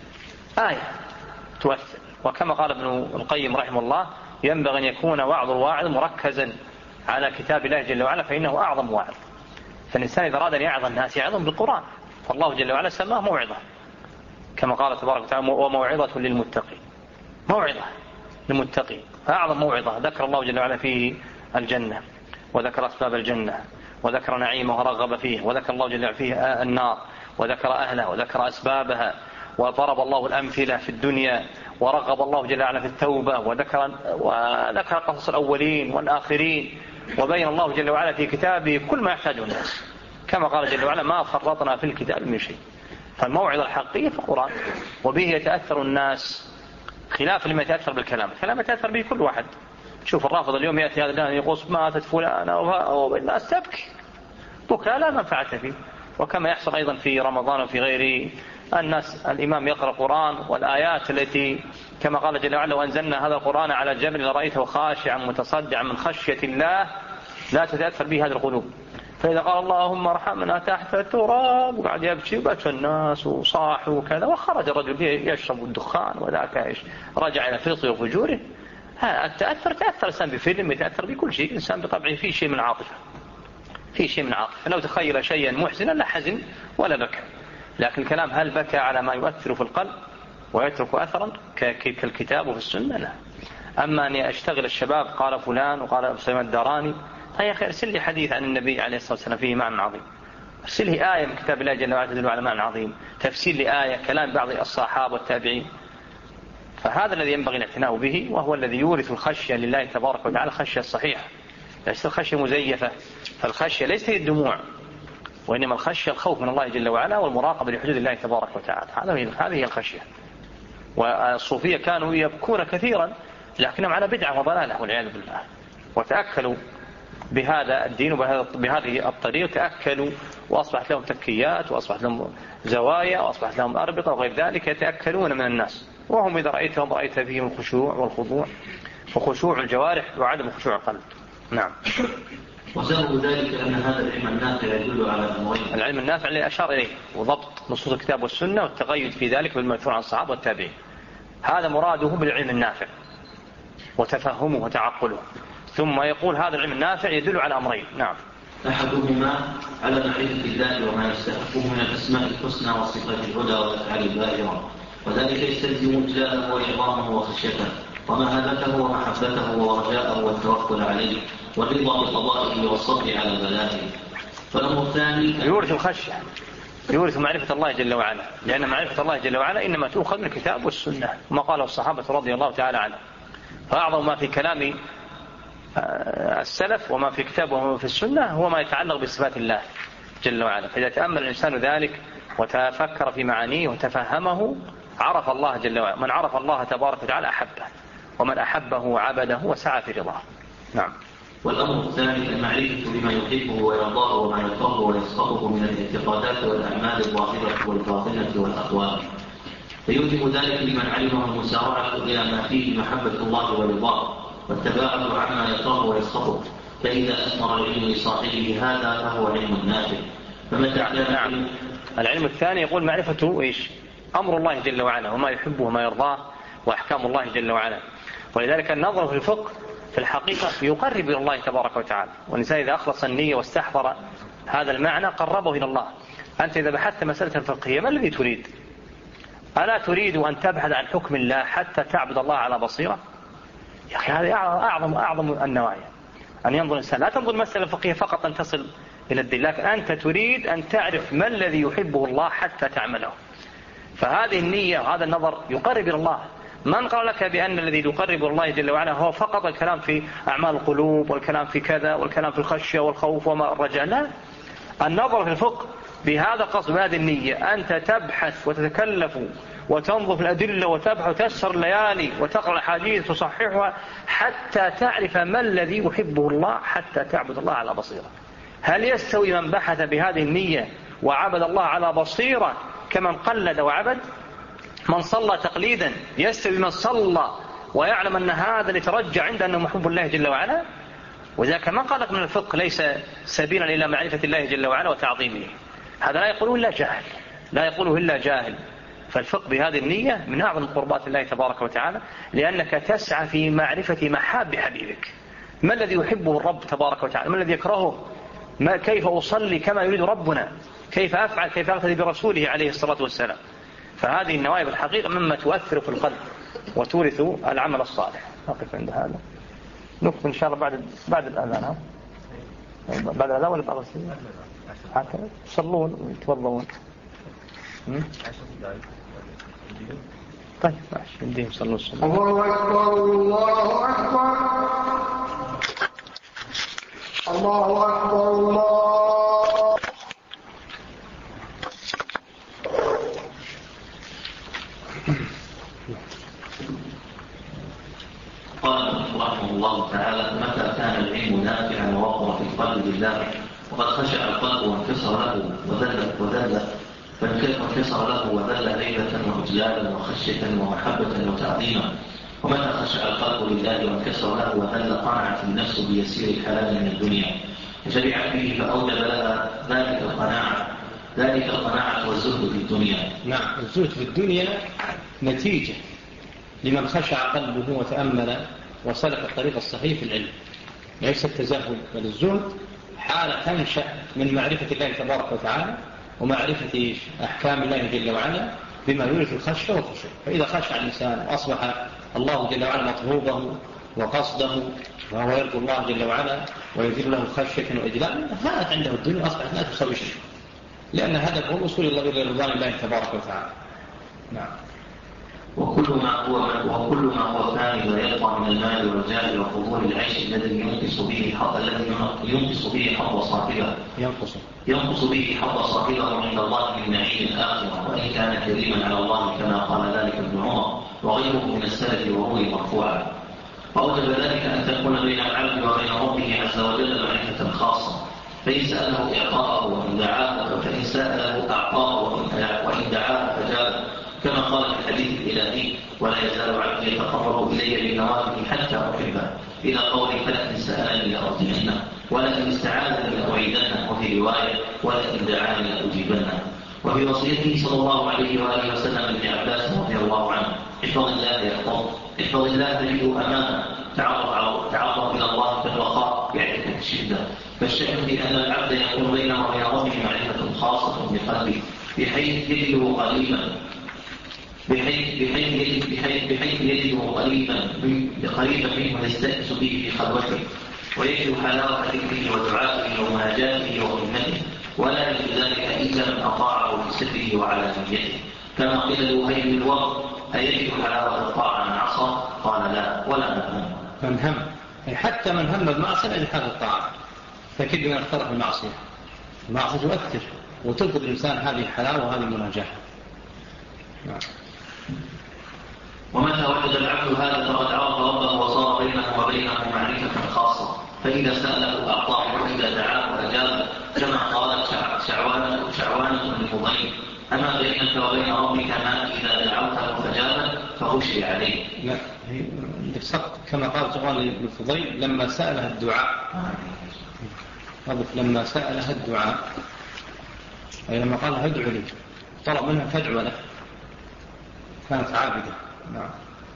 آية تؤثر. وكما قال ابن القيم رحمه الله ينبغي أن يكون وعظ الواعظ مركزا على كتاب الله جل وعلا، فإنه أعظم واعظ. فالإنسان إذا أراد أن يعظ الناس يعظهم بالقرآن، فالله جل وعلا سماه موعظة، كما قال تبارك وتعالى وموعظة للمتقين، موعظة للمتقين. فأعظم موعظة ذكر الله جل وعلا فيه الجنة، وذكر أسباب الجنة، وذكر نعيمه ورغب فيه، وذكر الله جل وعلا فيه النار، وذكر أهلها وذكر أسبابها، وضرب الله الأمثلة في الدنيا، ورغب الله جل وعلا في التوبة، وذكر وذكر قصص الأولين والآخرين، وبين الله جل وعلا في كتابه كل ما يحتاجه الناس، كما قال جل وعلا ما فرطنا في الكتاب من شيء. فالموعظة الحقيقية في القرآن، وبه يتأثر الناس خلاف لما يتأثر بالكلام. الكلام يتأثر به كل واحد. شوف الرافض اليوم يأتي هذا الآن يقص ماتت فلان أو الناس تبكي بكاء لا منفعة فيه. وكما يحصل أيضا في رمضان وفي غيره، الناس الإمام يقرأ القرآن والآيات التي كما قال جل وعلا وأنزلنا هذا القرآن على الجبل لرأيته خاشعا متصدعا من خشية الله لا تتأثر به هذه القلوب. فإذا قال اللهم ارحمنا تحت التراب وقعد يبكي وبكى الناس وصاحوا وكذا، وخرج الرجل يشرب الدخان وذاك ايش رجع إلى فطره وفجوره. التأثر تأثر الإنسان بفيلم، يتأثر بكل شيء. الإنسان بطبعه فيه شيء من عاطفة، فيه شيء من عاطفة. لو تخيل شيئا محزنا لا حزن ولا بكى. لكن الكلام هل بكى على ما يؤثر في القلب ويترك أثرا كالكتاب وفي السنة؟ لا. أما أني أشتغل الشباب قال فلان وقال سليمان الداراني، يا أخي ارسل لي حديث عن النبي عليه الصلاة والسلام فيه معنى عظيم، ارسل لي آية من كتاب الله جل وعلا تدل على معنى عظيم، تفسير لآية، كلام بعض الصحابة والتابعين. فهذا الذي ينبغي الاعتناء به، وهو الذي يورث الخشية لله تبارك وتعالى، الخشية الصحيحة، ليست الخشية مزيفة. فالخشية ليست هي الدموع، وإنما الخشية الخوف من الله جل وعلا والمراقبة لحدود الله تبارك وتعالى. هذه هي الخشية. والصوفية كانوا يبكون كثيرا لكنهم على بدعة وضلالة والعياذ بالله، وتأكلوا بهذا الدين وبهذه الطريقة، تأكلوا وأصبحت لهم تكيات وأصبحت لهم زوايا وأصبحت لهم أربطة وغير ذلك، يتأكلون من الناس. وهم إذا رأيتهم رأيت فيهم الخشوع والخضوع، وخشوع الجوارح وعدم خشوع القلب. نعم. وسبب ذلك أن هذا العلم النافع يدل على أمرين. العلم النافع اللي أشار إليه، وضبط نصوص الكتاب والسنة، والتقيد في ذلك بالمأثور عن الصحابة والتابعين. هذا مراده بالعلم النافع. وتفهمه وتعقله. ثم يقول هذا العلم النافع يدل على أمرين. نعم. أحدهما على معرفة الله وما يستحقه من الأسماء الحسنى وصفات الهدى والأفعال الباهرة، وذلك يستلزم إجلاله وإعظامه وخشيته ومهابته ومحبته ورجاءه والتوكل عليه والرضا بقضائه والصبر على بلائه. فالأمر الثاني يورث الخشية، يورث معرفة الله جل وعلا، لأن معرفة الله جل وعلا إنما تؤخذ من الكتاب والسنة وما قاله الصحابة رضي الله تعالى عنهم. فأعظم ما في كلام السلف وما في كتابه وما في السنة هو ما يتعلق بصفات الله جل وعلا. فإذا تأمل الإنسان ذلك وتفكر في معانيه وتفهمه عرف الله جل وعلا. من عرف الله تبارك وتعالى أحبه، ومن أحبه عبده وسعى في رضاه. نعم. والأمر الثاني المعرفة بما يحبه ويرضاه وما يكرهه ويسخطه من الاعتقادات والأعمال الظاهرة والباطنة والأقوال، فيوجب ذلك لمن علمه المسارعة إلى ما فيه محبة الله ورضاه والتباعد عما يكره ويسخطه. فإذا أثمر العلم لصاحبه هذا فهو علم نافع. فمتى كان نعم. العلم الثاني يقول معرفته إيش؟ أمر الله جل وعلا وما يحبه وما يرضاه وأحكام الله جل وعلا. ولذلك النظر في الفقه في الحقيقة يقرب إلى الله تبارك وتعالى، والإنسان إذا أخلص النية واستحضر هذا المعنى قربه إلى الله. أنت إذا بحثت مسألة الفقهية ما الذي تريد؟ ألا تريد أن تبحث عن حكم الله حتى تعبد الله على بصيرة؟ يا أخي هذه أعظم أعظم النوايا، أن ينظر الإنسان لا تنظر مسألة فقهية فقط أن تصل إلى الدين، لكن أنت تريد أن تعرف ما الذي يحبه الله حتى تعمله. فهذه النية وهذا النظر يقرب إلى الله. من قال لك بأن الذي يقرب الله جل وعلا هو فقط الكلام في أعمال القلوب والكلام في كذا والكلام في الخشية والخوف وما الرجاء؟ لا، النظر في الفقه بهذا قصد بهذه النية أنت تبحث وتتكلف وتنظر في الأدلة وتبحث وتسهر الليالي وتقرأ الحديث وتصححها حتى تعرف ما الذي يحبه الله حتى تعبد الله على بصيرة. هل يستوي من بحث بهذه النية وعبد الله على بصيرة كمن قلد وعبد؟ من صلى تقليدا يستوي من صلى ويعلم أن هذا يترجع عنده أنه محب الله جل وعلا؟ وذلك من قال من الفقه ليس سبيلا إلى معرفة الله جل وعلا وتعظيمه. هذا لا يقوله إلا جاهل، لا يقوله إلا جاهل. فالفقه بهذه النية من أعظم قربات الله تبارك وتعالى، لأنك تسعى في معرفة محاب حبيبك. ما الذي يحبه الرب تبارك وتعالى؟ ما الذي يكرهه؟ ما كيف أصلي كما يريد ربنا؟ كيف أفعل؟ كيف أقتدي برسوله عليه الصلاة والسلام؟ فهذه النوايا بالحقيقة مما تؤثر في القلب وتورث العمل الصالح. نقف عند هذا، نقف إن شاء الله بعد بعد الأذان. بعد الأذان ولا بعد الصلاة؟ هكذا يصلون ويتوضؤون. طيب ماشي نديهم صلوا الصلاة. الله أكبر الله أكبر الله أكبر الله. قال رحمه الله تعالى: متى كان العلم نافعا ووقر في القلب بالله وقد خشع القلب وانكسر له وذل وذل فانكسر له وذل هيبة وإجلالا وخشية ومحبة وتعظيما. ومتى خشع القلب لله وانكسر له وذل قنعت النفس بيسير الحلال من الدنيا فشرعت به فأوجب لها ذلك القناعة ذلك القناعة والزهد في الدنيا. نعم، الزهد في الدنيا نتيجة لمن خشع قلبه وتأمل وسلك الطريق الصحيح في العلم، ليس التزهد بل الزهد حالة تنشأ من معرفة الله تبارك وتعالى ومعرفة أحكام الله جل وعلا بما يورث الخشية والخشوع. فإذا خشع الإنسان وأصبح الله جل وعلا مطلوبه وقصده وهو يرجو الله جل وعلا ويزيل له خشية وإجلالا، هذا عنده الدنيا أصبحت لا تساوي شيء، لأن هدفه الوصول إلى رضوان الله تبارك وتعالى. نعم. وكل ما هو وكل ما هو ثاني ويبقى من المال والجاه وفضول العيش الذي ينقص به حظ الذي ينقص به حظ صاحبه ينقص ينقص به حظ صاحبه عند الله من نعيم الآخرة، وإن كان كريما على الله كما قال ذلك ابن عمر وغيره من السلف وروي مرفوعا. فأوجب ذلك أن تكون بين العبد وبين ربه عز وجل معرفة خاصة، فإن سأله إعطاءه وإن دعاه فإن سأله أعطاه وإن دعاه فجاب، كما قال في الحديث الإلهي: ولا يزال عبدي يتقرب إلي بالنوافل حتى أحبه، إلى قولي: فلئن سألني لأرضينه ولئن استعاذني لأعيدنه، وفي رواية: ولئن دعاني لأجيبنه. وفي وصيته صلى الله عليه وآله وسلم ابن عباس رضي الله عنه: احفظ الله يحفظك احفظ الله تجده أمامه، تعرض تعرض إلى الله في الرخاء يعرفك الشدة. فالشأن في أن العبد يكون بينه وبين ربه معرفة خاصة بقلبه بحيث يجده قريبا بحيث بحيث يجد بحيث بحيث يجده قريبا قريبا منه يستأنس به في خلوته، ويجد حلاوة ذكره ودعائه ومناجاته وخدمته، ولا يجد ذلك إلا من أطاعه في سره وعلانيته. كما قيل لوهيب الوقت: أيجد حلاوة الطاعة من عصى؟ قال: لا، ولا من هم. من هم يعني حتى من هم بالمعصية يجد حلاوة الطاعة، فكد من اخترق المعصية. المعصية تؤثر وتلقى الإنسان هذه الحلاوة وهذه المناجاة. نعم. ومتى وجد العبد هذا فقد عرف ربه وصار بينه وبينه معرفة خاصة، فإذا سأله أعطاه وإذا دعاه أجابه، كما قالت شعوانة شعوانة لفضيل: أما بينك وبين ربك ما إذا دعوته فجابه فغشي عليه. لا، عندك سقط كما قال شعوانة لفضيل لما سألها الدعاء. لما سألها الدعاء أي لما قال ادعو لي، طلب منها فادعو له، كانت عابدة. نعم.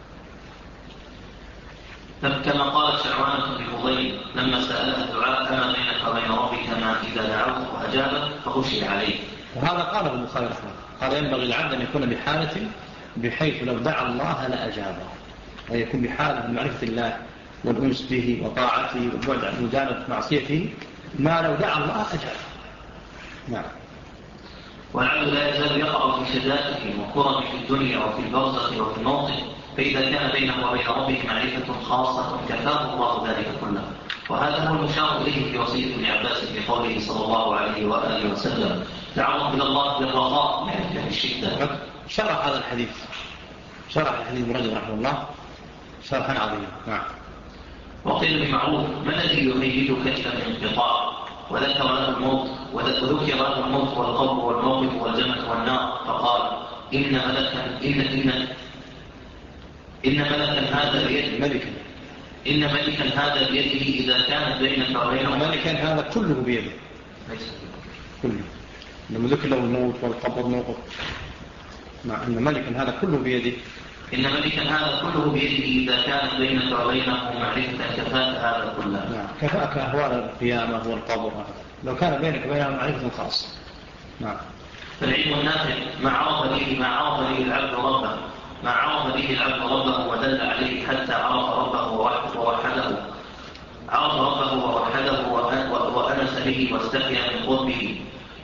كما قالت شعوانة لفضيل: لما سألها الدعاء: أما بينك وبين ربك ما إذا دعوته فأجابه فغشي عليه. وهذا قاله البخاري رحمه الله، قال: ينبغي العبد أن يكون بحالة بحيث لو دعا الله لأجابه، ويكون بحالة من معرفة الله والأنس به وطاعته والبعد عن مجانبة معصيته، ما لو دعا الله أجابه. نعم. والعبد لا يزال يقع في شدائه وكرم في الدنيا وفي البرزخ وفي الموطن، فإذا كان بينه وبين ربه معرفة خاصة كفاه الله ذلك كله. وهذا هو المشار إليه في وصية ابن عباس في قوله صلى الله عليه وآله وسلم: تعرض إلى الله بالرخاء يعني في الشدة. شرح هذا الحديث، شرح الحديث ابن رجب رحمه الله شرحا عظيما. نعم. وقيل بمعروف: ما الذي يميزك إلى الانقطاع؟ وذكر له الموت وذكر له الموت والقبر والموقف والجنة والنار، فقال: إن ملكا إن إن إن ملكا هذا بيده ملكا إن ملكا هذا بيده إذا كانت بينك وبينه. ملكا هذا كله بيده، كله. لما ذكر له الموت والقبر والموقف، مع أن ملكا هذا كله بيده. إن ملكا هذا كله بيده إذا كانت بينك وبينه معرفة كفاك هذا كله. نعم. كفاك أهوال القيامة والقبر لو كان بينك وبينه معرفة خاصة. نعم. فالعلم النافع ما عرف به ما عرف به العبد ربه ما عرف به العبد ربه ودل عليه حتى عرف ربه ووحده عرف ربه ووحده وأنس به واستحيا من قربه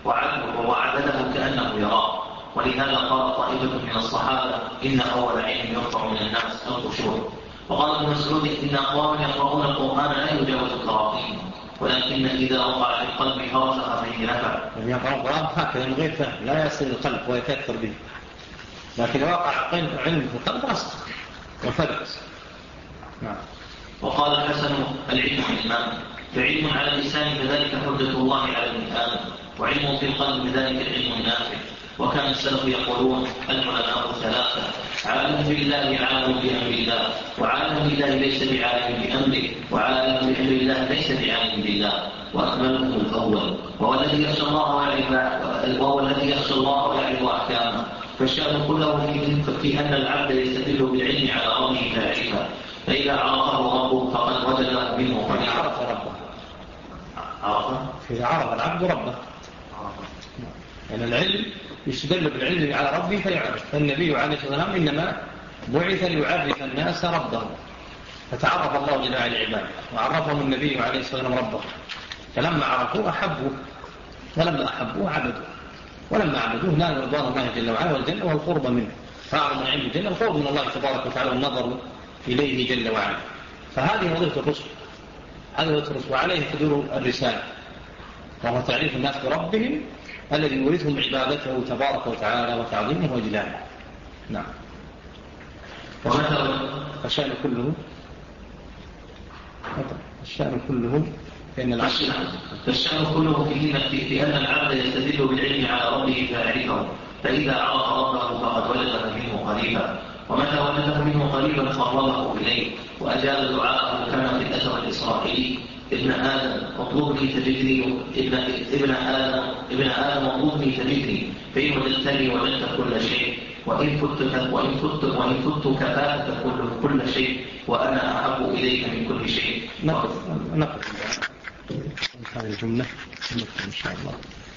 وعدله كأنه يراه. ولهذا قال طائفة من الصحابة: إن أول علم يرفع من الناس الخشوع. وقال ابن مسعود: إن أقوام يقرؤون القرآن لا يجاوز التراقيم، ولكن إذا وقع في القلب فرسخ فيه نفع. يعني يقرأ القرآن هكذا من غير فهم لا يصل القلب ويتأثر به، لكن وقع علم في القلب رسخ وفرس. نعم. وقال الحسن: العلم علمان، فعلم على اللسان فذلك حجة الله على ابن آدم، وعلم في القلب بذلك العلم النافع. وكان السلف يقولون: العلماء ثلاثة: عالم بالله عالم بأمر الله، وعالم بالله ليس بعالم بأمره، وعالم بأمر الله ليس بعالم بالله، وأكمله الأول وهو الذي يخشى الله ويعرف وهو الذي يخشى الله ويعرف أحكامه. فالشأن كله في أن العبد يستدل بالعلم على ربه فيعرفه، فإذا عرفه ربه فقد وجده منه فإذا عرف ربه عرفه فإذا عرف العبد ربه يعني العلم يستدل بالعلم على ربه فيعرف. فالنبي عليه الصلاة والسلام إنما بعث ليعرف الناس ربه، فتعرف الله جل وعلا عباده وعرفهم النبي عليه الصلاة والسلام ربه، فلما عرفوه أحبوه، ولما أحبوه عبدوه، ولما عبدوه نالوا رضوان الله جل وعلا والجنة والقرب منه. فأعظم العلم الجنة القرب من الله تبارك وتعالى والنظر إليه جل وعلا. فهذه وظيفة الرسل، هذه وظيفة الرسل، وعليه تدور الرسالة، وهو تعريف الناس بربهم الذي يورثهم عبادته تبارك وتعالى وتعظيمه وجلاله. نعم. فالشأن كله الشأن كله فإن العبد فالشأن كله في في أن العبد يستدل بالعلم على ربه فيعرفه، فإذا عرف ربه فقد وجد منه قريبا، ومتى وجده منه قريبا قربه إليه وأجاب دعاءه، كما في الأثر الإسرائيلي: ابن آدم اطلبني تجدني ابن ابن آدم ابن آدم اطلبني تجدني، فإن وجدتني وجدت كل شيء، وإن كنت وإن كنت وإن كنت كفاك كل كل شيء وأنا أحب إليك من كل شيء. نقف نقف هذه الجملة نقف إن شاء الله.